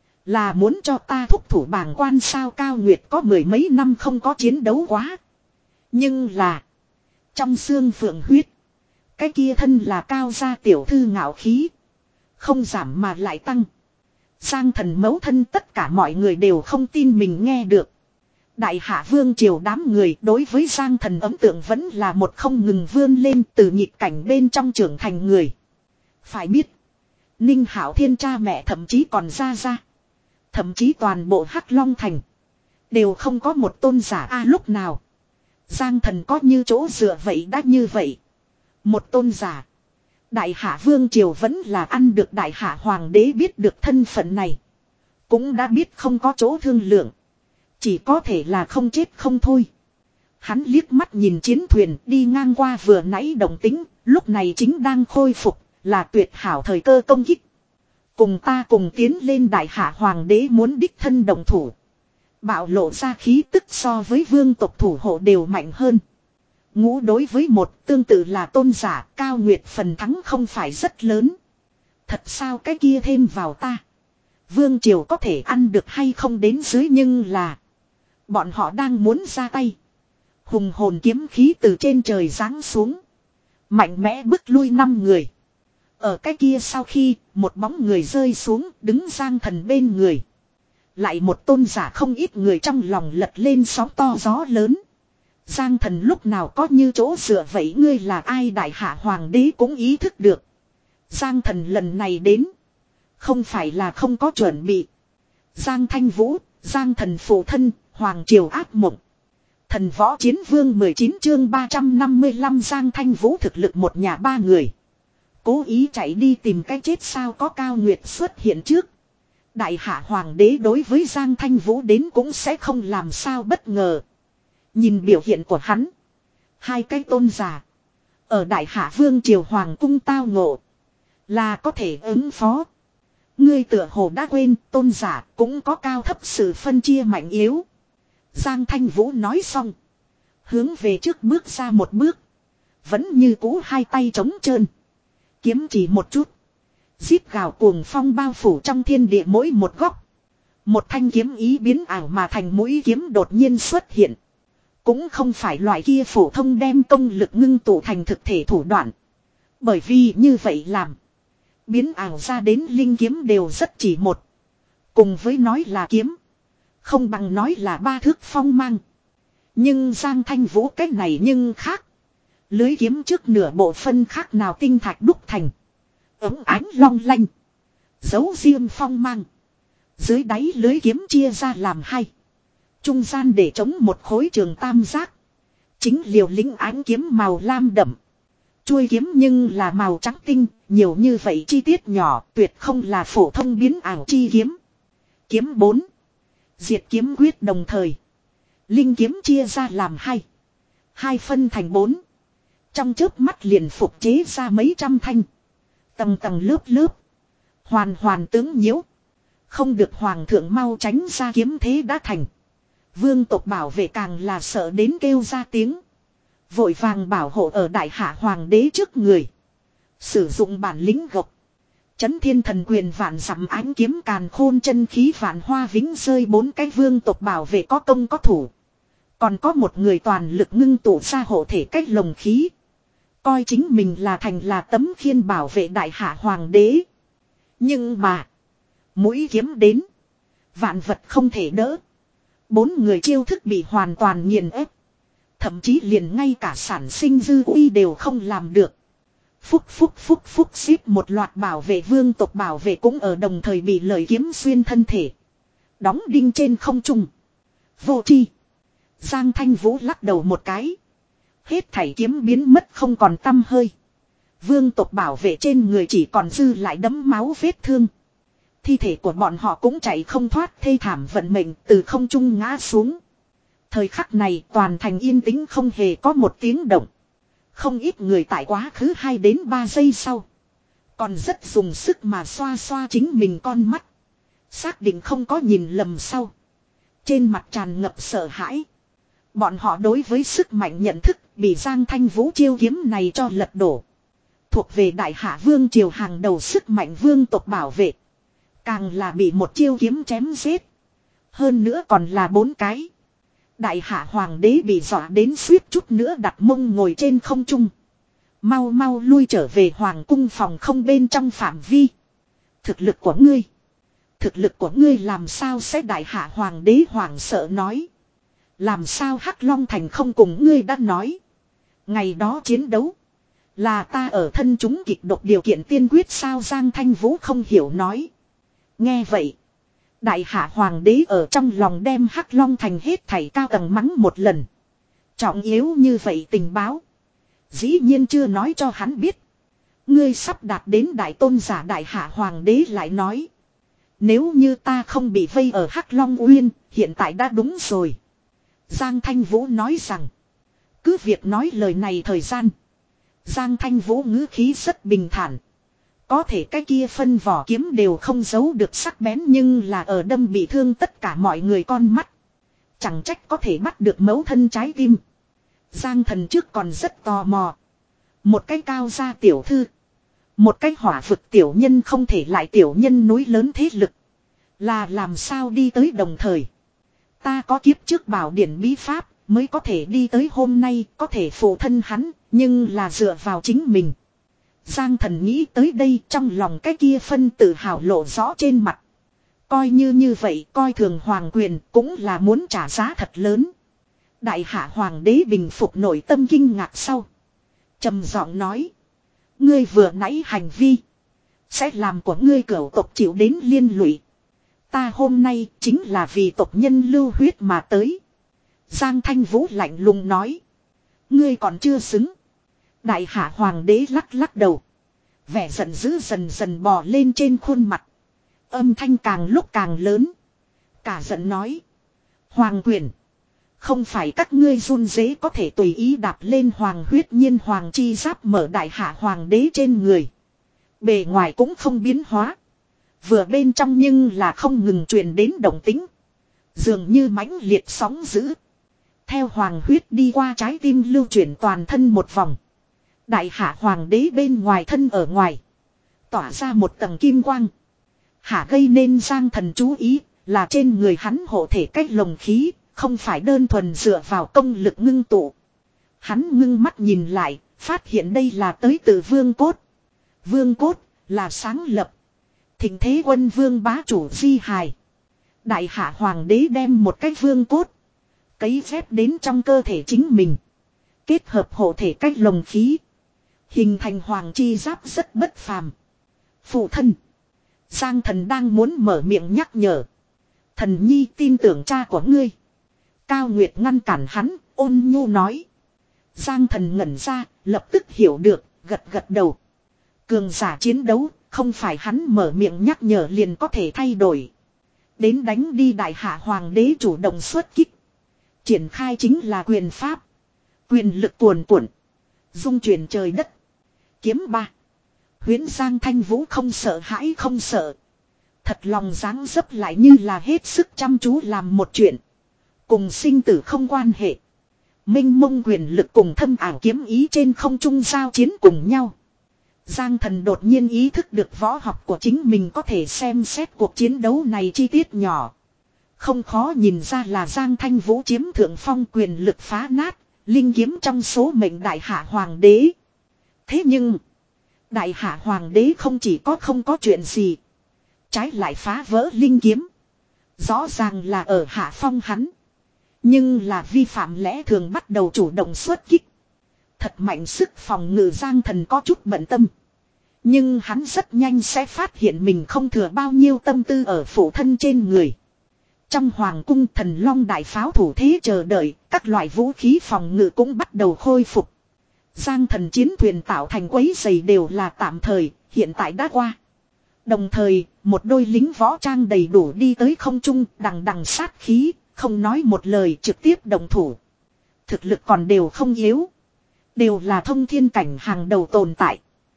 là muốn cho ta thúc thủ bàng quan sao? Cao Nguyệt có mười mấy năm không có chiến đấu quá, nhưng là trong xương phượng huyết, cái kia thân là Cao gia tiểu thư ngạo khí không giảm mà lại tăng. Giang Thần mẫu thân tất cả mọi người đều không tin mình nghe được. Đại hạ vương triều đám người đối với Giang Thần ấn tượng vẫn là một không ngừng vươn lên từ nhịp cảnh bên trong trưởng thành người. Phải biết, Ninh Hạo Thiên cha mẹ thậm chí còn ra ra, thậm chí toàn bộ Hắc Long Thành đều không có một tôn giả. A à, lúc nào Giang Thần có như chỗ dựa vậy đã như vậy. Một tôn giả, đại hạ vương triều vẫn là ăn được. Đại hạ hoàng đế biết được thân phận này, cũng đã biết không có chỗ thương lượng, chỉ có thể là không chết không thôi. Hắn liếc mắt nhìn chiến thuyền đi ngang qua vừa nãy động tính, lúc này chính đang khôi phục, là tuyệt hảo thời cơ công kích. Cùng ta cùng tiến lên. Đại hạ hoàng đế muốn đích thân động thủ, bạo lộ ra khí tức so với vương tộc thủ hộ đều mạnh hơn. Ngũ đối với một, tương tự là tôn giả. Cao Nguyệt phần thắng không phải rất lớn. Thật sao? Cái kia thêm vào ta, vương triều có thể ăn được hay không đến dưới, nhưng là bọn họ đang muốn ra tay. Hùng hồn kiếm khí từ trên trời giáng xuống, mạnh mẽ bức lui năm người. Ở cái kia sau khi một bóng người rơi xuống, đứng Giang Thần bên người. Lại một tôn giả, không ít người trong lòng lật lên sóng to gió lớn. Giang Thần lúc nào có như chỗ dựa vậy? Ngươi là ai? Đại hạ hoàng đế cũng ý thức được Giang Thần lần này đến không phải là không có chuẩn bị. Giang Thanh Vũ, Giang Thần phụ thân, hoàng triều ác mộng. Thần võ chiến vương mười chín chương ba trăm năm mươi lăm. Giang Thanh Vũ thực lực một nhà ba người, cố ý chạy đi tìm cái chết sao? Có Cao Nguyệt xuất hiện trước, đại hạ hoàng đế đối với Giang Thanh Vũ đến cũng sẽ không làm sao bất ngờ. Nhìn biểu hiện của hắn, hai cái tôn giả ở đại hạ vương triều hoàng cung tao ngộ, là có thể ứng phó. Ngươi tựa hồ đã quên, tôn giả cũng có cao thấp sự phân chia mạnh yếu. Giang Thanh Vũ nói xong, hướng về trước bước ra một bước, vẫn như cũ hai tay trống trơn, kiếm chỉ một chút, giết gào cuồng phong bao phủ trong thiên địa mỗi một góc. Một thanh kiếm ý biến ảo mà thành mũi kiếm đột nhiên xuất hiện. Cũng không phải loại kia phổ thông đem công lực ngưng tụ thành thực thể thủ đoạn, bởi vì như vậy làm, biến ảo ra đến linh kiếm đều rất chỉ một. Cùng với nói là kiếm, không bằng nói là ba thước phong mang. Nhưng Giang Thanh Vũ cái này nhưng khác. Lưới kiếm trước nửa bộ phân khác nào tinh thạch đúc thành, ống ánh long lanh, dấu riêng phong mang. Dưới đáy lưới kiếm chia ra làm hai, Trung gian để chống một khối trường tam giác. Chính liều lĩnh ánh kiếm màu lam đậm. Chuôi kiếm nhưng là màu trắng tinh, nhiều như vậy chi tiết nhỏ, tuyệt không là phổ thông biến ảo chi kiếm. Kiếm bốn. Diệt kiếm quyết đồng thời. Linh kiếm chia ra làm hai. Hai phân thành bốn. Trong chớp mắt liền phục chế ra mấy trăm thanh. Tầng tầng lớp lớp. Hoàn hoàn tướng nhiễu. Không được hoàng thượng mau tránh ra kiếm thế đã thành. Vương tộc bảo vệ càng là sợ đến kêu ra tiếng. Vội vàng bảo hộ ở đại hạ hoàng đế trước người. Sử dụng bản lĩnh gộc. Chấn thiên thần quyền vạn dặm ánh kiếm càn khôn chân khí vạn hoa vĩnh rơi bốn cái vương tộc bảo vệ có công có thủ. Còn có một người toàn lực ngưng tụ ra hộ thể cách lồng khí. Coi chính mình là thành là tấm khiên bảo vệ đại hạ hoàng đế. Nhưng mà. Mũi kiếm đến. Vạn vật không thể đỡ. Bốn người chiêu thức bị hoàn toàn nghiền ép. Thậm chí liền ngay cả sản sinh dư uy đều không làm được. Phúc phúc phúc phúc xếp một loạt bảo vệ vương tộc bảo vệ cũng ở đồng thời bị lời kiếm xuyên thân thể. Đóng đinh trên không trung. Vô tri. Giang Thanh Vũ lắc đầu một cái. Hết thảy kiếm biến mất không còn tăm hơi. Vương tộc bảo vệ trên người chỉ còn dư lại đấm máu vết thương. Thi thể của bọn họ cũng chạy không thoát thê thảm vận mệnh từ không trung ngã xuống. Thời khắc này toàn thành yên tĩnh không hề có một tiếng động. Không ít người tại quá khứ hai đến ba giây sau. Còn rất dùng sức mà xoa xoa chính mình con mắt. Xác định không có nhìn lầm sau. Trên mặt tràn ngập sợ hãi. Bọn họ đối với sức mạnh nhận thức bị Giang Thanh Vũ chiêu kiếm này cho lật đổ. Thuộc về đại hạ vương triều hàng đầu sức mạnh vương tộc bảo vệ. Càng là bị một chiêu kiếm chém giết. Hơn nữa còn là bốn cái. Đại hạ hoàng đế bị dọa đến suýt chút nữa đặt mông ngồi trên không trung. Mau mau lui trở về hoàng cung phòng không bên trong phạm vi. Thực lực của ngươi. Thực lực của ngươi làm sao sẽ đại hạ hoàng đế hoàng sợ nói. Làm sao Hắc Long Thành không cùng ngươi đã nói. Ngày đó chiến đấu. Là ta ở thân chúng kịch độc điều kiện tiên quyết sao Giang Thanh Vũ không hiểu nói. Nghe vậy. Đại hạ hoàng đế ở trong lòng đem Hắc Long Thành hết thảy cao tầng mắng một lần. Trọng yếu như vậy tình báo. Dĩ nhiên chưa nói cho hắn biết. Ngươi sắp đạt đến đại tôn giả đại hạ hoàng đế lại nói. Nếu như ta không bị vây ở Hắc Long Uyên, hiện tại đã đúng rồi. Giang Thanh Vũ nói rằng. Cứ việc nói lời này thời gian. Giang Thanh Vũ ngữ khí rất bình thản. Có thể cái kia phân vỏ kiếm đều không giấu được sắc bén nhưng là ở đâm bị thương tất cả mọi người con mắt. Chẳng trách có thể bắt được mẫu thân trái tim. Giang thần trước còn rất tò mò. Một cái cao gia tiểu thư. Một cái hỏa vực tiểu nhân không thể lại tiểu nhân núi lớn thế lực. Là làm sao đi tới đồng thời. Ta có kiếp trước bảo điển bí pháp mới có thể đi tới hôm nay có thể phụ thân hắn nhưng là dựa vào chính mình. Giang thần nghĩ tới đây trong lòng cái kia phân tự hào lộ rõ trên mặt. Coi như như vậy coi thường hoàng quyền cũng là muốn trả giá thật lớn. Đại hạ hoàng đế bình phục nội tâm kinh ngạc sau. Trầm giọng nói. Ngươi vừa nãy hành vi. Sẽ làm của ngươi cửu tộc chịu đến liên lụy. Ta hôm nay chính là vì tộc nhân lưu huyết mà tới. Giang Thanh Vũ lạnh lùng nói. Ngươi còn chưa xứng. Đại hạ hoàng đế lắc lắc đầu. Vẻ giận dữ dần dần bò lên trên khuôn mặt. Âm thanh càng lúc càng lớn. Cả giận nói. Hoàng quyền. Không phải các ngươi run dế có thể tùy ý đạp lên hoàng huyết nhiên hoàng chi giáp mở đại hạ hoàng đế trên người. Bề ngoài cũng không biến hóa. Vừa bên trong nhưng là không ngừng truyền đến động tĩnh. Dường như mãnh liệt sóng dữ. Theo hoàng huyết đi qua trái tim lưu chuyển toàn thân một vòng. Đại hạ hoàng đế bên ngoài thân ở ngoài. Tỏa ra một tầng kim quang. Hạ gây nên Giang thần chú ý là trên người hắn hộ thể cách lồng khí. Không phải đơn thuần dựa vào công lực ngưng tụ. Hắn ngưng mắt nhìn lại. Phát hiện đây là tới từ vương cốt. Vương cốt là sáng lập. Thịnh thế quân vương bá chủ di hài. Đại hạ hoàng đế đem một cái vương cốt. Cấy phép đến trong cơ thể chính mình. Kết hợp hộ thể cách lồng khí. Hình thành hoàng chi giáp rất bất phàm. Phụ thân. Giang thần đang muốn mở miệng nhắc nhở. Thần nhi tin tưởng cha của ngươi. Cao Nguyệt ngăn cản hắn, ôn nhu nói. Giang Thần ngẩn ra, lập tức hiểu được, gật gật đầu. Cường giả chiến đấu, không phải hắn mở miệng nhắc nhở liền có thể thay đổi. Đến đánh đi đại hạ hoàng đế chủ động xuất kích. Triển khai chính là quyền pháp. Quyền lực cuồn cuộn. Dung chuyển trời đất. Kiếm ba. Huyễn Giang Thanh Vũ không sợ hãi không sợ. Thật lòng dáng dấp lại như là hết sức chăm chú làm một chuyện. Cùng sinh tử không quan hệ. Minh mông quyền lực cùng thâm ảo kiếm ý trên không trung giao chiến cùng nhau. Giang Thần đột nhiên ý thức được võ học của chính mình có thể xem xét cuộc chiến đấu này chi tiết nhỏ. Không khó nhìn ra là Giang Thanh Vũ chiếm thượng phong, quyền lực phá nát, linh kiếm trong số mệnh đại hạ hoàng đế. Thế nhưng, đại hạ hoàng đế không chỉ có không có chuyện gì, trái lại phá vỡ linh kiếm. Rõ ràng là ở hạ phong hắn, nhưng là vi phạm lẽ thường bắt đầu chủ động xuất kích. Thật mạnh sức phòng ngự, Giang Thần có chút bận tâm. Nhưng hắn rất nhanh sẽ phát hiện mình không thừa bao nhiêu tâm tư ở phụ thân trên người. Trong hoàng cung, Thần Long đại pháo thủ thế chờ đợi, các loại vũ khí phòng ngự cũng bắt đầu khôi phục. Giang Thần chiến thuyền tạo thành quấy giày đều là tạm thời, hiện tại đã qua. Đồng thời, một đôi lính võ trang đầy đủ đi tới không trung, đằng đằng sát khí, không nói một lời trực tiếp động thủ. Thực lực còn đều không yếu. Đều là thông thiên cảnh hàng đầu tồn tại.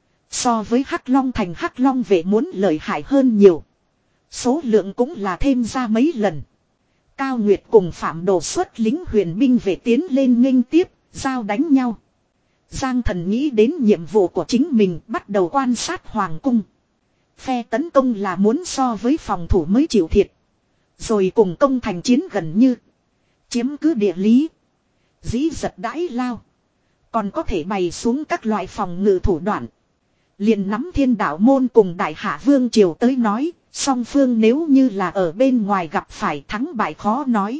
So với Hắc Long thành Hắc Long vệ muốn lợi hại hơn nhiều. Số lượng cũng là thêm ra mấy lần. Cao Nguyệt cùng Phạm Đồ xuất lính huyền binh về tiến lên nghênh tiếp, giao đánh nhau. Giang Thần nghĩ đến nhiệm vụ của chính mình, bắt đầu quan sát hoàng cung. Phe tấn công là muốn so với phòng thủ mới chịu thiệt. Rồi cùng công thành chiến gần như. Chiếm cứ địa lý. Dĩ giật đãi lao. Còn có thể bày xuống các loại phòng ngự thủ đoạn. Liền nắm Thiên Đạo môn cùng Đại Hạ Vương Triều tới nói. Song phương nếu như là ở bên ngoài gặp phải thắng bại khó nói.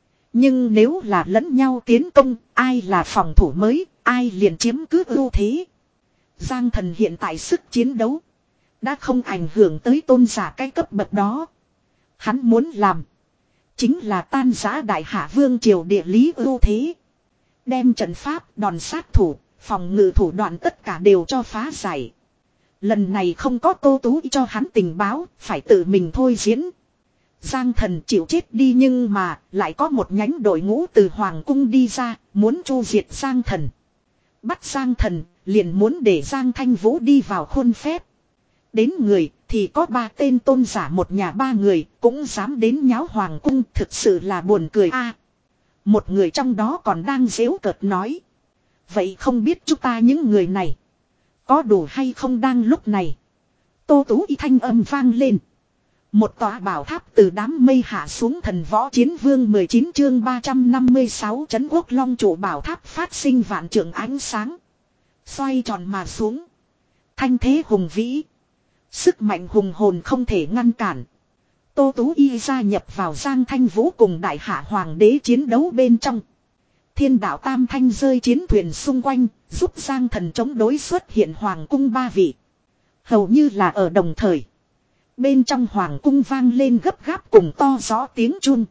Nhưng nếu là lẫn nhau tiến công, ai là phòng thủ mới, ai liền chiếm cứ ưu thế. Giang Thần hiện tại sức chiến đấu đã không ảnh hưởng tới tôn giả cái cấp bậc đó. Hắn muốn làm chính là tan rã Đại Hạ Vương Triều địa lý ưu thế. Đem trận pháp, đòn sát thủ, phòng ngự thủ đoạn tất cả đều cho phá giải. Lần này không có Tô Tú cho hắn tình báo, phải tự mình thôi diễn. Giang Thần chịu chết đi, nhưng mà lại có một nhánh đội ngũ từ Hoàng cung đi ra, muốn chu diệt Giang Thần. Bắt Giang Thần, liền muốn để Giang Thanh Vũ đi vào khuôn phép. Đến người thì có ba tên tôn giả, một nhà ba người, cũng dám đến nháo Hoàng cung, thực sự là buồn cười a. Một người trong đó còn đang giễu cợt nói. Vậy không biết chúng ta những người này có đủ hay không? Đang lúc này, Tô Tú y thanh âm vang lên. Một tòa bảo tháp từ đám mây hạ xuống. Thần võ chiến vương mười chín chương ba trăm năm mươi sáu trấn quốc long trụ bảo tháp phát sinh vạn trượng ánh sáng. Xoay tròn mà xuống. Thanh thế hùng vĩ. Sức mạnh hùng hồn không thể ngăn cản. Tô Tú y gia nhập vào Giang Thanh Vũ cùng Đại Hạ Hoàng đế chiến đấu bên trong. Thiên Đạo Tam Thanh rơi chiến thuyền xung quanh, giúp Giang Thần chống đối xuất hiện Hoàng cung ba vị. Hầu như là ở đồng thời. Bên trong Hoàng cung vang lên gấp gáp cùng to rõ tiếng chun.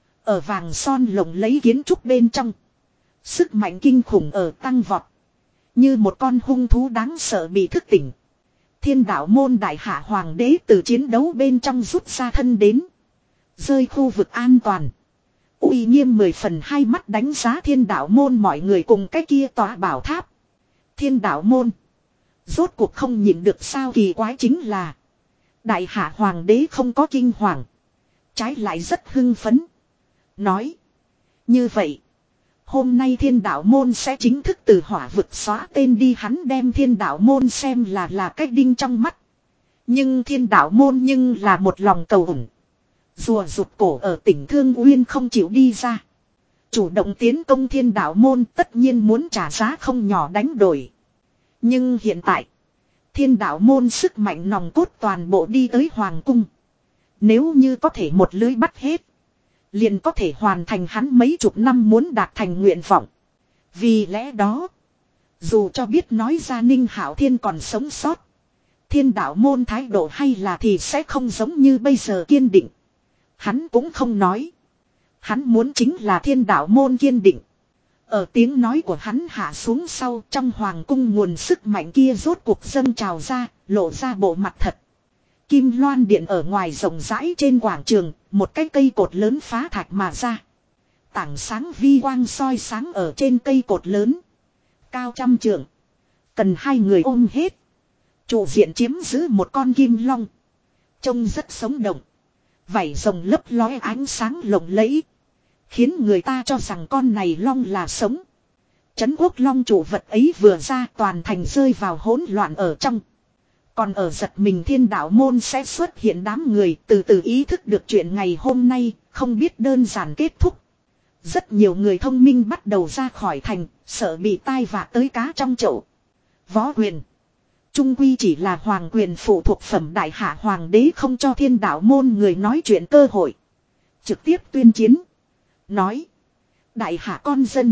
Ở vàng son lộng lấy kiến trúc bên trong. Sức mạnh kinh khủng ở tăng vọt. Như một con hung thú đáng sợ bị thức tỉnh. Thiên Đạo môn Đại Hạ Hoàng đế từ chiến đấu bên trong rút ra thân đến. Rơi khu vực an toàn. Uy nghiêm mười phần, hai mắt đánh giá Thiên Đạo môn mọi người cùng cái kia tòa bảo tháp. Thiên Đạo môn rốt cuộc không nhịn được sao? Kỳ quái chính là Đại Hạ Hoàng đế không có kinh hoàng, trái lại rất hưng phấn. Nói như vậy, hôm nay Thiên Đạo môn sẽ chính thức từ hỏa vực xóa tên đi. Hắn đem Thiên Đạo môn xem là là cái đinh trong mắt. Nhưng Thiên Đạo môn nhưng là một lòng cầu ủng. Rùa rụt cổ ở tỉnh Thương Uyên không chịu đi ra. Chủ động tiến công Thiên Đạo môn tất nhiên muốn trả giá không nhỏ đánh đổi. Nhưng hiện tại, Thiên Đạo môn sức mạnh nòng cốt toàn bộ đi tới Hoàng cung. Nếu như có thể một lưới bắt hết, liền có thể hoàn thành hắn mấy chục năm muốn đạt thành nguyện vọng. Vì lẽ đó, dù cho biết nói ra Ninh Hạo Thiên còn sống sót, Thiên Đạo môn thái độ hay là thì sẽ không giống như bây giờ kiên định. Hắn cũng không nói. Hắn muốn chính là thiên đạo môn kiên định. Ở tiếng nói của hắn hạ xuống sau, trong hoàng cung nguồn sức mạnh kia rốt cuộc dâng trào ra, lộ ra bộ mặt thật. Kim Loan Điện ở ngoài rộng rãi trên quảng trường, một cái cây cột lớn phá thạch mà ra. Tảng sáng vi quang soi sáng ở trên cây cột lớn. Cao trăm trượng. Cần hai người ôm hết. Chủ diện chiếm giữ một con kim long. Trông rất sống động. Vảy rồng lấp lóe ánh sáng lộng lẫy. Khiến người ta cho rằng con này long là sống. Trấn quốc long chủ vật ấy vừa ra, toàn thành rơi vào hỗn loạn ở trong. Còn ở giật mình thiên đạo môn sẽ xuất hiện đám người từ từ ý thức được chuyện ngày hôm nay, không biết đơn giản kết thúc. Rất nhiều người thông minh bắt đầu ra khỏi thành, sợ bị tai vạ tới cá trong chậu. Võ quyền. Trung quy chỉ là hoàng quyền phụ thuộc phẩm đại hạ hoàng đế, không cho thiên đạo môn người nói chuyện cơ hội. Trực tiếp tuyên chiến. Nói. Đại hạ con dân.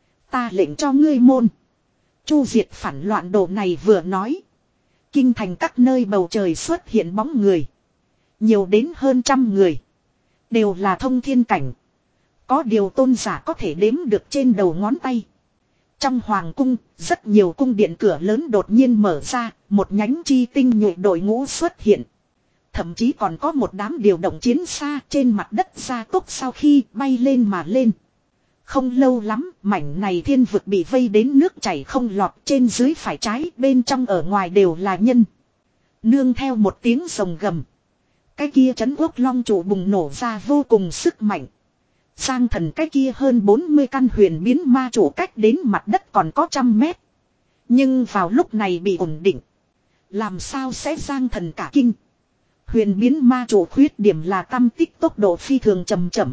Ta lệnh cho ngươi môn. Chu diệt phản loạn đồ này vừa nói. Kinh thành các nơi bầu trời xuất hiện bóng người. Nhiều đến hơn trăm người. Đều là thông thiên cảnh. Có điều tôn giả có thể đếm được trên đầu ngón tay. Trong hoàng cung, rất nhiều cung điện cửa lớn đột nhiên mở ra, một nhánh chi tinh nhuệ đội ngũ xuất hiện. Thậm chí còn có một đám điều động chiến xa trên mặt đất gia tốc sau khi bay lên mà lên. Không lâu lắm, mảnh này thiên vực bị vây đến nước chảy không lọt, trên dưới phải trái, bên trong ở ngoài đều là nhân. Nương theo một tiếng rồng gầm. Cái kia trấn quốc long chủ bùng nổ ra vô cùng sức mạnh. Giang thần cái kia hơn bốn mươi căn huyền biến ma chủ cách đến mặt đất còn có trăm mét. Nhưng vào lúc này bị ổn định. Làm sao sẽ giang thần cả kinh. Huyền biến ma chủ khuyết điểm là tâm tích tốc độ phi thường chậm chậm.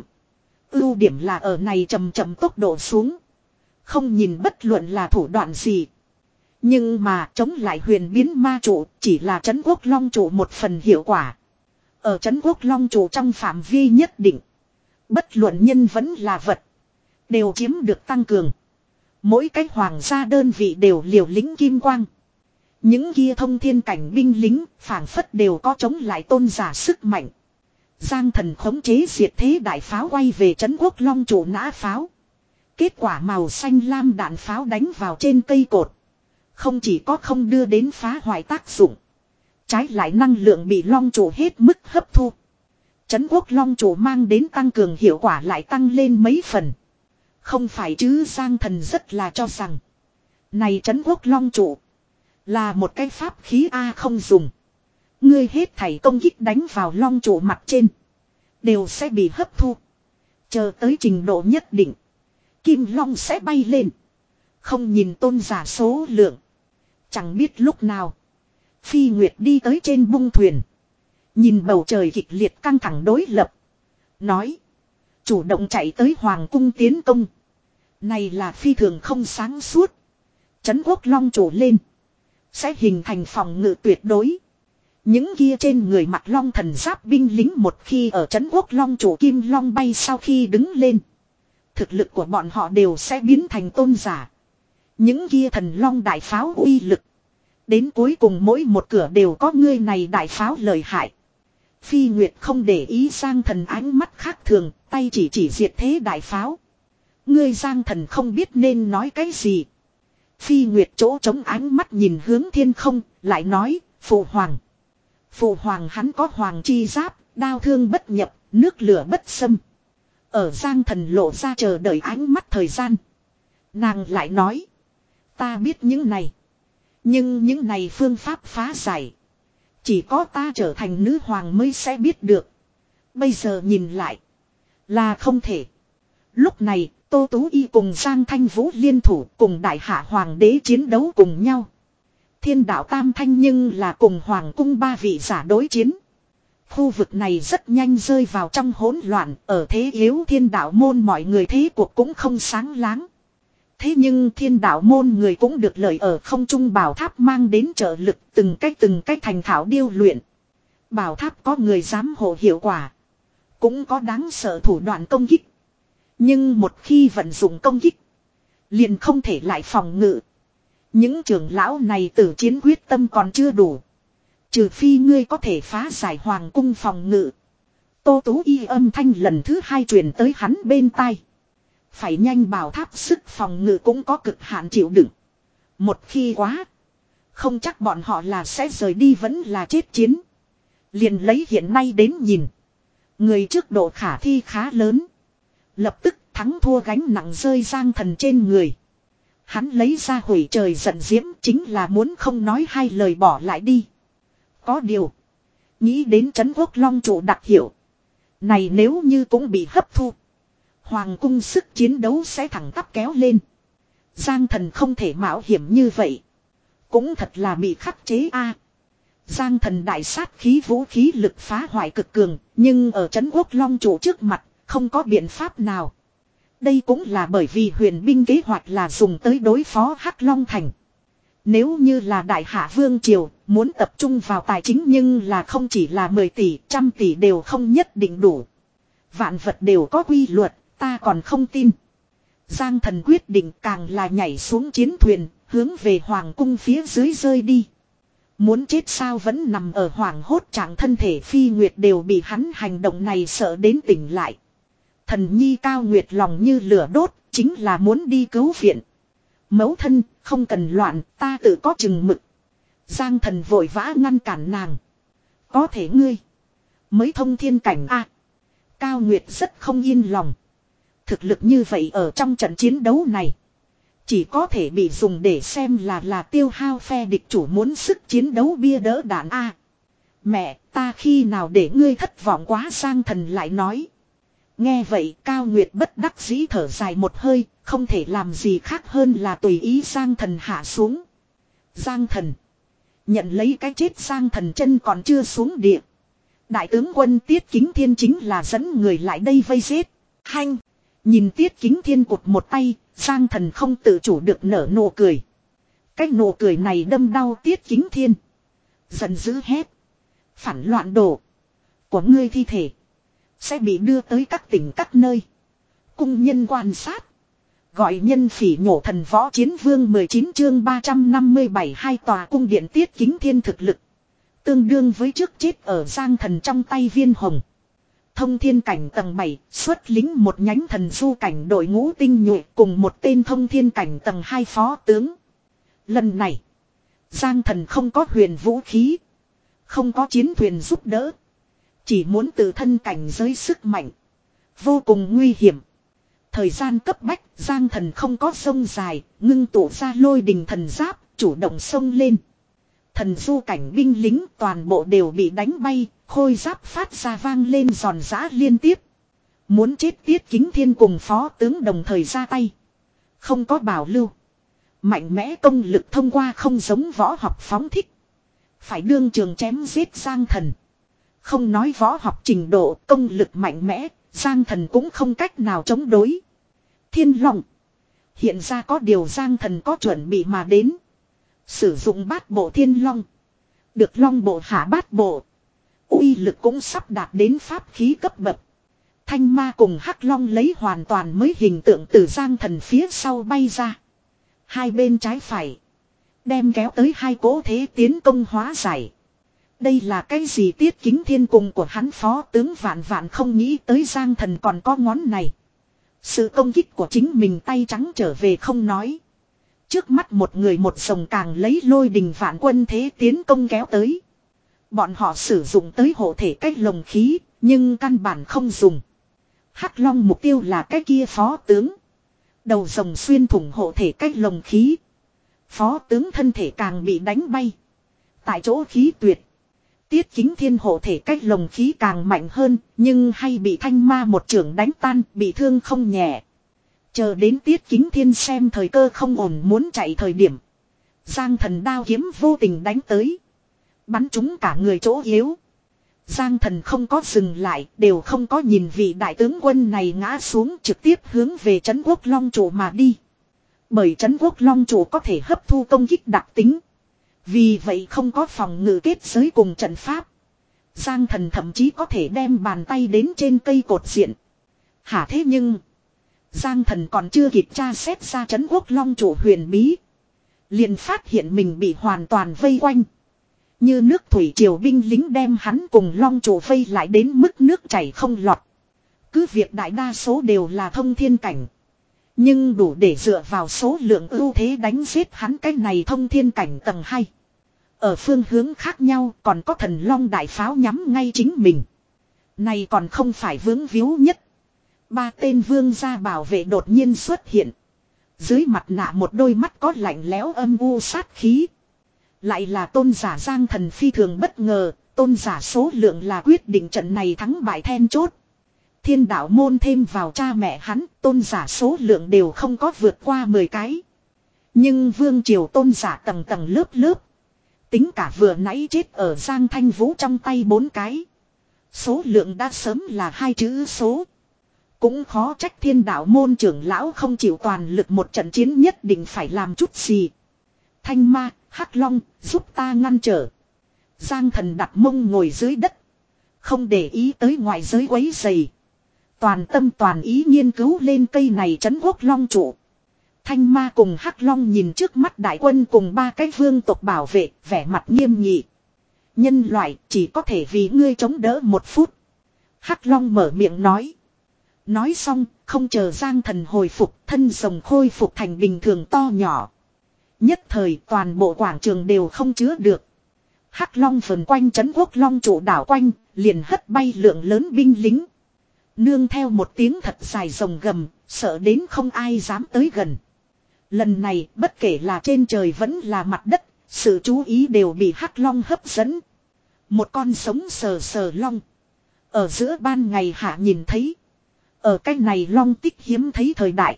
Ưu điểm là ở này chậm chậm tốc độ xuống. Không nhìn bất luận là thủ đoạn gì. Nhưng mà chống lại huyền biến ma chủ chỉ là trấn quốc long chủ một phần hiệu quả. Ở trấn quốc long chủ trong phạm vi nhất định. Bất luận nhân vẫn là vật. Đều chiếm được tăng cường. Mỗi cái hoàng gia đơn vị đều liều lĩnh kim quang. Những kia thông thiên cảnh binh lính phảng phất đều có chống lại tôn giả sức mạnh. Giang thần khống chế diệt thế đại pháo quay về trấn quốc long chủ nã pháo. Kết quả màu xanh lam đạn pháo đánh vào trên cây cột. Không chỉ có không đưa đến phá hoại tác dụng. Trái lại năng lượng bị long chủ hết mức hấp thu. Trấn quốc long chủ mang đến tăng cường hiệu quả lại tăng lên mấy phần. Không phải chứ, Giang thần rất là cho rằng. Này trấn quốc long chủ. Là một cái pháp khí A không dùng. Ngươi hết thảy công kích đánh vào long chủ mặt trên. Đều sẽ bị hấp thu. Chờ tới trình độ nhất định. Kim long sẽ bay lên. Không nhìn tôn giả số lượng. Chẳng biết lúc nào. Phi Nguyệt đi tới trên bung thuyền. Nhìn bầu trời kịch liệt căng thẳng đối lập. Nói. Chủ động chạy tới hoàng cung tiến công. Này là phi thường không sáng suốt. Trấn quốc long chủ lên. Sẽ hình thành phòng ngự tuyệt đối. Những kia trên người mặc long thần giáp binh lính một khi ở trấn quốc long chủ kim long bay sau khi đứng lên. Thực lực của bọn họ đều sẽ biến thành tôn giả. Những kia thần long đại pháo uy lực. Đến cuối cùng mỗi một cửa đều có ngươi này đại pháo lợi hại. Phi Nguyệt không để ý Giang thần ánh mắt khác thường, tay chỉ chỉ diệt thế đại pháo. Ngươi Giang thần không biết nên nói cái gì. Phi Nguyệt chỗ trống ánh mắt nhìn hướng thiên không, lại nói, phụ hoàng. Phụ hoàng hắn có hoàng chi giáp, đao thương bất nhập, nước lửa bất xâm. Ở Giang thần lộ ra chờ đợi ánh mắt thời gian. Nàng lại nói, ta biết những này. Nhưng những này phương pháp phá giải. Chỉ có ta trở thành nữ hoàng mới sẽ biết được. Bây giờ nhìn lại. Là không thể. Lúc này Tô Tú Y cùng Giang Thanh Vũ liên thủ cùng đại hạ hoàng đế chiến đấu cùng nhau. Thiên đạo Tam Thanh nhưng là cùng hoàng cung ba vị giả đối chiến. Khu vực này rất nhanh rơi vào trong hỗn loạn. Ở thế yếu thiên đạo môn mọi người thế cuộc cũng không sáng láng. Thế nhưng thiên đạo môn người cũng được lợi ở không trung bảo tháp mang đến trợ lực từng cách từng cách thành thảo điêu luyện. Bảo tháp có người giám hộ hiệu quả. Cũng có đáng sợ thủ đoạn công kích. Nhưng một khi vận dụng công kích. Liền không thể lại phòng ngự. Những trưởng lão này tử chiến quyết tâm còn chưa đủ. Trừ phi ngươi có thể phá giải hoàng cung phòng ngự. Tô Tú Y âm thanh lần thứ hai truyền tới hắn bên tai. Phải nhanh bảo tháp sức phòng ngự cũng có cực hạn chịu đựng. Một khi quá. Không chắc bọn họ là sẽ rời đi vẫn là chết chiến. Liền lấy hiện nay đến nhìn. Người trước độ khả thi khá lớn. Lập tức thắng thua gánh nặng rơi Giang Thần trên người. Hắn lấy ra hủy trời giận diễm chính là muốn không nói hai lời bỏ lại đi. Có điều. Nghĩ đến trấn quốc long trụ đặc hiệu. Này nếu như cũng bị hấp thu. Hoàng cung sức chiến đấu sẽ thẳng tắp kéo lên. Giang Thần không thể mạo hiểm như vậy. Cũng thật là bị khắc chế a. Giang Thần đại sát khí vũ khí lực phá hoại cực cường. Nhưng ở trấn quốc long trụ trước mặt không có biện pháp nào. Đây cũng là bởi vì huyền binh kế hoạch là dùng tới đối phó Hắc Long Thành. Nếu như là Đại Hạ Vương Triều, muốn tập trung vào tài chính nhưng là không chỉ là mười tỷ, trăm tỷ đều không nhất định đủ. Vạn vật đều có quy luật, ta còn không tin. Giang Thần quyết định càng là nhảy xuống chiến thuyền, hướng về Hoàng cung phía dưới rơi đi. Muốn chết sao vẫn nằm ở hoàng hốt trạng thân thể Phi Nguyệt đều bị hắn hành động này sợ đến tỉnh lại. Thần nhi Cao Nguyệt lòng như lửa đốt, chính là muốn đi cứu viện. Mẫu thân, không cần loạn, ta tự có chừng mực. Giang Thần vội vã ngăn cản nàng. Có thể ngươi mới thông thiên cảnh a. Cao Nguyệt rất không yên lòng. Thực lực như vậy ở trong trận chiến đấu này, chỉ có thể bị dùng để xem là là tiêu hao phe địch chủ muốn sức chiến đấu bia đỡ đạn a. Mẹ, ta khi nào để ngươi thất vọng quá, Giang Thần lại nói. Nghe vậy Cao Nguyệt bất đắc dĩ thở dài một hơi, không thể làm gì khác hơn là tùy ý Giang Thần hạ xuống. Giang Thần nhận lấy cái chết, Giang Thần chân còn chưa xuống địa. Đại tướng quân Tiết Kính Thiên chính là dẫn người lại đây vây giết. Hanh, nhìn Tiết Kính Thiên cụt một tay, Giang Thần không tự chủ được nở nụ cười. Cái nụ cười này đâm đau Tiết Kính Thiên. Giận dữ hét. Phản loạn đồ của ngươi thi thể sẽ bị đưa tới các tỉnh các nơi. Cung nhân quan sát. Gọi nhân phỉ nhổ thần võ chiến vương mười chín chương ba trăm năm mươi bảy hai tòa cung điện Tiết Kính Thiên thực lực. Tương đương với trước chết ở Giang Thần trong tay Viên Hồng. Thông thiên cảnh tầng bảy xuất lính một nhánh thần du cảnh đội ngũ tinh nhuệ cùng một tên thông thiên cảnh tầng hai phó tướng. Lần này Giang Thần không có huyền vũ khí, không có chiến thuyền giúp đỡ. Chỉ muốn tự thân cảnh giới sức mạnh. Vô cùng nguy hiểm. Thời gian cấp bách, Giang Thần không có sông dài, ngưng tụ ra lôi đình thần giáp, chủ động xông lên. Thần du cảnh binh lính toàn bộ đều bị đánh bay, khôi giáp phát ra vang lên giòn giã liên tiếp. Muốn chết Tiết Kính Thiên cùng phó tướng đồng thời ra tay. Không có bảo lưu. Mạnh mẽ công lực thông qua không giống võ học phóng thích. Phải đương trường chém giết Giang Thần. Không nói võ học trình độ, công lực mạnh mẽ, Giang Thần cũng không cách nào chống đối. Thiên Long. Hiện ra có điều Giang Thần có chuẩn bị mà đến. Sử dụng bát bộ Thiên Long. Được Long bộ hạ bát bộ. Uy lực cũng sắp đạt đến pháp khí cấp bậc. Thanh Ma cùng Hắc Long lấy hoàn toàn mới hình tượng từ Giang Thần phía sau bay ra. Hai bên trái phải. Đem kéo tới hai cỗ thế tiến công hóa giải. Đây là cái gì Tiết Kính Thiên cùng của hắn phó tướng vạn vạn không nghĩ tới Giang Thần còn có ngón này. Sự công kích của chính mình tay trắng trở về không nói. Trước mắt một người một sồng càng lấy lôi đình vạn quân thế tiến công kéo tới. Bọn họ sử dụng tới hộ thể cách lồng khí, nhưng căn bản không dùng. Hắc Long mục tiêu là cái kia phó tướng. Đầu rồng xuyên thủng hộ thể cách lồng khí. Phó tướng thân thể càng bị đánh bay. Tại chỗ khí tuyệt. Tiết Kính Thiên hộ thể cách lồng khí càng mạnh hơn, nhưng hay bị Thanh Ma một chưởng đánh tan, bị thương không nhẹ. Chờ đến Tiết Kính Thiên xem thời cơ không ổn muốn chạy thời điểm. Giang Thần đao kiếm vô tình đánh tới. Bắn trúng cả người chỗ yếu. Giang Thần không có dừng lại, đều không có nhìn vị đại tướng quân này ngã xuống, trực tiếp hướng về trấn quốc long trụ mà đi. Bởi trấn quốc long trụ có thể hấp thu công kích đặc tính. Vì vậy không có phòng ngự kết giới cùng trận pháp. Giang Thần thậm chí có thể đem bàn tay đến trên cây cột diện. Hả thế nhưng Giang Thần còn chưa kịp tra xét ra trấn quốc long trụ huyền bí, liền phát hiện mình bị hoàn toàn vây quanh. Như nước thủy triều binh lính đem hắn cùng long trụ vây lại đến mức nước chảy không lọt. Cứ việc đại đa số đều là thông thiên cảnh. Nhưng đủ để dựa vào số lượng ưu thế đánh giết hắn cái này thông thiên cảnh tầng hai. Ở phương hướng khác nhau còn có thần long đại pháo nhắm ngay chính mình. Này còn không phải vướng víu nhất. Ba tên vương gia bảo vệ đột nhiên xuất hiện. Dưới mặt nạ một đôi mắt có lạnh lẽo âm u sát khí. Lại là tôn giả Giang Thần phi thường bất ngờ. Tôn giả số lượng là quyết định trận này thắng bại then chốt. Thiên đạo môn thêm vào cha mẹ hắn, tôn giả số lượng đều không có vượt qua mười cái. Nhưng vương triều tôn giả tầng tầng lớp lớp. Tính cả vừa nãy chết ở Giang Thanh Vũ trong tay bốn cái. Số lượng đã sớm là hai chữ số. Cũng khó trách thiên đạo môn trưởng lão không chịu toàn lực một trận chiến nhất định phải làm chút gì. Thanh ma, Hắc Long, giúp ta ngăn trở. Giang Thần đặt mông ngồi dưới đất. Không để ý tới ngoại giới quấy rầy. Toàn tâm toàn ý nghiên cứu lên cây này trấn quốc long trụ. Thanh ma cùng Hắc Long nhìn trước mắt đại quân cùng ba cái vương tộc bảo vệ, vẻ mặt nghiêm nghị. Nhân loại chỉ có thể vì ngươi chống đỡ một phút. Hắc Long mở miệng nói. Nói xong, không chờ Giang Thần hồi phục, thân rồng khôi phục thành bình thường to nhỏ. Nhất thời toàn bộ quảng trường đều không chứa được. Hắc Long vần quanh trấn quốc long trụ đảo quanh, liền hất bay lượng lớn binh lính. Nương theo một tiếng thật dài rồng gầm, sợ đến không ai dám tới gần. Lần này bất kể là trên trời vẫn là mặt đất, sự chú ý đều bị Hắc Long hấp dẫn. Một con sống sờ sờ long. Ở giữa ban ngày hạ nhìn thấy. Ở cách này long tích hiếm thấy thời đại.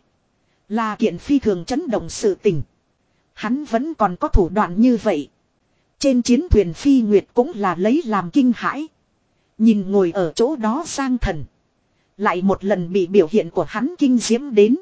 Là kiện phi thường chấn động sự tình. Hắn vẫn còn có thủ đoạn như vậy. Trên chiến thuyền Phi Nguyệt cũng là lấy làm kinh hãi. Nhìn ngồi ở chỗ đó Giang Thần. Lại một lần bị biểu hiện của hắn kinh diễm đến.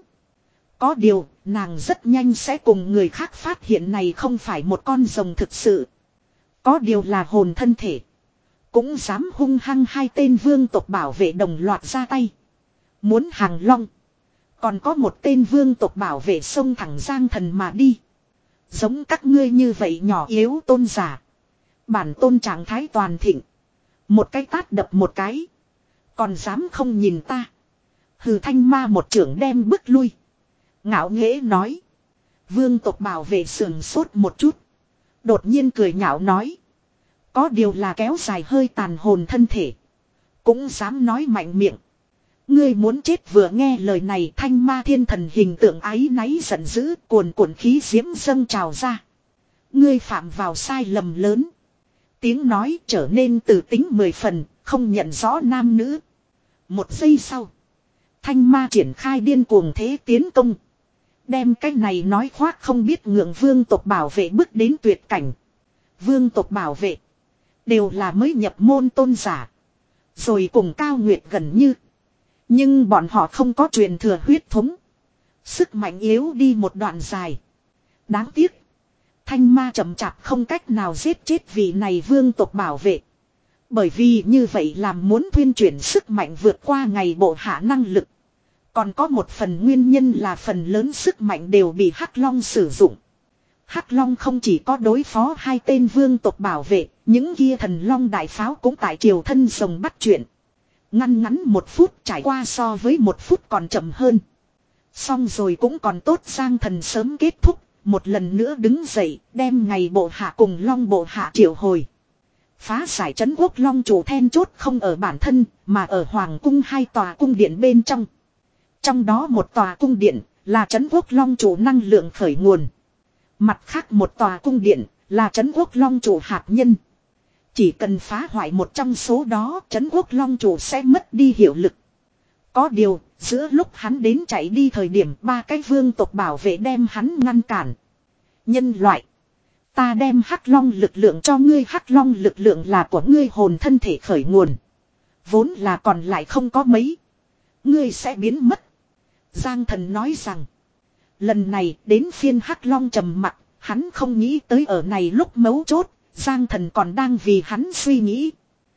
Có điều, nàng rất nhanh sẽ cùng người khác phát hiện này không phải một con rồng thực sự. Có điều là hồn thân thể. Cũng dám hung hăng hai tên vương tộc bảo vệ đồng loạt ra tay. Muốn hàng long. Còn có một tên vương tộc bảo vệ xông thẳng Giang Thần mà đi. Giống các ngươi như vậy nhỏ yếu tôn giả. Bản tôn trạng thái toàn thịnh. Một cái tát đập một cái. Còn dám không nhìn ta. Hừ thanh ma một trưởng đem bước lui. Ngạo nghễ nói. Vương tộc bảo vệ sườn sốt một chút. Đột nhiên cười nhạo nói. Có điều là kéo dài hơi tàn hồn thân thể. Cũng dám nói mạnh miệng. Ngươi muốn chết vừa nghe lời này thanh ma thiên thần hình tượng áy náy giận dữ cuồn cuộn khí diễm dâng trào ra. Ngươi phạm vào sai lầm lớn. Tiếng nói trở nên từ tính mười phần, không nhận rõ nam nữ. Một giây sau. Thanh ma triển khai điên cuồng thế tiến công. Đem cái này nói khoác không biết ngượng vương tộc bảo vệ bước đến tuyệt cảnh. Vương tộc bảo vệ. Đều là mới nhập môn tôn giả. Rồi cùng Cao Nguyệt gần như. Nhưng bọn họ không có truyền thừa huyết thống. Sức mạnh yếu đi một đoạn dài. Đáng tiếc. Thanh ma chậm chạp không cách nào giết chết vị này vương tộc bảo vệ. Bởi vì như vậy làm muốn thuyên chuyển sức mạnh vượt qua ngày bộ hạ năng lực. Còn có một phần nguyên nhân là phần lớn sức mạnh đều bị Hắc Long sử dụng. Hắc Long không chỉ có đối phó hai tên vương tộc bảo vệ, những kia thần long đại pháo cũng tại triều thân rồng bắt chuyện. Ngăn ngắn một phút trải qua so với một phút còn chậm hơn. Xong rồi cũng còn tốt Giang Thần sớm kết thúc, một lần nữa đứng dậy, đem ngày bộ hạ cùng long bộ hạ triệu hồi. Phá giải trấn quốc long chủ then chốt không ở bản thân, mà ở hoàng cung hai tòa cung điện bên trong. Trong đó một tòa cung điện là trấn quốc long chủ năng lượng khởi nguồn. Mặt khác một tòa cung điện là trấn quốc long chủ hạt nhân. Chỉ cần phá hoại một trong số đó trấn quốc long chủ sẽ mất đi hiệu lực. Có điều, giữa lúc hắn đến chạy đi thời điểm ba cái vương tộc bảo vệ đem hắn ngăn cản. Nhân loại. Ta đem Hắc Long lực lượng cho ngươi. Hắc Long lực lượng là của ngươi hồn thân thể khởi nguồn. Vốn là còn lại không có mấy. Ngươi sẽ biến mất. Giang Thần nói rằng. Lần này đến phiên Hắc Long trầm mặc. Hắn không nghĩ tới ở này lúc mấu chốt. Giang Thần còn đang vì hắn suy nghĩ.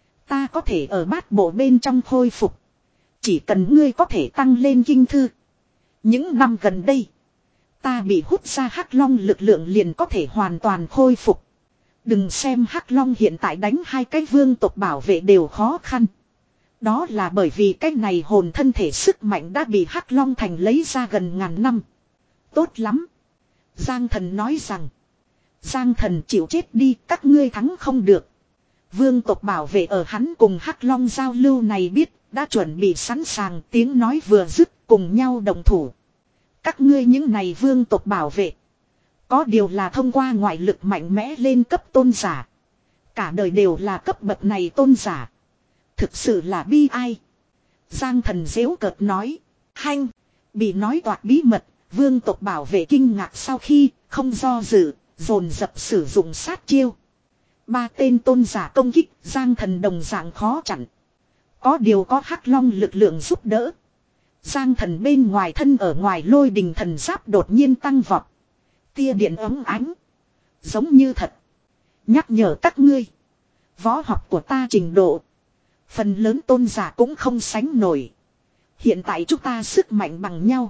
Ta có thể ở bát bộ bên trong khôi phục. Chỉ cần ngươi có thể tăng lên kinh thư. Những năm gần đây. Ta bị hút ra Hắc Long lực lượng liền có thể hoàn toàn khôi phục. Đừng xem Hắc Long hiện tại đánh hai cái vương tộc bảo vệ đều khó khăn. Đó là bởi vì cái này hồn thân thể sức mạnh đã bị Hắc Long Thành lấy ra gần ngàn năm. Tốt lắm. Giang Thần nói rằng. Giang Thần chịu chết đi, các ngươi thắng không được. Vương tộc bảo vệ ở hắn cùng Hắc Long giao lưu này biết, đã chuẩn bị sẵn sàng, tiếng nói vừa dứt cùng nhau đồng thủ. Các ngươi những này vương tộc bảo vệ. Có điều là thông qua ngoại lực mạnh mẽ lên cấp tôn giả. Cả đời đều là cấp bậc này tôn giả. Thực sự là bi ai. Giang Thần giễu cợt nói. Hanh. Bị nói toạc bí mật. Vương tộc bảo vệ kinh ngạc sau khi không do dự. Dồn dập sử dụng sát chiêu. Ba tên tôn giả công kích. Giang Thần đồng dạng khó chặn. Có điều có Hắc Long lực lượng giúp đỡ. Giang Thần bên ngoài thân ở ngoài lôi đình thần giáp đột nhiên tăng vọt. Tia điện ấm ánh. Giống như thật. Nhắc nhở các ngươi. Võ học của ta trình độ. Phần lớn tôn giả cũng không sánh nổi. Hiện tại chúng ta sức mạnh bằng nhau.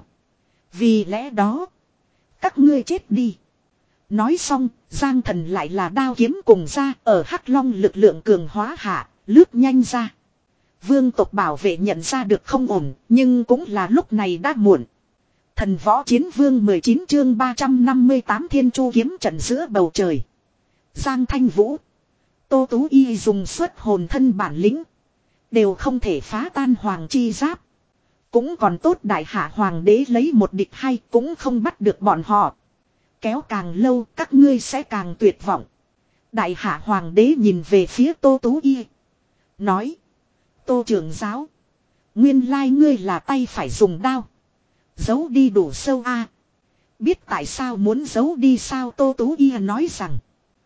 Vì lẽ đó. Các ngươi chết đi. Nói xong, Giang Thần lại là đao kiếm cùng ra ở Hắc Long lực lượng cường hóa hạ, lướt nhanh ra. Vương tộc bảo vệ nhận ra được không ổn, nhưng cũng là lúc này đã muộn. Thần võ chiến vương mười chín chương ba trăm năm mươi tám thiên chu kiếm trận giữa bầu trời. Giang Thanh Vũ. Tô Tú Y dùng xuất hồn thân bản lĩnh. Đều không thể phá tan hoàng chi giáp. Cũng còn tốt đại hạ hoàng đế lấy một địch hay cũng không bắt được bọn họ. Kéo càng lâu các ngươi sẽ càng tuyệt vọng. Đại hạ hoàng đế nhìn về phía Tô Tú Y. Nói. Tô trưởng giáo. Nguyên lai ngươi là tay phải dùng đao. Giấu đi đủ sâu a. Biết tại sao muốn giấu đi sao Tô Tú Y nói rằng.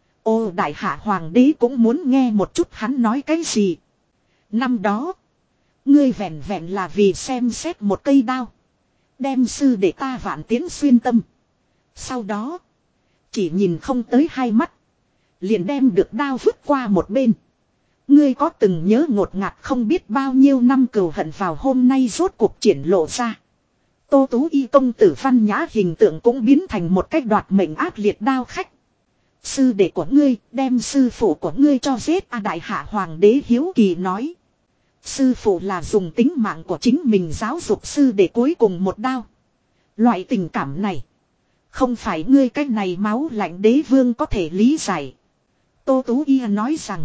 Ô đại hạ hoàng đế cũng muốn nghe một chút hắn nói cái gì. Năm đó. Ngươi vẹn vẹn là vì xem xét một cây đao. Đem sư để ta vạn tiến xuyên tâm. Sau đó. Chỉ nhìn không tới hai mắt. Liền đem được đao vứt qua một bên. Ngươi có từng nhớ ngột ngạt không biết bao nhiêu năm cừu hận vào hôm nay rốt cuộc triển lộ ra. Tô Tú Y công tử văn nhã hình tượng cũng biến thành một cách đoạt mệnh ác liệt đao khách. Sư đệ của ngươi đem sư phụ của ngươi cho giết a đại hạ hoàng đế hiếu kỳ nói. Sư phụ là dùng tính mạng của chính mình giáo dục sư đệ cuối cùng một đao. Loại tình cảm này. Không phải ngươi cách này máu lạnh đế vương có thể lý giải. Tô Tú Y nói rằng.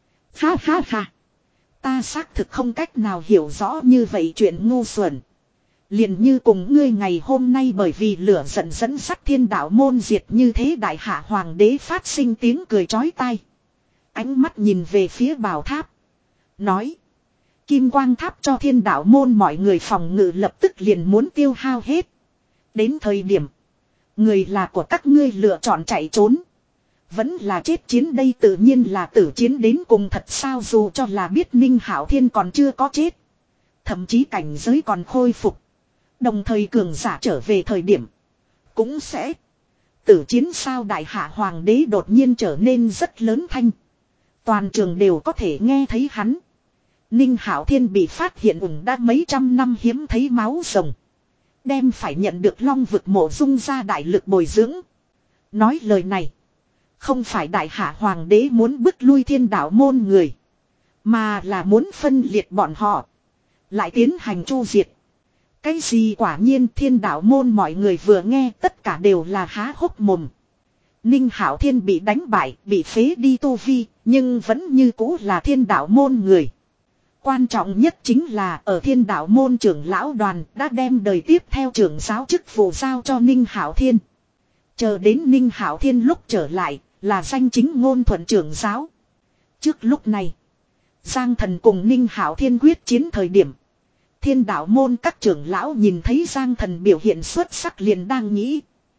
Ha ha ha. Ta xác thực không cách nào hiểu rõ như vậy chuyện ngu xuẩn. Liền như cùng ngươi ngày hôm nay bởi vì lửa giận dẫn sắt thiên đạo môn diệt như thế đại hạ hoàng đế phát sinh tiếng cười chói tai. Ánh mắt nhìn về phía bảo tháp. Nói. Kim quang tháp cho thiên đạo môn mọi người phòng ngự lập tức liền muốn tiêu hao hết. Đến thời điểm. Người là của các ngươi lựa chọn chạy trốn. Vẫn là chết chiến đây tự nhiên là tử chiến đến cùng thật sao dù cho là biết Ninh Hạo Thiên còn chưa có chết. Thậm chí cảnh giới còn khôi phục. Đồng thời cường giả trở về thời điểm. Cũng sẽ. Tử chiến sao đại hạ hoàng đế đột nhiên trở nên rất lớn thanh. Toàn trường đều có thể nghe thấy hắn. Ninh Hạo Thiên bị phát hiện ủng đã mấy trăm năm hiếm thấy máu rồng. Đem phải nhận được long vực mộ dung ra đại lực bồi dưỡng. Nói lời này. Không phải đại hạ hoàng đế muốn bức lui thiên đạo môn người. Mà là muốn phân liệt bọn họ. Lại tiến hành chu diệt. Cái gì quả nhiên thiên đạo môn mọi người vừa nghe tất cả đều là há hốc mồm. Ninh Hạo Thiên bị đánh bại, bị phế đi tu vi, nhưng vẫn như cũ là thiên đạo môn người. Quan trọng nhất chính là ở thiên đạo môn trưởng lão đoàn đã đem đời tiếp theo trưởng giáo chức vụ giao cho Ninh Hạo Thiên. Chờ đến Ninh Hạo Thiên lúc trở lại là danh chính ngôn thuận trưởng giáo. Trước lúc này, Giang Thần cùng Ninh Hạo Thiên quyết chiến thời điểm. Thiên đạo môn các trưởng lão nhìn thấy Giang Thần biểu hiện xuất sắc liền đang nghĩ.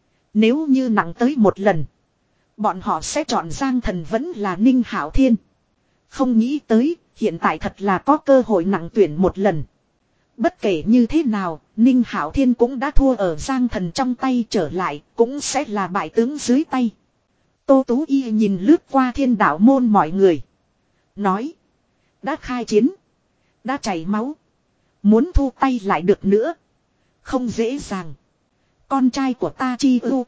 Nếu như nặng tới một lần. Bọn họ sẽ chọn Giang Thần vẫn là Ninh Hạo Thiên. Không nghĩ tới hiện tại thật là có cơ hội nặng tuyển một lần. Bất kể như thế nào, Ninh Hạo Thiên cũng đã thua ở Giang Thần trong tay trở lại, cũng sẽ là bại tướng dưới tay. Tô Tú Y nhìn lướt qua thiên đạo môn mọi người. Nói. Đã khai chiến. Đã chảy máu. Muốn thu tay lại được nữa. Không dễ dàng. Con trai của ta chi ưu tú,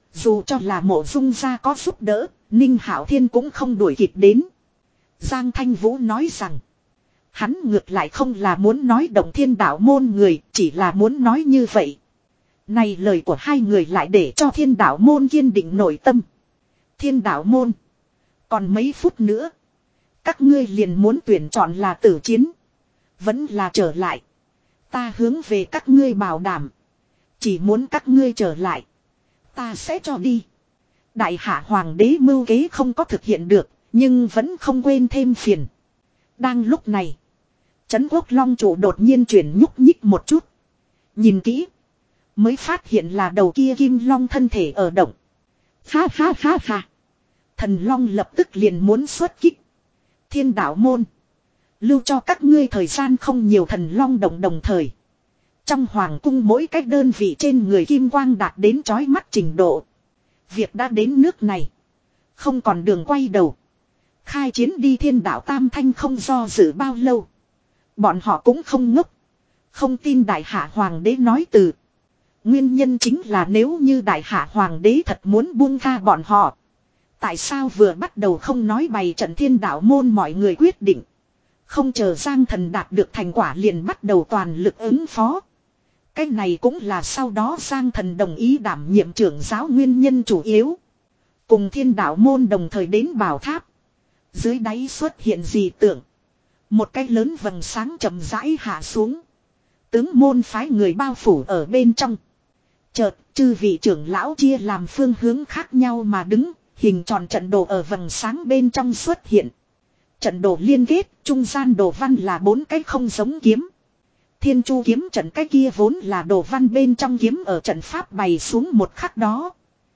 Dù cho là Mộ Dung gia có giúp đỡ, Ninh Hạo Thiên cũng không đuổi kịp đến. Giang Thanh Vũ nói rằng. Hắn ngược lại không là muốn nói động thiên đạo môn người, chỉ là muốn nói như vậy. Này lời của hai người lại để cho thiên đạo môn kiên định nội tâm. Thiên đạo môn. Còn mấy phút nữa. Các ngươi liền muốn tuyển chọn là tử chiến. Vẫn là trở lại. Ta hướng về các ngươi bảo đảm. Chỉ muốn các ngươi trở lại. Ta sẽ cho đi. Đại hạ hoàng đế mưu kế không có thực hiện được. Nhưng vẫn không quên thêm phiền. Đang lúc này. Trấn Quốc Long Trụ đột nhiên chuyển nhúc nhích một chút. Nhìn kỹ. Mới phát hiện là đầu kia kim long thân thể ở động. Ha ha ha ha. Thần long lập tức liền muốn xuất kích. Thiên đạo môn. Lưu cho các ngươi thời gian không nhiều. Thần long động đồng thời. Trong hoàng cung mỗi cách đơn vị trên người kim quang đạt đến chói mắt trình độ. Việc đã đến nước này. Không còn đường quay đầu. Khai chiến đi. Thiên đạo tam thanh không do dự bao lâu. Bọn họ cũng không ngốc. Không tin đại hạ hoàng đế nói từ. Nguyên nhân chính là nếu như đại hạ hoàng đế thật muốn buông tha bọn họ. Tại sao vừa bắt đầu không nói bày trận thiên đạo môn mọi người quyết định. Không chờ Giang Thần đạt được thành quả liền bắt đầu toàn lực ứng phó. Cái này cũng là sau đó Giang Thần đồng ý đảm nhiệm trưởng giáo nguyên nhân chủ yếu. Cùng thiên đạo môn đồng thời đến bảo tháp. Dưới đáy xuất hiện dị tượng. Một cái lớn vầng sáng chậm rãi hạ xuống. Tướng môn phái người bao phủ ở bên trong. Chợt, chư vị trưởng lão chia làm phương hướng khác nhau mà đứng, hình tròn trận đồ ở vầng sáng bên trong xuất hiện. Trận đồ liên kết, trung gian đồ văn là bốn cái không giống kiếm. Thiên Chu kiếm trận cái kia vốn là đồ văn bên trong kiếm ở trận pháp bày xuống một khắc đó.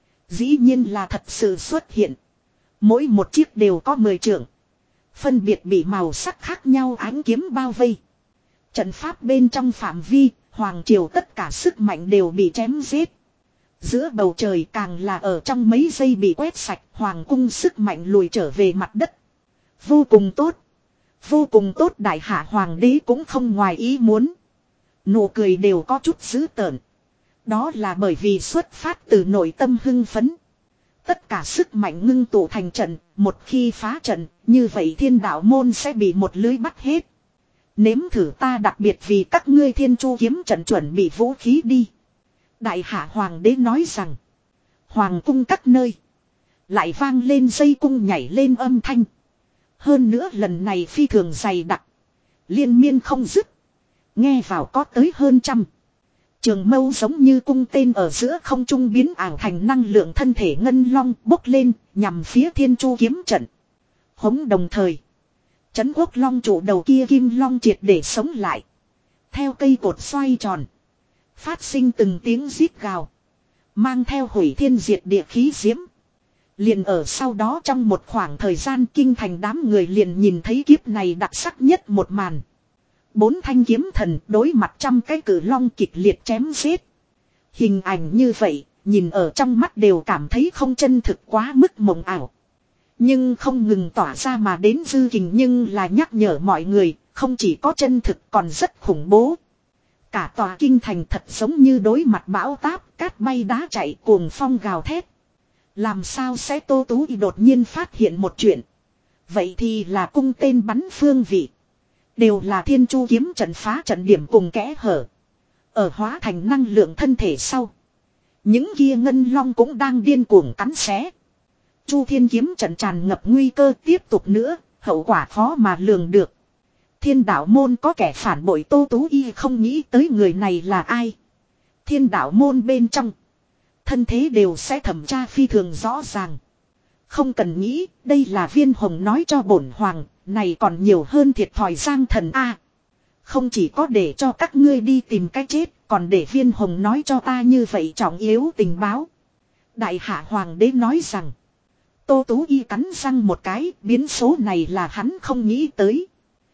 Dĩ nhiên là thật sự xuất hiện. Mỗi một chiếc đều có mười trượng. Phân biệt bị màu sắc khác nhau ánh kiếm bao vây. Trận pháp bên trong phạm vi, hoàng triều tất cả sức mạnh đều bị chém giết. Giữa bầu trời càng là ở trong mấy giây bị quét sạch, hoàng cung sức mạnh lùi trở về mặt đất. Vô cùng tốt. Vô cùng tốt. Đại hạ hoàng đế cũng không ngoài ý muốn. Nụ cười đều có chút dữ tợn. Đó là bởi vì xuất phát từ nội tâm hưng phấn. Tất cả sức mạnh ngưng tụ thành trận, một khi phá trận, như vậy thiên đạo môn sẽ bị một lưới bắt hết. Nếm thử ta đặc biệt vì các ngươi Thiên Chu kiếm trận chuẩn bị vũ khí đi. Đại hạ hoàng đế nói rằng, hoàng cung các nơi lại vang lên dây cung nhảy lên âm thanh. Hơn nữa lần này phi thường dày đặc, liên miên không dứt, nghe vào có tới hơn trăm. Trường mâu giống như cung tên ở giữa không trung biến ảo thành năng lượng thân thể ngân long bốc lên nhằm phía Thiên Chu kiếm trận. Hống đồng thời, Trấn Quốc Long Trụ đầu kia kim long triệt để sống lại. Theo cây cột xoay tròn, phát sinh từng tiếng rít gào, mang theo hủy thiên diệt địa khí diễm. Liền ở sau đó trong một khoảng thời gian kinh thành đám người liền nhìn thấy kiếp này đặc sắc nhất một màn. Bốn thanh kiếm thần đối mặt trăm cái cử long kịch liệt chém giết. Hình ảnh như vậy, nhìn ở trong mắt đều cảm thấy không chân thực, quá mức mộng ảo. Nhưng không ngừng tỏa ra mà đến dư kình nhưng là nhắc nhở mọi người, không chỉ có chân thực còn rất khủng bố. Cả tòa kinh thành thật giống như đối mặt bão táp, cát bay đá chạy, cuồng phong gào thét. Làm sao sẽ Tô Tú Y đột nhiên phát hiện một chuyện. Vậy thì là cung tên bắn phương vị. Đều là Thiên Chu kiếm trận phá trận điểm cùng kẽ hở. Ở hóa thành năng lượng thân thể sau. Những kia ngân long cũng đang điên cuồng cắn xé. Chu Thiên kiếm trận tràn ngập nguy cơ, tiếp tục nữa, hậu quả khó mà lường được. Thiên đạo môn có kẻ phản bội Tô Tú Y không nghĩ tới người này là ai. Thiên đạo môn bên trong. Thân thế đều sẽ thẩm tra phi thường rõ ràng. Không cần nghĩ, đây là Viên Hồng nói cho bổn hoàng, này còn nhiều hơn thiệt thòi Giang Thần a. Không chỉ có để cho các ngươi đi tìm cách chết, còn để Viên Hồng nói cho ta như vậy trọng yếu tình báo. Đại hạ hoàng đế nói rằng, Tô Tú Y cắn răng một cái, biến số này là hắn không nghĩ tới.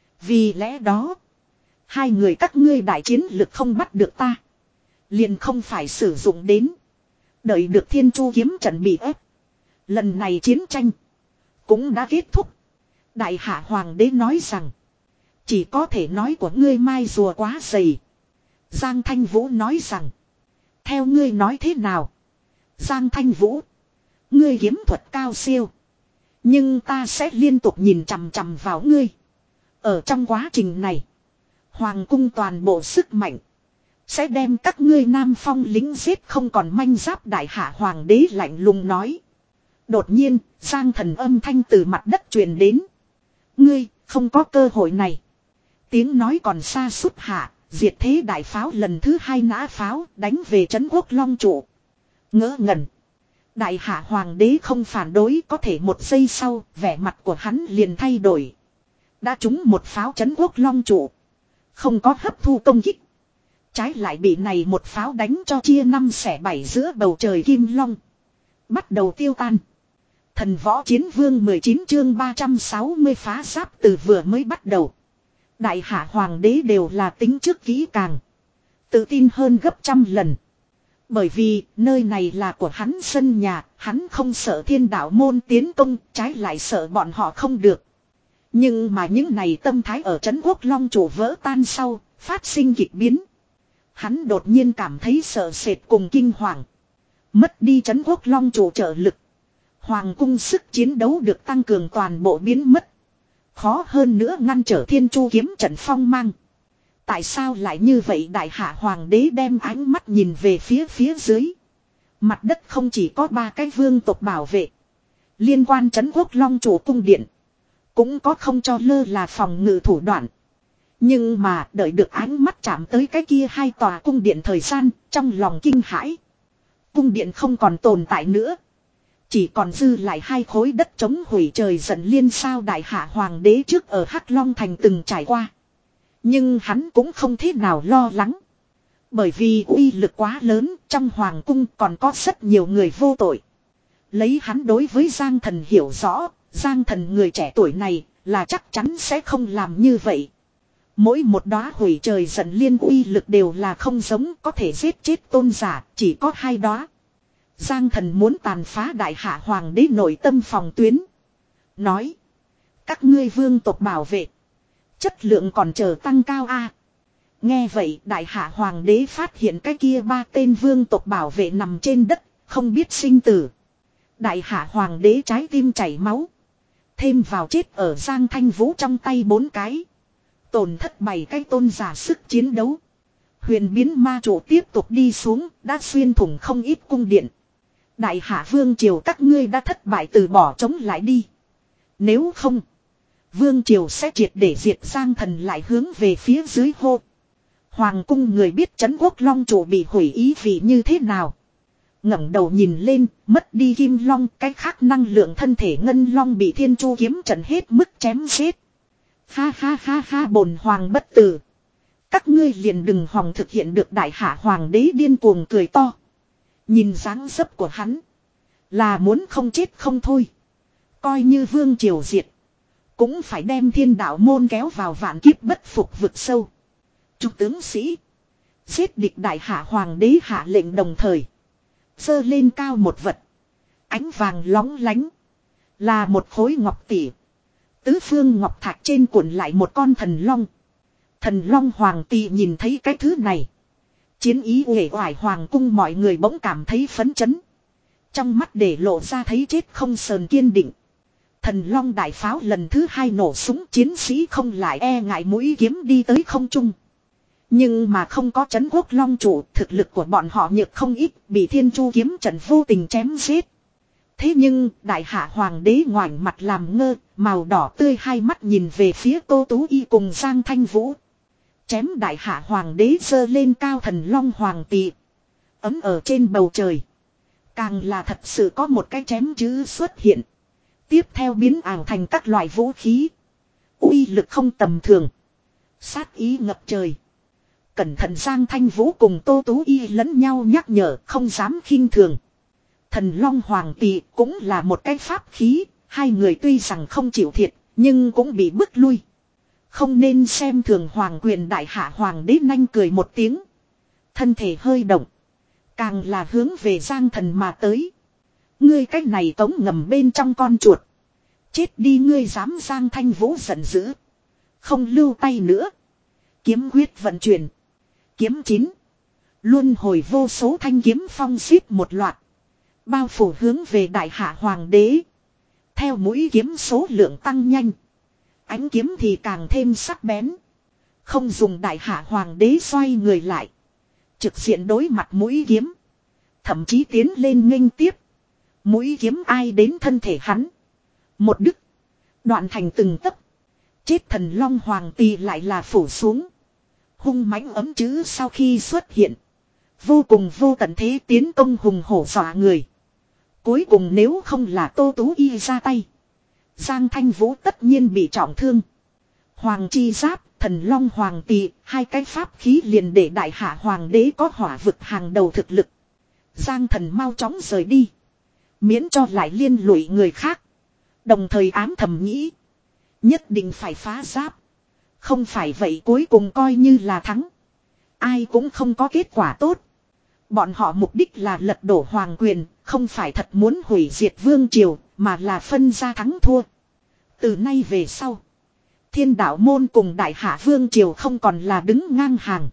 Vì lẽ đó, hai người các ngươi đại chiến lực không bắt được ta, liền không phải sử dụng đến. Đợi được Thiên Chu kiếm trận bị ép, lần này chiến tranh cũng đã kết thúc. Đại hạ hoàng đế nói rằng, chỉ có thể nói của ngươi mai rùa quá dày. Giang Thanh Vũ nói rằng, theo ngươi nói thế nào? Giang Thanh Vũ. Ngươi kiếm thuật cao siêu. Nhưng ta sẽ liên tục nhìn chằm chằm vào ngươi. Ở trong quá trình này. Hoàng cung toàn bộ sức mạnh. Sẽ đem các ngươi Nam Phong lính giết không còn manh giáp. Đại hạ hoàng đế lạnh lùng nói. Đột nhiên, Giang Thần âm thanh từ mặt đất truyền đến. Ngươi, không có cơ hội này. Tiếng nói còn xa sút hạ, diệt thế đại pháo lần thứ hai nã pháo đánh về trấn quốc long trụ. Ngỡ ngẩn. Đại hạ hoàng đế không phản đối, có thể một giây sau, vẻ mặt của hắn liền thay đổi. Đã trúng một pháo trấn quốc long trụ. Không có hấp thu công kích. Trái lại bị này một pháo đánh cho chia năm xẻ bảy giữa bầu trời kim long. Bắt đầu tiêu tan. Thần võ chiến vương mười chín chương ba trăm sáu mươi phá giáp từ vừa mới bắt đầu. Đại hạ hoàng đế đều là tính trước kỹ càng. Tự tin hơn gấp trăm lần. Bởi vì nơi này là của hắn sân nhà, hắn không sợ thiên đạo môn tiến công, trái lại sợ bọn họ không được. Nhưng mà những này tâm thái ở trấn quốc long trụ vỡ tan sau, phát sinh kịch biến. Hắn đột nhiên cảm thấy sợ sệt cùng kinh hoàng. Mất đi trấn quốc long trụ trợ lực. Hoàng cung sức chiến đấu được tăng cường toàn bộ biến mất. Khó hơn nữa ngăn trở thiên chu kiếm trận phong mang. Tại sao lại như vậy? Đại hạ hoàng đế đem ánh mắt nhìn về phía phía dưới. Mặt đất không chỉ có ba cái vương tộc bảo vệ. Liên quan trấn quốc long trụ cung điện. Cũng có không cho lơ là phòng ngự thủ đoạn. Nhưng mà đợi được ánh mắt chạm tới cái kia hai tòa cung điện thời gian, trong lòng kinh hãi. Cung điện không còn tồn tại nữa. Chỉ còn dư lại hai khối đất trống hủy trời giận liên. Sao đại hạ hoàng đế trước ở Hắc Long Thành từng trải qua. Nhưng hắn cũng không thế nào lo lắng. Bởi vì uy lực quá lớn, trong hoàng cung còn có rất nhiều người vô tội. Lấy hắn đối với Giang Thần hiểu rõ, Giang Thần người trẻ tuổi này là chắc chắn sẽ không làm như vậy. Mỗi một đóa hủy trời giận liên uy lực đều là không giống, có thể giết chết tôn giả, chỉ có hai đóa. Giang Thần muốn tàn phá đại hạ hoàng đế nội tâm phòng tuyến. Nói. Các ngươi vương tộc bảo vệ. Chất lượng còn chờ tăng cao a. Nghe vậy đại hạ hoàng đế phát hiện cái kia ba tên vương tộc bảo vệ nằm trên đất. Không biết sinh tử. Đại hạ hoàng đế trái tim chảy máu. Thêm vào chết ở Giang Thanh Vũ trong tay bốn cái. Tổn thất bảy cái tôn giả sức chiến đấu. Huyền biến ma trụ tiếp tục đi xuống. Đã xuyên thủng không ít cung điện. Đại hạ vương triều các ngươi đã thất bại, từ bỏ chống lại đi. Nếu không, vương triều sẽ triệt để diệt. Giang Thần lại hướng về phía dưới hô. Hoàng cung người biết trấn quốc long trụ bị hủy ý vì như thế nào. Ngẩng đầu nhìn lên, mất đi kim long, cái khác năng lượng thân thể ngân long bị thiên chu kiếm trận hết mức chém giết. Ha ha ha ha, bổn hoàng bất tử. Các ngươi liền đừng hòng thực hiện được. Đại hạ hoàng đế điên cuồng cười to. Nhìn dáng dấp của hắn. Là muốn không chết không thôi. Coi như vương triều diệt. Cũng phải đem thiên đạo môn kéo vào vạn kiếp bất phục vực sâu. Trung tướng sĩ. Giết địch. Đại hạ hoàng đế hạ lệnh đồng thời. Giơ lên cao một vật. Ánh vàng lóng lánh. Là một khối ngọc tỉ. Tứ phương ngọc thạch trên cuộn lại một con thần long. Thần long hoàng tỉ nhìn thấy cái thứ này. Chiến ý uể oải. Hoàng cung mọi người bỗng cảm thấy phấn chấn. Trong mắt để lộ ra thấy chết không sờn kiên định. Thần long đại pháo lần thứ hai nổ súng, chiến sĩ không lại e ngại mũi kiếm đi tới không trung. Nhưng mà không có trấn quốc long trụ, thực lực của bọn họ nhược không ít, bị thiên chu kiếm trận vô tình chém giết. Thế nhưng đại hạ hoàng đế ngoảnh mặt làm ngơ, màu đỏ tươi hai mắt nhìn về phía Tô Tú Y cùng Giang Thanh Vũ. Chém đại hạ hoàng đế giơ lên cao thần long hoàng tỵ. Ấm ở trên bầu trời. Càng là thật sự có một cái chém chữ xuất hiện. Tiếp theo biến ảo thành các loại vũ khí. Uy lực không tầm thường. Sát ý ngập trời. Cẩn thận. Giang Thanh Vũ cùng Tô Tú Y lẫn nhau nhắc nhở, không dám khinh thường. Thần long hoàng tỵ cũng là một cái pháp khí. Hai người tuy rằng không chịu thiệt, nhưng cũng bị bức lui. Không nên xem thường hoàng quyền. Đại hạ hoàng đế nhanh cười một tiếng. Thân thể hơi động. Càng là hướng về Giang Thần mà tới. Ngươi cách này tống ngầm bên trong con chuột. Chết đi ngươi dám. Giang Thanh Vũ giận dữ. Không lưu tay nữa. Kiếm quyết vận chuyển. Kiếm chín. Luân hồi vô số thanh kiếm phong xếp một loạt. bao phủ hướng về đại hạ hoàng đế. Theo mũi kiếm số lượng tăng nhanh, ánh kiếm thì càng thêm sắc bén. Không dùng đại hạ hoàng đế xoay người lại, trực diện đối mặt mũi kiếm, thậm chí tiến lên nghênh tiếp. Mũi kiếm ai đến thân thể hắn, một đứt, đoạn thành từng tấc. Chết thần long hoàng tỳ lại là phủ xuống. Hung mãnh ấm chữ sau khi xuất hiện, vô cùng vô tận thế tiến công hùng hổ dọa người. Cuối cùng nếu không là Tô Tú Y ra tay, Giang Thanh Vũ tất nhiên bị trọng thương. Hoàng chi giáp, thần long hoàng tỳ, hai cái pháp khí liền để đại hạ hoàng đế có hỏa vực hàng đầu thực lực. Giang thần mau chóng rời đi, miễn cho lại liên lụy người khác. Đồng thời ám thầm nghĩ, nhất định phải phá giáp. Không phải vậy cuối cùng coi như là thắng, ai cũng không có kết quả tốt. Bọn họ mục đích là lật đổ hoàng quyền, không phải thật muốn hủy diệt vương triều, mà là phân ra thắng thua. Từ nay về sau, Thiên Đạo môn cùng đại hạ vương triều không còn là đứng ngang hàng,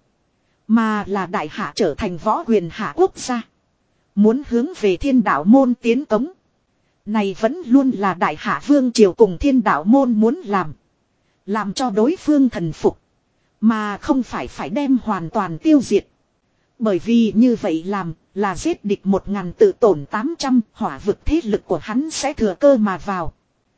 mà là đại hạ trở thành võ quyền hạ quốc gia. Muốn hướng về Thiên Đạo môn tiến cống, này vẫn luôn là đại hạ vương triều cùng Thiên Đạo môn muốn làm. Làm cho đối phương thần phục, mà không phải phải đem hoàn toàn tiêu diệt. Bởi vì như vậy làm là giết địch một ngàn tự tổn tám trăm, hỏa vực thế lực của hắn sẽ thừa cơ mà vào.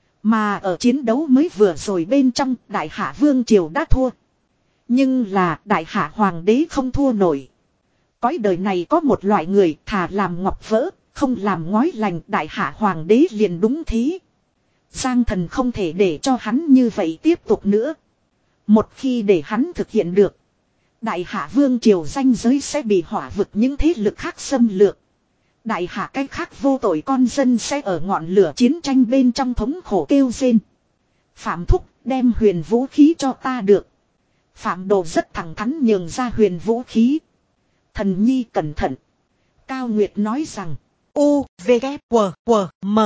Mà ở chiến đấu mới vừa rồi bên trong, đại hạ vương triều đã thua. Nhưng là đại hạ hoàng đế không thua nổi. Cõi đời này có một loại người thà làm ngọc vỡ, không làm ngói lành. Đại hạ hoàng đế liền đúng thế. Giang thần không thể để cho hắn như vậy tiếp tục nữa. Một khi để hắn thực hiện được, đại hạ vương triều danh giới sẽ bị hỏa vực những thế lực khác xâm lược. Đại hạ cái khác vô tội con dân sẽ ở ngọn lửa chiến tranh bên trong thống khổ kêu rên. Phạm thúc đem huyền vũ khí cho ta được. Phạm đồ rất thẳng thắn nhường ra huyền vũ khí. Thần nhi cẩn thận. Cao Nguyệt nói rằng, U, V, K, W, W, M.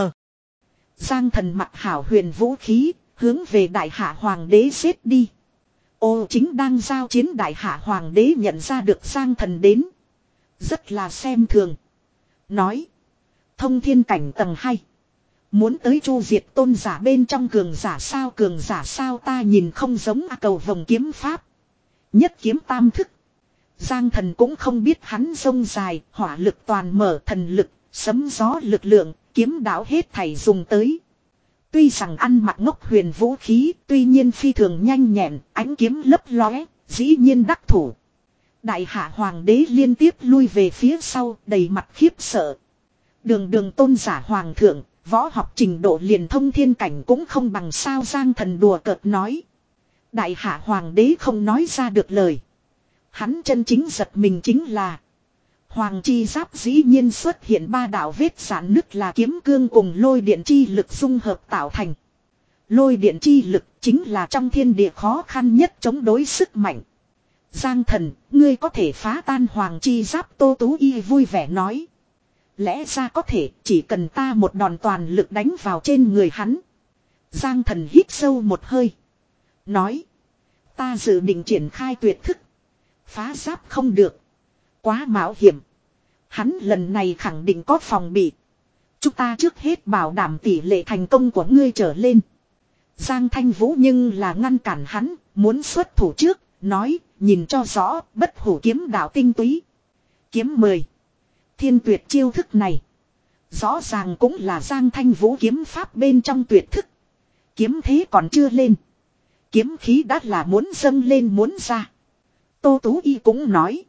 Giang thần mặc hảo huyền vũ khí, hướng về đại hạ hoàng đế giết đi. Ô chính đang giao chiến đại hạ hoàng đế nhận ra được Giang thần đến, rất là xem thường. Nói, thông thiên cảnh tầng hai, muốn tới chu diệt tôn giả bên trong cường giả sao? Cường giả sao ta nhìn không giống A Cầu vòng kiếm pháp, nhất kiếm tam thức. Giang thần cũng không biết hắn rông dài, hỏa lực toàn mở, thần lực, sấm gió lực lượng, kiếm đạo hết thảy dùng tới. Tuy rằng ăn mặc ngốc huyền vũ khí, tuy nhiên phi thường nhanh nhẹn, ánh kiếm lấp lóe, dĩ nhiên đắc thủ. Đại hạ hoàng đế liên tiếp lui về phía sau, đầy mặt khiếp sợ. Đường đường tôn giả hoàng thượng, võ học trình độ liền thông thiên cảnh cũng không bằng sao? Giang thần đùa cợt nói. Đại hạ hoàng đế không nói ra được lời. Hắn chân chính giật mình chính là, hoàng chi giáp dĩ nhiên xuất hiện ba đạo vết giãn nứt là kiếm cương cùng lôi điện chi lực dung hợp tạo thành. Lôi điện chi lực chính là trong thiên địa khó khăn nhất chống đối sức mạnh. Giang thần, ngươi có thể phá tan hoàng chi giáp? Tô Tú Y vui vẻ nói. Lẽ ra có thể, chỉ cần ta một đòn toàn lực đánh vào trên người hắn. Giang thần hít sâu một hơi, nói, ta dự định triển khai tuyệt thức. Phá giáp không được, quá mạo hiểm. Hắn lần này khẳng định có phòng bị. Chúng ta trước hết bảo đảm tỷ lệ thành công của ngươi trở lên. Giang Thanh Vũ nhưng là ngăn cản hắn, muốn xuất thủ trước, nói, nhìn cho rõ, bất hủ kiếm đạo tinh túy. Kiếm mười. Thiên tuyệt chiêu thức này, rõ ràng cũng là Giang Thanh Vũ kiếm pháp bên trong tuyệt thức. Kiếm thế còn chưa lên, kiếm khí đã là muốn dâng lên muốn ra. Tô Tú Y cũng nói,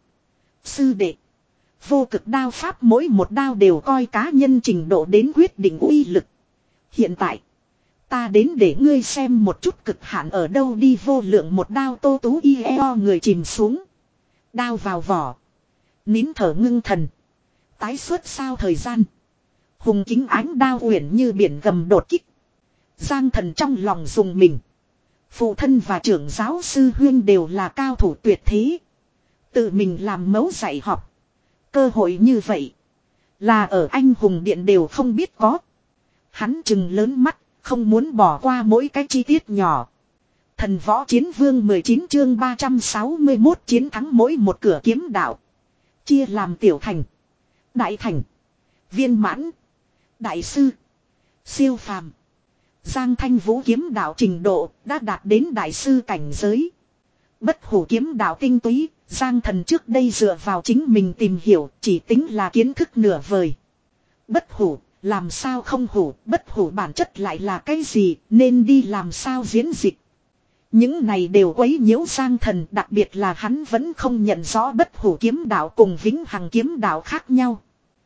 sư đệ, vô cực đao pháp mỗi một đao đều coi cá nhân trình độ đến quyết định uy lực. Hiện tại, ta đến để ngươi xem một chút cực hạn ở đâu đi. Vô lượng một đao. Tô Tú Y eo người chìm xuống, đao vào vỏ, nín thở ngưng thần, tái xuất sao thời gian. Hùng kính ánh đao uyển như biển gầm đột kích. Giang thần trong lòng dùng mình. Phụ thân và trưởng giáo sư huyên đều là cao thủ tuyệt thế, tự mình làm mẫu dạy học. Cơ hội như vậy, là ở anh hùng điện đều không biết có. Hắn trừng lớn mắt, không muốn bỏ qua mỗi cái chi tiết nhỏ. Thần võ chiến vương mười chín chương ba trăm sáu mươi mốt chiến thắng mỗi một cửa kiếm đạo. Chia làm tiểu thành, đại thành, Viên mãn. Đại sư. Siêu phàm. Giang Thanh Vũ kiếm đạo trình độ đã đạt đến đại sư cảnh giới. Bất hủ kiếm đạo tinh túy, Giang Thần trước đây dựa vào chính mình tìm hiểu, chỉ tính là kiến thức nửa vời. Bất hủ, làm sao không hủ, bất hủ bản chất lại là cái gì, nên đi làm sao diễn dịch. Những này đều quấy nhiễu Giang Thần, đặc biệt là hắn vẫn không nhận rõ bất hủ kiếm đạo cùng vĩnh hằng kiếm đạo khác nhau.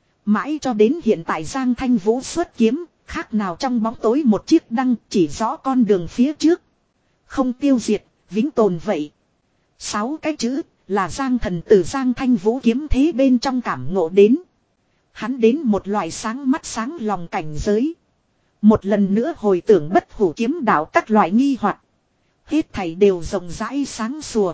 Mãi cho đến hiện tại Giang Thanh Vũ xuất kiếm, khác nào trong bóng tối một chiếc đăng chỉ rõ con đường phía trước. Không tiêu diệt, vĩnh tồn vậy. Sáu cái chữ là Giang Thần từ Giang Thanh Vũ kiếm thế bên trong cảm ngộ đến. Hắn đến một loại sáng mắt sáng lòng cảnh giới. Một lần nữa hồi tưởng bất hủ kiếm đạo các loại nghi hoặc. Hết thảy đều rộng rãi sáng sủa.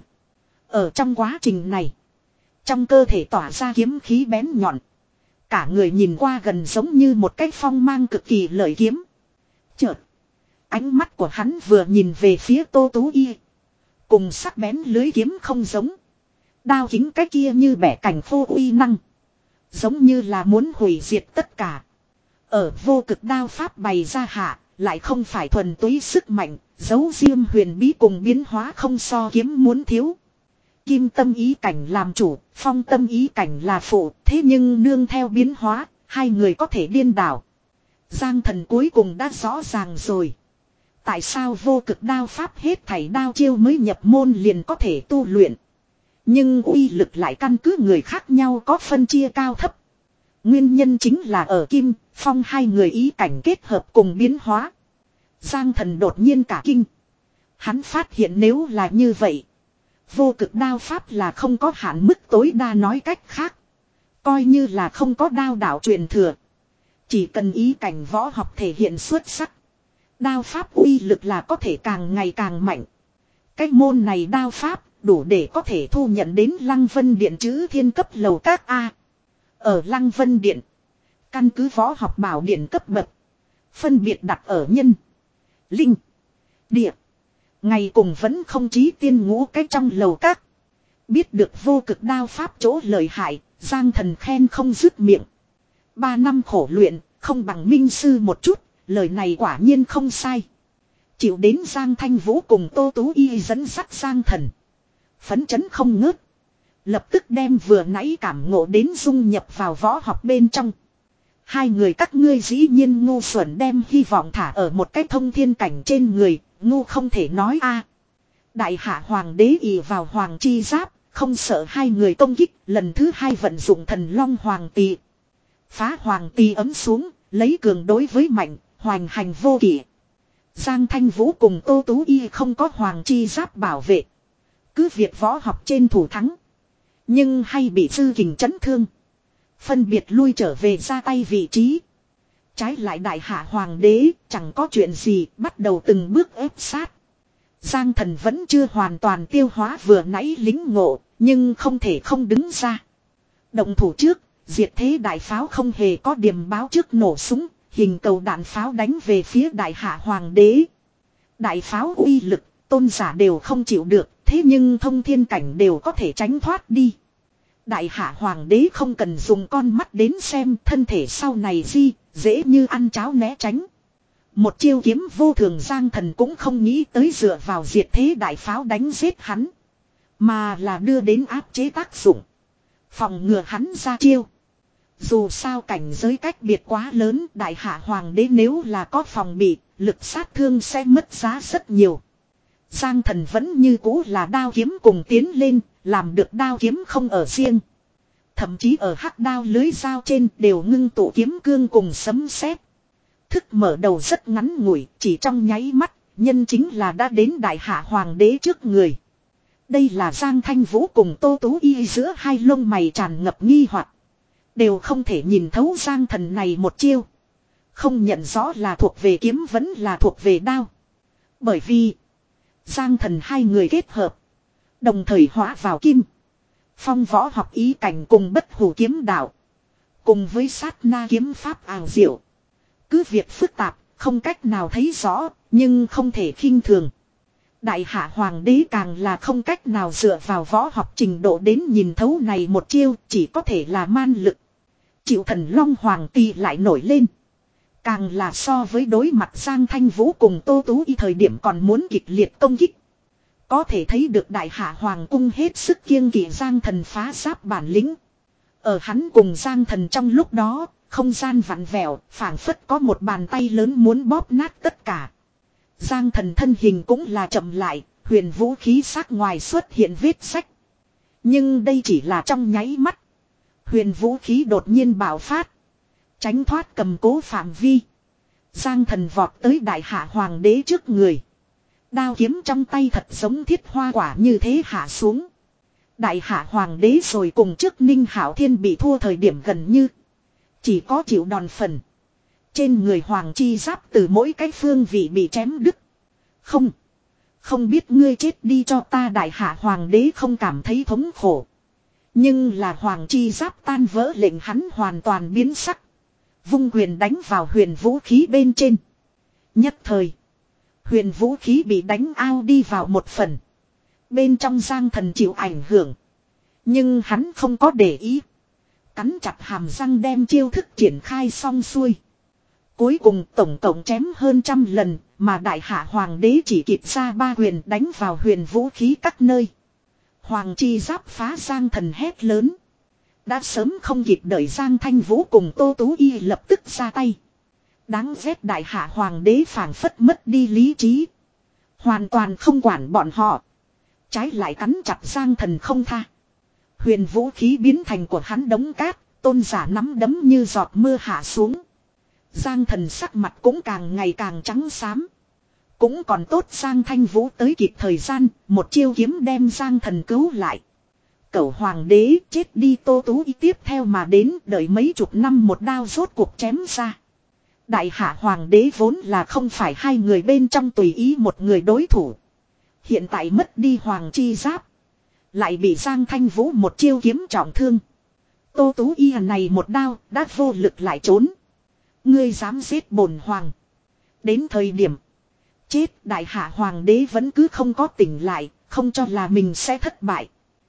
Ở trong quá trình này, trong cơ thể tỏa ra kiếm khí bén nhọn. Cả người nhìn qua gần giống như một cái phong mang cực kỳ lợi kiếm. Chợt, ánh mắt của hắn vừa nhìn về phía Tô Tú Y. Cùng sắc bén lưới kiếm không giống. Đao kính cái kia như bẻ cảnh khô uy năng. Giống như là muốn hủy diệt tất cả. Ở vô cực đao pháp bày ra hạ, lại không phải thuần túy sức mạnh, dấu diêm huyền bí cùng biến hóa không so kiếm muốn thiếu. Kim tâm ý cảnh làm chủ, phong tâm ý cảnh là phụ, thế nhưng nương theo biến hóa, hai người có thể điên đảo. Giang Thần cuối cùng đã rõ ràng rồi. Tại sao vô cực đao pháp hết thảy đao chiêu mới nhập môn liền có thể tu luyện. Nhưng uy lực lại căn cứ người khác nhau có phân chia cao thấp. Nguyên nhân chính là ở kim, phong hai người ý cảnh kết hợp cùng biến hóa. Giang Thần đột nhiên cả kinh. Hắn phát hiện nếu là như vậy. Vô cực đao pháp là không có hạn mức tối đa, nói cách khác. Coi như là không có đao đạo truyền thừa. Chỉ cần ý cảnh võ học thể hiện xuất sắc. Đao pháp uy lực là có thể càng ngày càng mạnh. Cái môn này đao pháp đủ để có thể thu nhận đến Lăng Vân Điện chữ thiên cấp lầu các A. Ở Lăng Vân Điện, căn cứ võ học bảo điện cấp bậc, phân biệt đặt ở nhân, linh, địa, ngày cùng vẫn không chí tiên ngũ cách trong lầu các. Biết được vô cực đao pháp chỗ lợi hại, Giang Thần khen không dứt miệng. Ba năm khổ luyện, không bằng minh sư một chút, lời này quả nhiên không sai. Chịu đến Giang Thanh Vũ cùng Tô Tú Y dẫn dắt Giang Thần. Phấn chấn không ngớt. Lập tức đem vừa nãy cảm ngộ đến dung nhập vào võ học bên trong. Hai người các ngươi dĩ nhiên ngu xuẩn đem hy vọng thả ở một cái thông thiên cảnh trên người, ngu không thể nói a. Đại hạ hoàng đế ỷ vào hoàng chi giáp, không sợ hai người công kích, lần thứ hai vận dụng thần long hoàng tỳ. Phá hoàng tỳ ấm xuống, lấy cường đối với mạnh, hoành hành vô kỷ. Giang Thanh Vũ cùng Tô Tú Y không có hoàng chi giáp bảo vệ. Cứ việc võ học trên thủ thắng. Nhưng hay bị sư kình chấn thương. Phân biệt lui trở về ra tay vị trí. Trái lại đại hạ hoàng đế chẳng có chuyện gì, bắt đầu từng bước ép sát. Giang Thần vẫn chưa hoàn toàn tiêu hóa vừa nãy lính ngộ, nhưng không thể không đứng ra. Động thủ trước, diệt thế đại pháo không hề có điểm báo trước nổ súng, hình cầu đạn pháo đánh về phía đại hạ hoàng đế. Đại pháo uy lực, tôn giả đều không chịu được, thế nhưng thông thiên cảnh đều có thể tránh thoát đi. Đại hạ hoàng đế không cần dùng con mắt đến xem, thân thể sau này di, dễ như ăn cháo né tránh. Một chiêu kiếm vô thường, Giang Thần cũng không nghĩ tới dựa vào diệt thế đại pháo đánh giết hắn. Mà là đưa đến áp chế tác dụng. Phòng ngừa hắn ra chiêu. Dù sao cảnh giới cách biệt quá lớn, đại hạ hoàng đế nếu là có phòng bị, lực sát thương sẽ mất giá rất nhiều. Giang Thần vẫn như cũ là đao kiếm cùng tiến lên, làm được đao kiếm không ở riêng. Thậm chí ở hắc đao lưới dao trên đều ngưng tụ kiếm cương cùng sấm sét. Thức mở đầu rất ngắn ngủi, chỉ trong nháy mắt, nhân chính là đã đến đại hạ hoàng đế trước người. Đây là Giang Thanh Vũ cùng Tô Tú Y giữa hai lông mày tràn ngập nghi hoặc. Đều không thể nhìn thấu Giang Thần này một chiêu. Không nhận rõ là thuộc về kiếm vẫn là thuộc về đao. Bởi vì Giang Thần hai người kết hợp, đồng thời hóa vào kim, phong võ học ý cảnh cùng bất hủ kiếm đạo. Cùng với sát na kiếm pháp ảo diệu. Cứ việc phức tạp, không cách nào thấy rõ, nhưng không thể khinh thường. Đại hạ hoàng đế càng là không cách nào dựa vào võ học trình độ đến nhìn thấu này một chiêu, chỉ có thể là man lực. Chịu thần long hoàng tỳ lại nổi lên. Càng là so với đối mặt Giang Thanh Vũ cùng Tô Tú Y thời điểm còn muốn kịch liệt công kích. Có thể thấy được đại hạ hoàng cung hết sức kiêng kỵ Giang Thần phá giáp bản lĩnh. Ở hắn cùng Giang Thần trong lúc đó, không gian vặn vẹo, phảng phất có một bàn tay lớn muốn bóp nát tất cả. Giang Thần thân hình cũng là chậm lại, huyền vũ khí sắc ngoài xuất hiện vết sách. Nhưng đây chỉ là trong nháy mắt. Huyền vũ khí đột nhiên bạo phát. Tránh thoát cầm cố phạm vi. Giang Thần vọt tới đại hạ hoàng đế trước người. Đao kiếm trong tay thật giống thiết hoa quả như thế hạ xuống. Đại hạ hoàng đế rồi cùng trước Ninh Hạo Thiên bị thua thời điểm gần như. Chỉ có chịu đòn phần. Trên người hoàng chi giáp từ mỗi cái phương vị bị chém đứt. Không. Không biết ngươi chết đi cho ta, đại hạ hoàng đế không cảm thấy thống khổ. Nhưng là hoàng chi giáp tan vỡ lệnh hắn hoàn toàn biến sắc. Vung quyền đánh vào huyền vũ khí bên trên. Nhất thời. Huyền vũ khí bị đánh ao đi vào một phần. Bên trong Giang Thần chịu ảnh hưởng. Nhưng hắn không có để ý. Cắn chặt hàm răng đem chiêu thức triển khai xong xuôi. Cuối cùng tổng cộng chém hơn trăm lần. Mà đại hạ hoàng đế chỉ kịp ra ba quyền đánh vào huyền vũ khí các nơi. Hoàng chi giáp phá Giang Thần hét lớn. Đã sớm không kịp đợi Giang Thanh Vũ cùng Tô Tú Y lập tức ra tay. Đáng ghét đại hạ hoàng đế phảng phất mất đi lý trí. Hoàn toàn không quản bọn họ. Trái lại cắn chặt Giang Thần không tha. Huyền vũ khí biến thành của hắn đống cát. Tôn giả nắm đấm như giọt mưa hạ xuống. Giang Thần sắc mặt cũng càng ngày càng trắng xám. Cũng còn tốt Giang Thanh Vũ tới kịp thời gian. Một chiêu kiếm đem Giang Thần cứu lại. Cẩu hoàng đế chết đi, Tô Tú Y tiếp theo mà đến, đợi mấy chục năm một đao rốt cuộc chém ra. Đại hạ hoàng đế vốn là không phải hai người bên trong tùy ý một người đối thủ. Hiện tại mất đi hoàng chi giáp. Lại bị Giang Thanh Vũ một chiêu kiếm trọng thương. Tô Tú Y này một đao đã vô lực lại trốn. Ngươi dám giết bổn hoàng. Đến thời điểm chết, đại hạ hoàng đế vẫn cứ không có tỉnh lại, không cho là mình sẽ thất bại.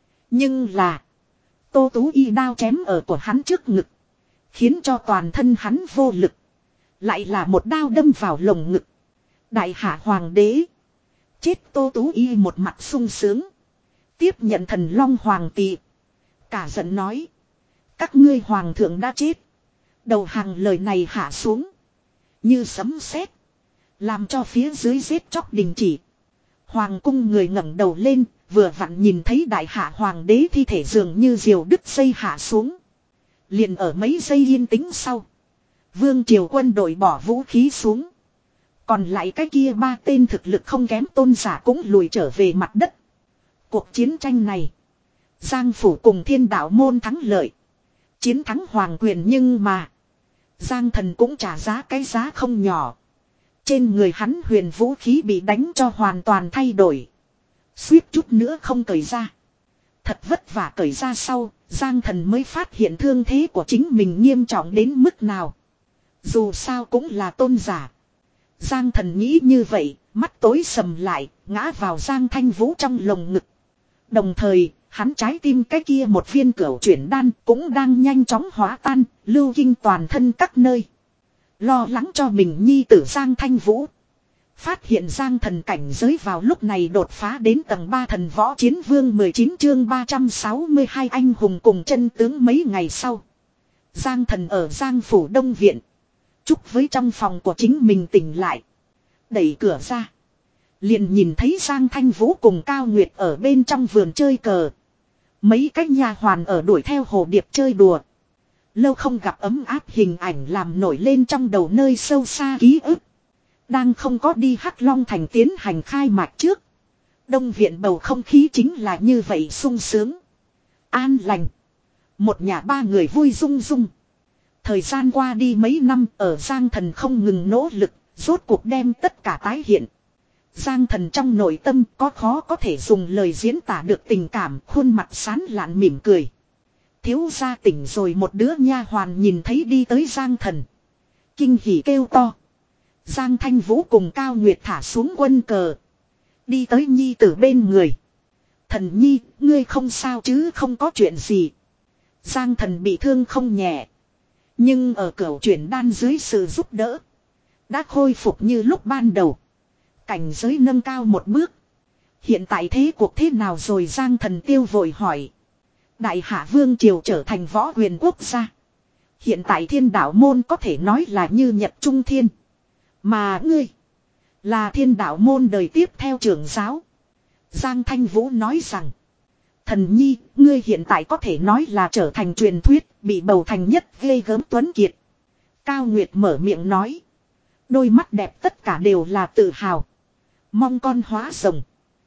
Nhưng là Tô Tú Y đao chém ở của hắn trước ngực, khiến cho toàn thân hắn vô lực. Lại là một đao đâm vào lồng ngực. Đại hạ hoàng đế chết, Tô Tú Y một mặt sung sướng. Tiếp nhận thần long hoàng tỳ. Cả giận nói. Các ngươi hoàng thượng đã chết. Đầu hàng lời này hạ xuống. Như sấm sét, làm cho phía dưới giết chóc đình chỉ. Hoàng cung người ngẩng đầu lên. Vừa vặn nhìn thấy đại hạ hoàng đế thi thể dường như diều đứt dây hạ xuống. Liền ở mấy giây yên tĩnh sau. Vương triều quân đội bỏ vũ khí xuống. Còn lại cái kia ba tên thực lực không kém tôn giả cũng lùi trở về mặt đất. Cuộc chiến tranh này, Giang phủ cùng Thiên Đạo môn thắng lợi. Chiến thắng hoàng quyền, nhưng mà Giang Thần cũng trả giá cái giá không nhỏ. Trên người hắn huyền vũ khí bị đánh cho hoàn toàn thay đổi. Suýt chút nữa không cởi ra. Thật vất vả cởi ra sau, Giang Thần mới phát hiện thương thế của chính mình nghiêm trọng đến mức nào. Dù sao cũng là tôn giả. Giang Thần nghĩ như vậy, mắt tối sầm lại, ngã vào Giang Thanh Vũ trong lồng ngực. Đồng thời, hắn trái tim cái kia một viên cửu chuyển đan cũng đang nhanh chóng hóa tan, lưu kinh toàn thân các nơi. Lo lắng cho mình nhi tử Giang Thanh Vũ. Phát hiện Giang Thần cảnh giới vào lúc này đột phá đến tầng ba thần võ chiến vương. Mười chín chương ba trăm sáu mươi hai anh hùng cùng chân tướng. Mấy ngày sau, Giang Thần ở Giang phủ Đông Viện, chúc với trong phòng của chính mình tỉnh lại. Đẩy cửa ra, liền nhìn thấy Giang Thanh Vũ cùng Cao Nguyệt ở bên trong vườn chơi cờ. Mấy cái nha hoàn ở đuổi theo hồ điệp chơi đùa. Lâu không gặp ấm áp hình ảnh làm nổi lên trong đầu nơi sâu xa ký ức. Đang không có đi Hắc Long Thành tiến hành khai mạc trước, Đông Viện bầu không khí chính là như vậy, sung sướng, an lành. Một nhà ba người vui rung rung. Thời gian qua đi mấy năm, ở Giang Thần không ngừng nỗ lực, rốt cuộc đem tất cả tái hiện. Giang Thần trong nội tâm có khó có thể dùng lời diễn tả được tình cảm, khuôn mặt sán lạn mỉm cười. Thiếu gia tỉnh rồi, một đứa nha hoàn nhìn thấy đi tới Giang Thần, kinh hỉ kêu to. Giang Thanh Vũ cùng Cao Nguyệt thả xuống quân cờ, đi tới nhi tử bên người. Thần nhi, ngươi không sao chứ? Không có chuyện gì. Giang Thần bị thương không nhẹ, Nhưng ở cửu chuyển đan dưới sự giúp đỡ. Đã khôi phục như lúc ban đầu. Cảnh giới nâng cao một bước. Hiện tại thế cuộc thế nào rồi Giang Thần Tiêu vội hỏi. Đại Hạ Vương Triều trở thành võ quyền quốc gia. Hiện tại Thiên Đạo Môn có thể nói là như Nhật Trung Thiên. Mà ngươi là Thiên Đạo Môn đời tiếp theo trưởng giáo. Giang Thanh Vũ nói rằng. Thần nhi, ngươi hiện tại có thể nói là trở thành truyền thuyết, bị bầu thành nhất ghê gớm tuấn kiệt. Cao Nguyệt mở miệng nói. Đôi mắt đẹp tất cả đều là tự hào. Mong con hóa rồng.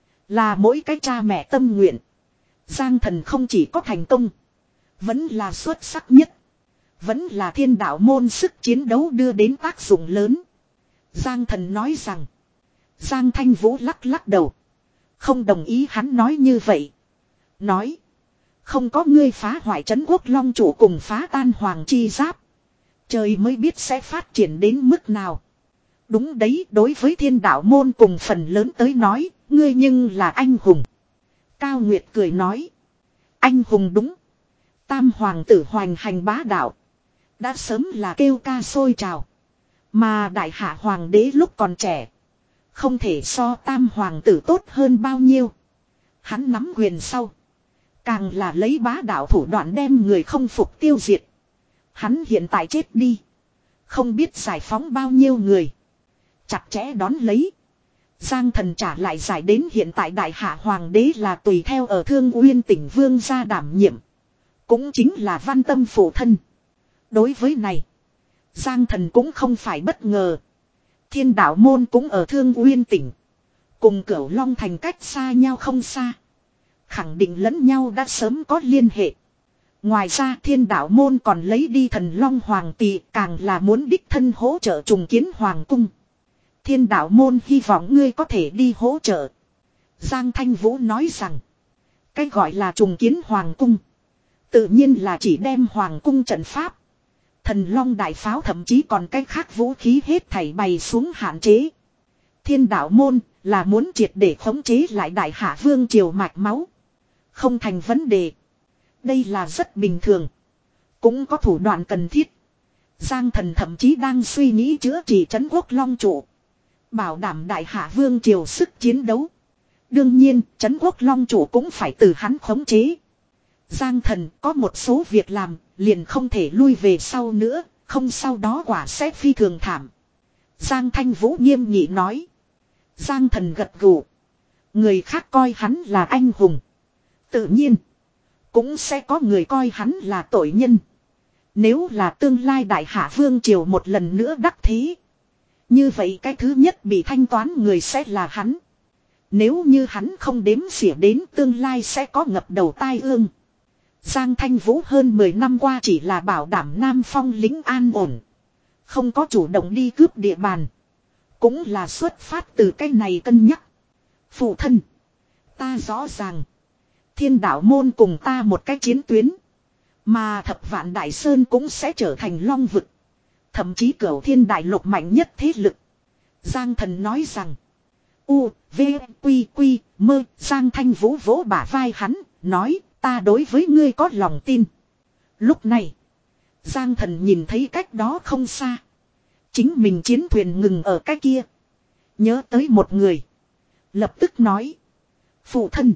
Là mỗi cái cha mẹ tâm nguyện. Giang Thần không chỉ có thành công. Vẫn là xuất sắc nhất. Vẫn là Thiên Đạo Môn sức chiến đấu đưa đến tác dụng lớn. Giang Thần nói rằng. Giang Thanh Vũ lắc lắc đầu. Không đồng ý hắn nói như vậy. Nói. Không có ngươi phá hoại trấn quốc long chủ cùng phá tan hoàng chi giáp. Trời mới biết sẽ phát triển đến mức nào. Đúng đấy, đối với Thiên Đạo Môn cùng phần lớn tới nói, ngươi nhưng là anh hùng. Cao Nguyệt cười nói. Anh hùng đúng. Tam hoàng tử hoành hành bá đạo. Đã sớm là kêu ca sôi trào. Mà đại hạ hoàng đế lúc còn trẻ. Không thể so tam hoàng tử tốt hơn bao nhiêu. Hắn nắm quyền sau. Càng là lấy bá đạo thủ đoạn đem người không phục tiêu diệt. Hắn hiện tại chết đi. Không biết giải phóng bao nhiêu người. Chặt chẽ đón lấy. Giang Thần trả lại giải đến hiện tại đại hạ hoàng đế là tùy theo ở Thương Uyên tỉnh vương gia đảm nhiệm. Cũng chính là Văn Tâm phụ thân. Đối với này. Giang Thần cũng không phải bất ngờ. Thiên Đạo Môn cũng ở Thương Uyên tỉnh. Cùng Cửu Long Thành cách xa nhau không xa. Khẳng định lẫn nhau đã sớm có liên hệ. Ngoài ra Thiên Đạo Môn còn lấy đi Thần Long Hoàng Tỳ, càng là muốn đích thân hỗ trợ trùng kiến Hoàng Cung. Thiên Đạo Môn hy vọng ngươi có thể đi hỗ trợ. Giang Thanh Vũ nói rằng. Cái gọi là trùng kiến Hoàng Cung. Tự nhiên là chỉ đem Hoàng Cung trận pháp. Thần Long Đại Pháo thậm chí còn cái khác vũ khí hết thảy bày xuống hạn chế. Thiên Đạo Môn là muốn triệt để khống chế lại Đại Hạ Vương Triều mạch máu. Không thành vấn đề. Đây là rất bình thường. Cũng có thủ đoạn cần thiết. Giang Thần thậm chí đang suy nghĩ chữa trị trấn quốc long trụ. Bảo đảm Đại Hạ Vương Triều sức chiến đấu. Đương nhiên trấn quốc long trụ cũng phải từ hắn khống chế. Giang Thần có một số việc làm liền không thể lui về sau nữa. Không sau đó quả sẽ phi thường thảm. Giang Thanh Vũ nghiêm nghị nói. Giang Thần gật gù. Người khác coi hắn là anh hùng. Tự nhiên. Cũng sẽ có người coi hắn là tội nhân. Nếu là tương lai Đại Hạ Vương Triều một lần nữa đắc thế. Như vậy cái thứ nhất bị thanh toán người sẽ là hắn. Nếu như hắn không đếm xỉa đến tương lai sẽ có ngập đầu tai ương. Giang Thanh Vũ hơn mười năm qua chỉ là bảo đảm Nam Phong lính an ổn. Không có chủ động đi cướp địa bàn. Cũng là xuất phát từ cái này cân nhắc. Phụ thân. Ta rõ ràng. Thiên Đạo Môn cùng ta một cái chiến tuyến. Mà Thập Vạn Đại Sơn cũng sẽ trở thành long vực. Thậm chí Cửu Thiên Đại Lục mạnh nhất thế lực. Giang Thần nói rằng. U, V, Quy, Quy, Mơ. Giang Thanh Vũ vỗ bả vai hắn. Nói ta đối với ngươi có lòng tin. Lúc này. Giang Thần nhìn thấy cách đó không xa. Chính mình chiến thuyền ngừng ở cái kia. Nhớ tới một người. Lập tức nói. Phụ thân.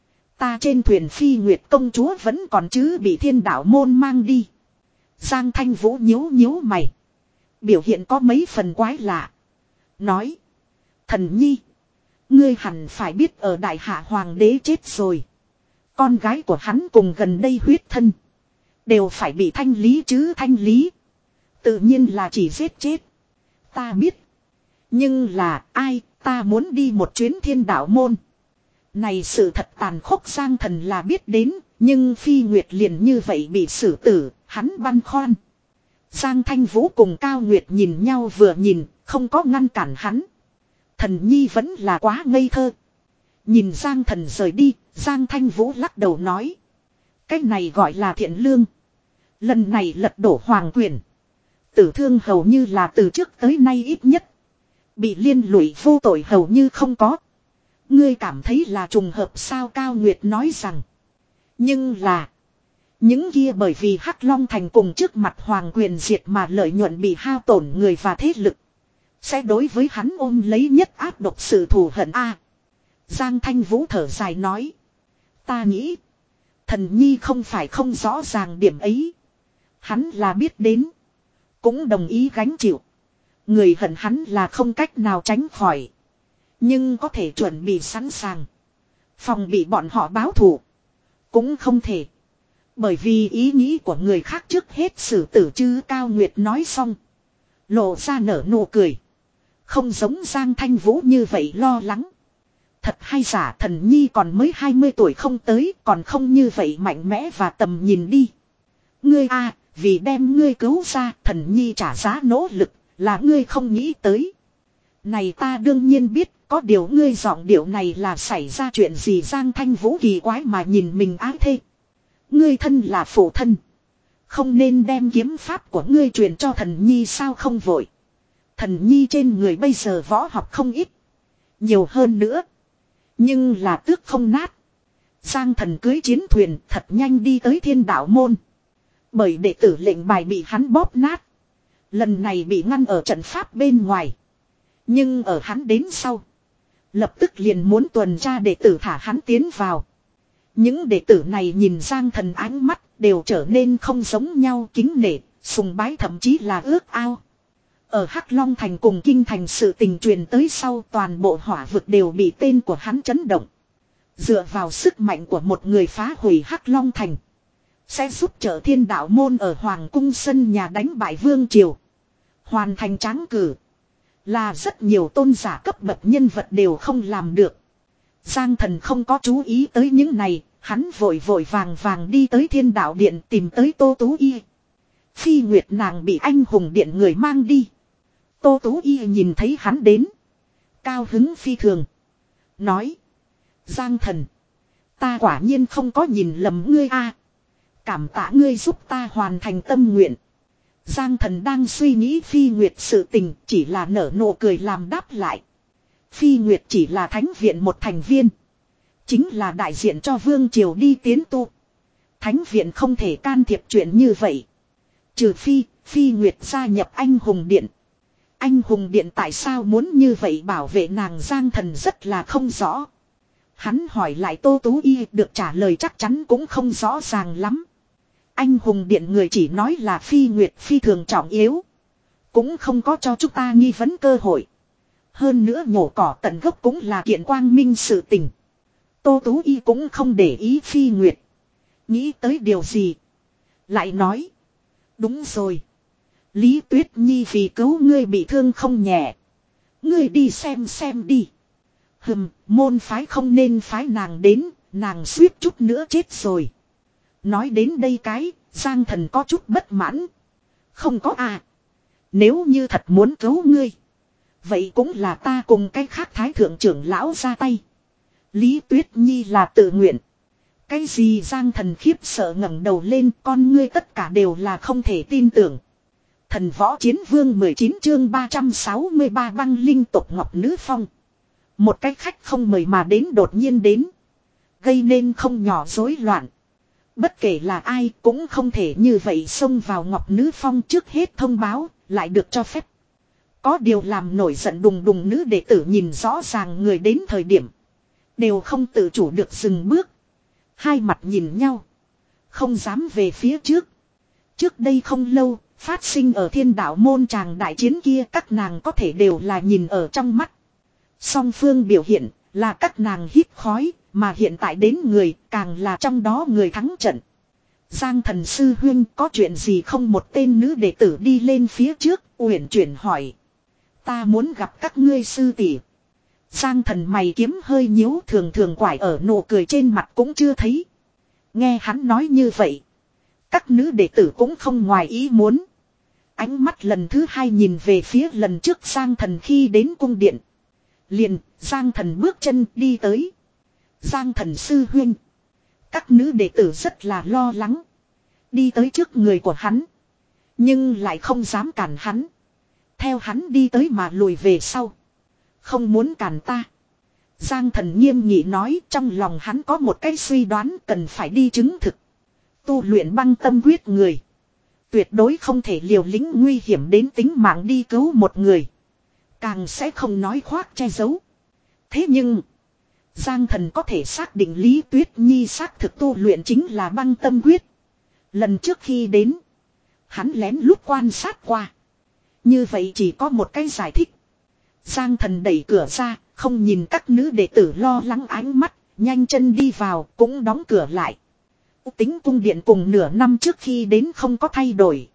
Ta trên thuyền Phi Nguyệt công chúa vẫn còn chứ bị Thiên Đạo Môn mang đi. Giang Thanh Vũ nhíu nhíu mày. Biểu hiện có mấy phần quái lạ. Nói. Thần nhi. Ngươi hẳn phải biết ở Đại Hạ Hoàng đế chết rồi. Con gái của hắn cùng gần đây huyết thân. Đều phải bị thanh lý chứ thanh lý. Tự nhiên là chỉ giết chết. Ta biết. Nhưng là ai ta muốn đi một chuyến Thiên Đạo Môn. Này sự thật tàn khốc Giang Thần là biết đến. Nhưng Phi Nguyệt liền như vậy bị xử tử. Hắn băn khoăn. Giang Thanh Vũ cùng Cao Nguyệt nhìn nhau vừa nhìn. Không có ngăn cản hắn. Thần nhi vẫn là quá ngây thơ. Nhìn Giang Thần rời đi. Giang Thanh Vũ lắc đầu nói. Cái này gọi là thiện lương. Lần này lật đổ hoàng quyền. Tử thương hầu như là từ trước tới nay ít nhất. Bị liên lụy vô tội hầu như không có. Ngươi cảm thấy là trùng hợp sao Cao Nguyệt nói rằng. Nhưng là. Những kia bởi vì Hắc Long Thành cùng trước mặt Hoàng Quyền diệt mà lợi nhuận bị hao tổn người và thế lực. Sẽ đối với hắn ôm lấy nhất áp độc sự thù hận a. Giang Thanh Vũ thở dài nói. Ta nghĩ. Thần Nhi không phải không rõ ràng điểm ấy. Hắn là biết đến. Cũng đồng ý gánh chịu. Người hận hắn là không cách nào tránh khỏi. Nhưng có thể chuẩn bị sẵn sàng. Phòng bị bọn họ báo thù. Cũng không thể. Bởi vì ý nghĩ của người khác trước hết xử tử chứ. Cao Nguyệt nói xong. Lộ ra nở nụ cười. Không giống Giang Thanh Vũ như vậy lo lắng. Thật hay giả Thần Nhi còn mới hai mươi tuổi không tới. Còn không như vậy mạnh mẽ và tầm nhìn đi. Ngươi a vì đem ngươi cứu ra Thần Nhi trả giá nỗ lực. Là ngươi không nghĩ tới. Này ta đương nhiên biết. Có điều ngươi giọng điệu này là xảy ra chuyện gì. Giang Thanh Vũ kỳ quái mà nhìn mình ái thê. Ngươi thân là phụ thân. Không nên đem kiếm pháp của ngươi truyền cho Thần Nhi sao không vội. Thần Nhi trên người bây giờ võ học không ít. Nhiều hơn nữa. Nhưng là tước không nát. Giang Thần cưới chiến thuyền thật nhanh đi tới Thiên Đạo Môn. Bởi đệ tử lệnh bài bị hắn bóp nát. Lần này bị ngăn ở trận pháp bên ngoài. Nhưng ở hắn đến sau. Lập tức liền muốn tuần tra đệ tử thả hắn tiến vào. Những đệ tử này nhìn Giang Thần ánh mắt đều trở nên không giống nhau, kính nể, sùng bái thậm chí là ước ao. Ở Hắc Long Thành cùng Kinh Thành sự tình truyền tới sau toàn bộ hỏa vực đều bị tên của hắn chấn động. Dựa vào sức mạnh của một người phá hủy Hắc Long Thành. Sẽ giúp trợ Thiên Đạo Môn ở Hoàng cung sân nhà đánh bại Vương Triều. Hoàn thành tráng cử. Là rất nhiều tôn giả cấp bậc nhân vật đều không làm được. Giang Thần không có chú ý tới những này. Hắn vội vội vàng vàng đi tới Thiên Đạo Điện tìm tới Tô Tú Y. Phi Nguyệt nàng bị anh hùng điện người mang đi. Tô Tú Y nhìn thấy hắn đến. Cao hứng phi thường. Nói. Giang Thần. Ta quả nhiên không có nhìn lầm ngươi a. Cảm tạ ngươi giúp ta hoàn thành tâm nguyện. Giang Thần đang suy nghĩ Phi Nguyệt sự tình chỉ là nở nụ cười làm đáp lại. Phi Nguyệt chỉ là thánh viện một thành viên. Chính là đại diện cho Vương Triều đi tiến tu. Thánh viện không thể can thiệp chuyện như vậy. Trừ phi, Phi Nguyệt gia nhập anh hùng điện. Anh hùng điện tại sao muốn như vậy bảo vệ nàng Giang Thần rất là không rõ. Hắn hỏi lại Tô Tú Y được trả lời chắc chắn cũng không rõ ràng lắm. Anh hùng điện người chỉ nói là Phi Nguyệt phi thường trọng yếu. Cũng không có cho chúng ta nghi vấn cơ hội. Hơn nữa nhổ cỏ tận gốc cũng là kiện quang minh sự tình. Tô Tú Y cũng không để ý Phi Nguyệt. Nghĩ tới điều gì. Lại nói. Đúng rồi. Lý Tuyết Nhi vì cứu ngươi bị thương không nhẹ. Ngươi đi xem xem đi. Hừm, môn phái không nên phái nàng đến. Nàng suýt chút nữa chết rồi. Nói đến đây cái, Giang Thần có chút bất mãn. Không có à. Nếu như thật muốn cứu ngươi. Vậy cũng là ta cùng cái khác thái thượng trưởng lão ra tay. Lý Tuyết Nhi là tự nguyện. Cái gì Giang Thần khiếp sợ ngẩng đầu lên, con ngươi tất cả đều là không thể tin tưởng. Thần Võ Chiến Vương mười chín chương ba trăm sáu mươi ba băng linh tộc Ngọc Nữ Phong. Một cái khách không mời mà đến đột nhiên đến. Gây nên không nhỏ rối loạn. Bất kể là ai cũng không thể như vậy xông vào Ngọc Nữ Phong trước hết thông báo, lại được cho phép. Có điều làm nổi giận đùng đùng nữ đệ tử nhìn rõ ràng người đến thời điểm. Đều không tự chủ được dừng bước. Hai mặt nhìn nhau. Không dám về phía trước. Trước đây không lâu, phát sinh ở Thiên Đạo Môn tràng đại chiến kia các nàng có thể đều là nhìn ở trong mắt. Song phương biểu hiện là các nàng hít khói, mà hiện tại đến người càng là trong đó người thắng trận. Giang Thần sư huynh có chuyện gì không một tên nữ đệ tử đi lên phía trước, uyển chuyển hỏi. Ta muốn gặp các ngươi sư tỷ. Giang Thần mày kiếm hơi nhíu thường thường quải ở nụ cười trên mặt cũng chưa thấy. Nghe hắn nói như vậy. Các nữ đệ tử cũng không ngoài ý muốn. Ánh mắt lần thứ hai nhìn về phía lần trước Giang Thần khi đến cung điện. Liền, Giang Thần bước chân đi tới. Giang Thần sư huynh. Các nữ đệ tử rất là lo lắng. Đi tới trước người của hắn. Nhưng lại không dám cản hắn. Theo hắn đi tới mà lùi về sau. Không muốn cản ta. Giang Thần nghiêm nghị nói trong lòng hắn có một cái suy đoán cần phải đi chứng thực. Tu luyện băng tâm quyết người. Tuyệt đối không thể liều lĩnh nguy hiểm đến tính mạng đi cứu một người. Càng sẽ không nói khoác che giấu. Thế nhưng. Giang Thần có thể xác định Lý Tuyết Nhi xác thực tu luyện chính là băng tâm quyết. Lần trước khi đến. Hắn lén lút quan sát qua. Như vậy chỉ có một cái giải thích. Giang Thần đẩy cửa ra. Không nhìn các nữ đệ tử lo lắng ánh mắt. Nhanh chân đi vào cũng đóng cửa lại. Tính cung điện cùng nửa năm trước khi đến không có thay đổi.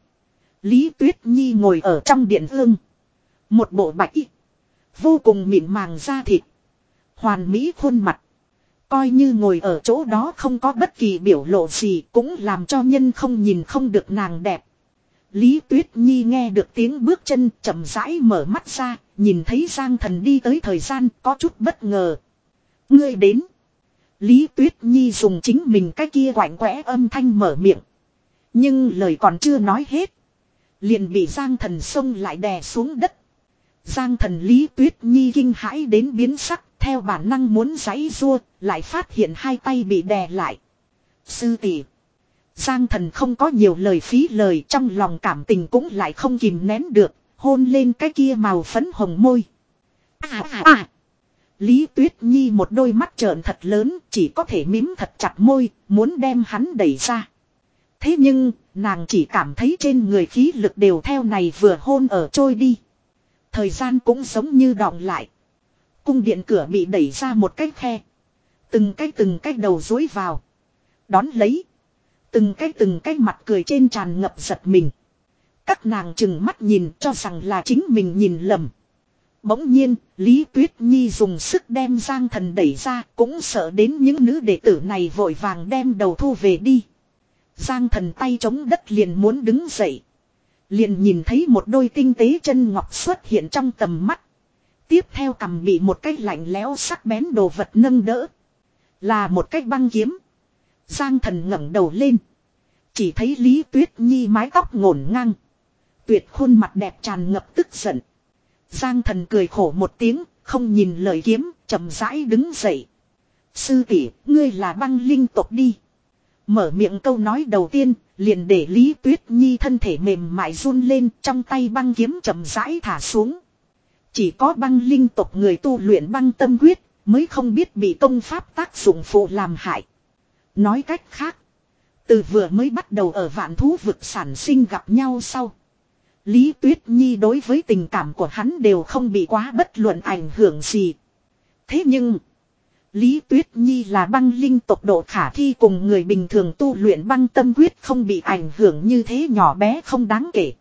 Lý Tuyết Nhi ngồi ở trong điện ương. Một bộ bạch y. Vô cùng mịn màng da thịt. Hoàn mỹ khuôn mặt. Coi như ngồi ở chỗ đó không có bất kỳ biểu lộ gì cũng làm cho nhân không nhìn không được nàng đẹp. Lý Tuyết Nhi nghe được tiếng bước chân chậm rãi mở mắt ra. Nhìn thấy Giang Thần đi tới thời gian có chút bất ngờ. Ngươi đến. Lý Tuyết Nhi dùng chính mình cái kia quạnh quẽ âm thanh mở miệng. Nhưng lời còn chưa nói hết. Liền bị Giang Thần xông lại đè xuống đất. Giang Thần Lý Tuyết Nhi kinh hãi đến biến sắc. Theo bản năng muốn giãy giụa, lại phát hiện hai tay bị đè lại. Sư tỷ. Giang Thần không có nhiều lời phí lời, trong lòng cảm tình cũng lại không kìm nén được, hôn lên cái kia màu phấn hồng môi. À à à. Lý Tuyết Nhi một đôi mắt trợn thật lớn, chỉ có thể mím thật chặt môi, muốn đem hắn đẩy ra. Thế nhưng, nàng chỉ cảm thấy trên người khí lực đều theo này vừa hôn ở trôi đi. Thời gian cũng giống như đọng lại. Cung điện cửa bị đẩy ra một cái khe. Từng cái từng cái đầu dối vào. Đón lấy. Từng cái từng cái mặt cười trên tràn ngập giật mình. Các nàng chừng mắt nhìn cho rằng là chính mình nhìn lầm. Bỗng nhiên, Lý Tuyết Nhi dùng sức đem Giang Thần đẩy ra, cũng sợ đến những nữ đệ tử này vội vàng đem đầu thu về đi. Giang Thần tay chống đất liền muốn đứng dậy. Liền nhìn thấy một đôi tinh tế chân ngọc xuất hiện trong tầm mắt. Tiếp theo cầm bị một cái lạnh lẽo sắc bén đồ vật nâng đỡ. Là một cái băng kiếm. Giang Thần ngẩng đầu lên. Chỉ thấy Lý Tuyết Nhi mái tóc ngổn ngang. Tuyệt khuôn mặt đẹp tràn ngập tức giận. Giang Thần cười khổ một tiếng, không nhìn lời kiếm, chậm rãi đứng dậy. Sư tỷ, ngươi là băng linh tộc đi. Mở miệng câu nói đầu tiên, liền để Lý Tuyết Nhi thân thể mềm mại run lên, trong tay băng kiếm chậm rãi thả xuống. Chỉ có băng linh tộc người tu luyện băng tâm quyết, mới không biết bị công pháp tác dụng phụ làm hại. Nói cách khác, từ vừa mới bắt đầu ở vạn thú vực sản sinh gặp nhau sau. Lý Tuyết Nhi đối với tình cảm của hắn đều không bị quá bất luận ảnh hưởng gì. Thế nhưng, Lý Tuyết Nhi là băng linh tộc độ khả thi cùng người bình thường tu luyện băng tâm quyết không bị ảnh hưởng như thế nhỏ bé không đáng kể.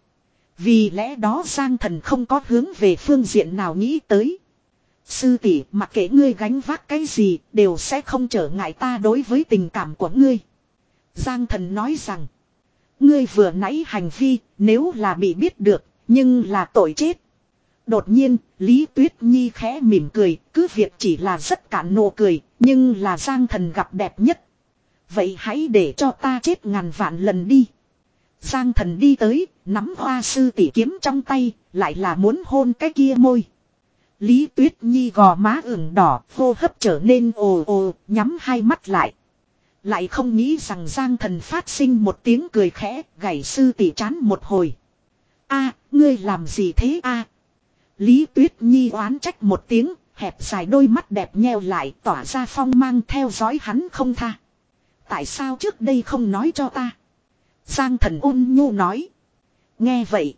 Vì lẽ đó Giang Thần không có hướng về phương diện nào nghĩ tới. Sư tỷ, mặc kệ ngươi gánh vác cái gì đều sẽ không trở ngại ta đối với tình cảm của ngươi. Giang Thần nói rằng, ngươi vừa nãy hành vi nếu là bị biết được, nhưng là tội chết. Đột nhiên, Lý Tuyết Nhi khẽ mỉm cười, cứ việc chỉ là rất cạn nụ cười, nhưng là Giang Thần gặp đẹp nhất. Vậy hãy để cho ta chết ngàn vạn lần đi. Giang Thần đi tới, nắm hoa sư tỷ kiếm trong tay, lại là muốn hôn cái kia môi. Lý Tuyết Nhi gò má ửng đỏ, hô hấp trở nên ồ ồ, nhắm hai mắt lại. Lại không nghĩ rằng Giang Thần phát sinh một tiếng cười khẽ, gảy sư tỷ chán một hồi. A, ngươi làm gì thế a? Lý Tuyết Nhi oán trách một tiếng, hẹp dài đôi mắt đẹp nheo lại, tỏa ra phong mang theo dõi hắn không tha. Tại sao trước đây không nói cho ta? Giang Thần ôn nhu nói. Nghe vậy,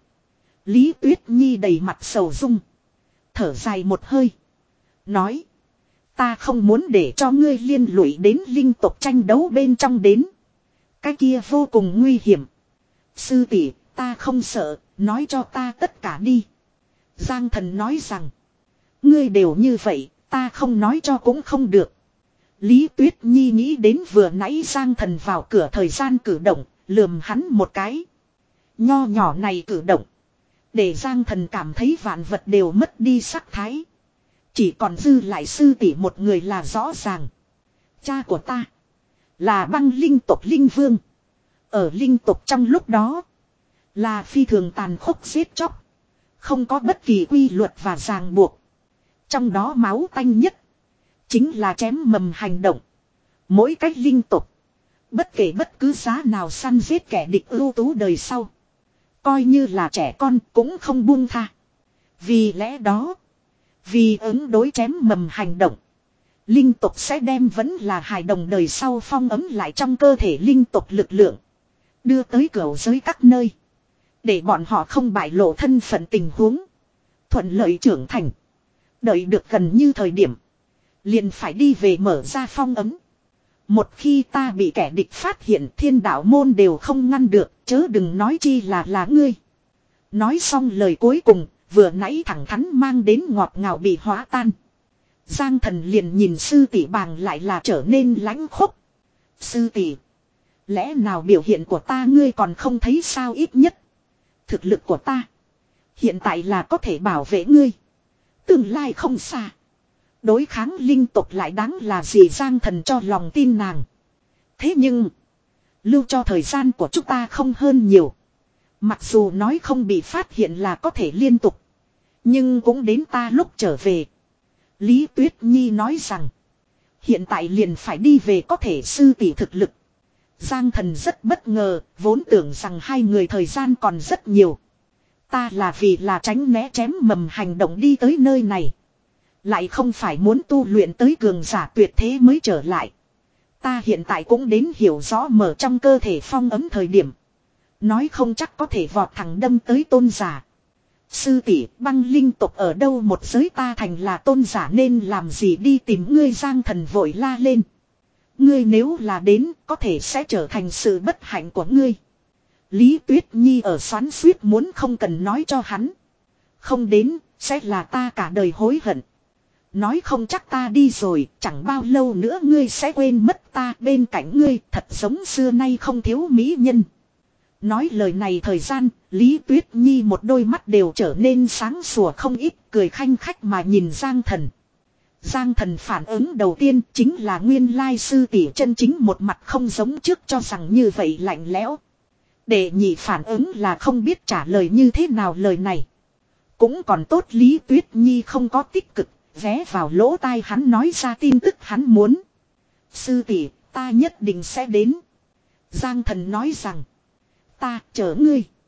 Lý Tuyết Nhi đầy mặt sầu dung. Thở dài một hơi. Nói. Ta không muốn để cho ngươi liên lụy đến linh tộc tranh đấu bên trong đến. Cái kia vô cùng nguy hiểm. Sư tỷ, ta không sợ, nói cho ta tất cả đi. Giang Thần nói rằng. Ngươi đều như vậy, ta không nói cho cũng không được. Lý Tuyết Nhi nghĩ đến vừa nãy Giang Thần vào cửa thời gian cử động, lườm hắn một cái. Nho nhỏ này cử động. Để Giang Thần cảm thấy vạn vật đều mất đi sắc thái. Chỉ còn dư lại sư tỷ một người là rõ ràng. Cha của ta là băng linh tộc linh vương. Ở linh tộc trong lúc đó là phi thường tàn khốc giết chóc. Không có bất kỳ quy luật và ràng buộc. Trong đó máu tanh nhất chính là chém mầm hành động. Mỗi cách linh tộc Bất kể bất cứ giá nào săn giết kẻ địch ưu tú đời sau. Coi như là trẻ con cũng không buông tha. Vì lẽ đó. Vì ứng đối chém mầm hành động. Linh tục sẽ đem vẫn là hài đồng đời sau phong ấm lại trong cơ thể linh tục lực lượng. Đưa tới cửu giới các nơi. Để bọn họ không bại lộ thân phận tình huống. Thuận lợi trưởng thành. Đợi được gần như thời điểm. Liền phải đi về mở ra phong ấm. Một khi ta bị kẻ địch phát hiện thiên đạo môn đều không ngăn được. Chớ đừng nói chi là là ngươi. Nói xong lời cuối cùng. Vừa nãy thẳng thắn mang đến ngọt ngào bị hóa tan. Giang Thần liền nhìn sư tỷ bàng lại là trở nên lãnh khốc. Sư tỷ, lẽ nào biểu hiện của ta ngươi còn không thấy sao? Ít nhất thực lực của ta hiện tại là có thể bảo vệ ngươi. Tương lai không xa. Đối kháng linh tục lại đáng là gì? Giang Thần cho lòng tin nàng. Thế nhưng lưu cho thời gian của chúng ta không hơn nhiều. Mặc dù nói không bị phát hiện là có thể liên tục. Nhưng cũng đến ta lúc trở về. Lý Tuyết Nhi nói rằng. Hiện tại liền phải đi về có thể sư tỷ thực lực. Giang Thần rất bất ngờ. Vốn tưởng rằng hai người thời gian còn rất nhiều. Ta là vì là tránh né chém mầm hành động đi tới nơi này. Lại không phải muốn tu luyện tới cường giả tuyệt thế mới trở lại. Ta hiện tại cũng đến hiểu rõ mở trong cơ thể phong ấm thời điểm. Nói không chắc có thể vọt thẳng đâm tới tôn giả. Sư tỷ, băng linh tộc ở đâu một giới ta thành là tôn giả nên làm gì đi tìm ngươi? Giang Thần vội la lên. Ngươi nếu là đến có thể sẽ trở thành sự bất hạnh của ngươi. Lý Tuyết Nhi ở xoắn xuýt muốn không cần nói cho hắn. Không đến sẽ là ta cả đời hối hận. Nói không chắc ta đi rồi chẳng bao lâu nữa ngươi sẽ quên mất ta. Bên cạnh ngươi thật giống xưa nay không thiếu mỹ nhân. Nói lời này thời gian, Lý Tuyết Nhi một đôi mắt đều trở nên sáng sủa không ít, cười khanh khách mà nhìn Giang Thần. Giang Thần phản ứng đầu tiên chính là nguyên lai sư tỷ chân chính một mặt không giống trước cho rằng như vậy lạnh lẽo. Để nhị phản ứng là không biết trả lời như thế nào lời này. Cũng còn tốt Lý Tuyết Nhi không có tích cực, vé vào lỗ tai hắn nói ra tin tức hắn muốn. Sư tỷ, ta nhất định sẽ đến. Giang Thần nói rằng. Ta chở ngươi.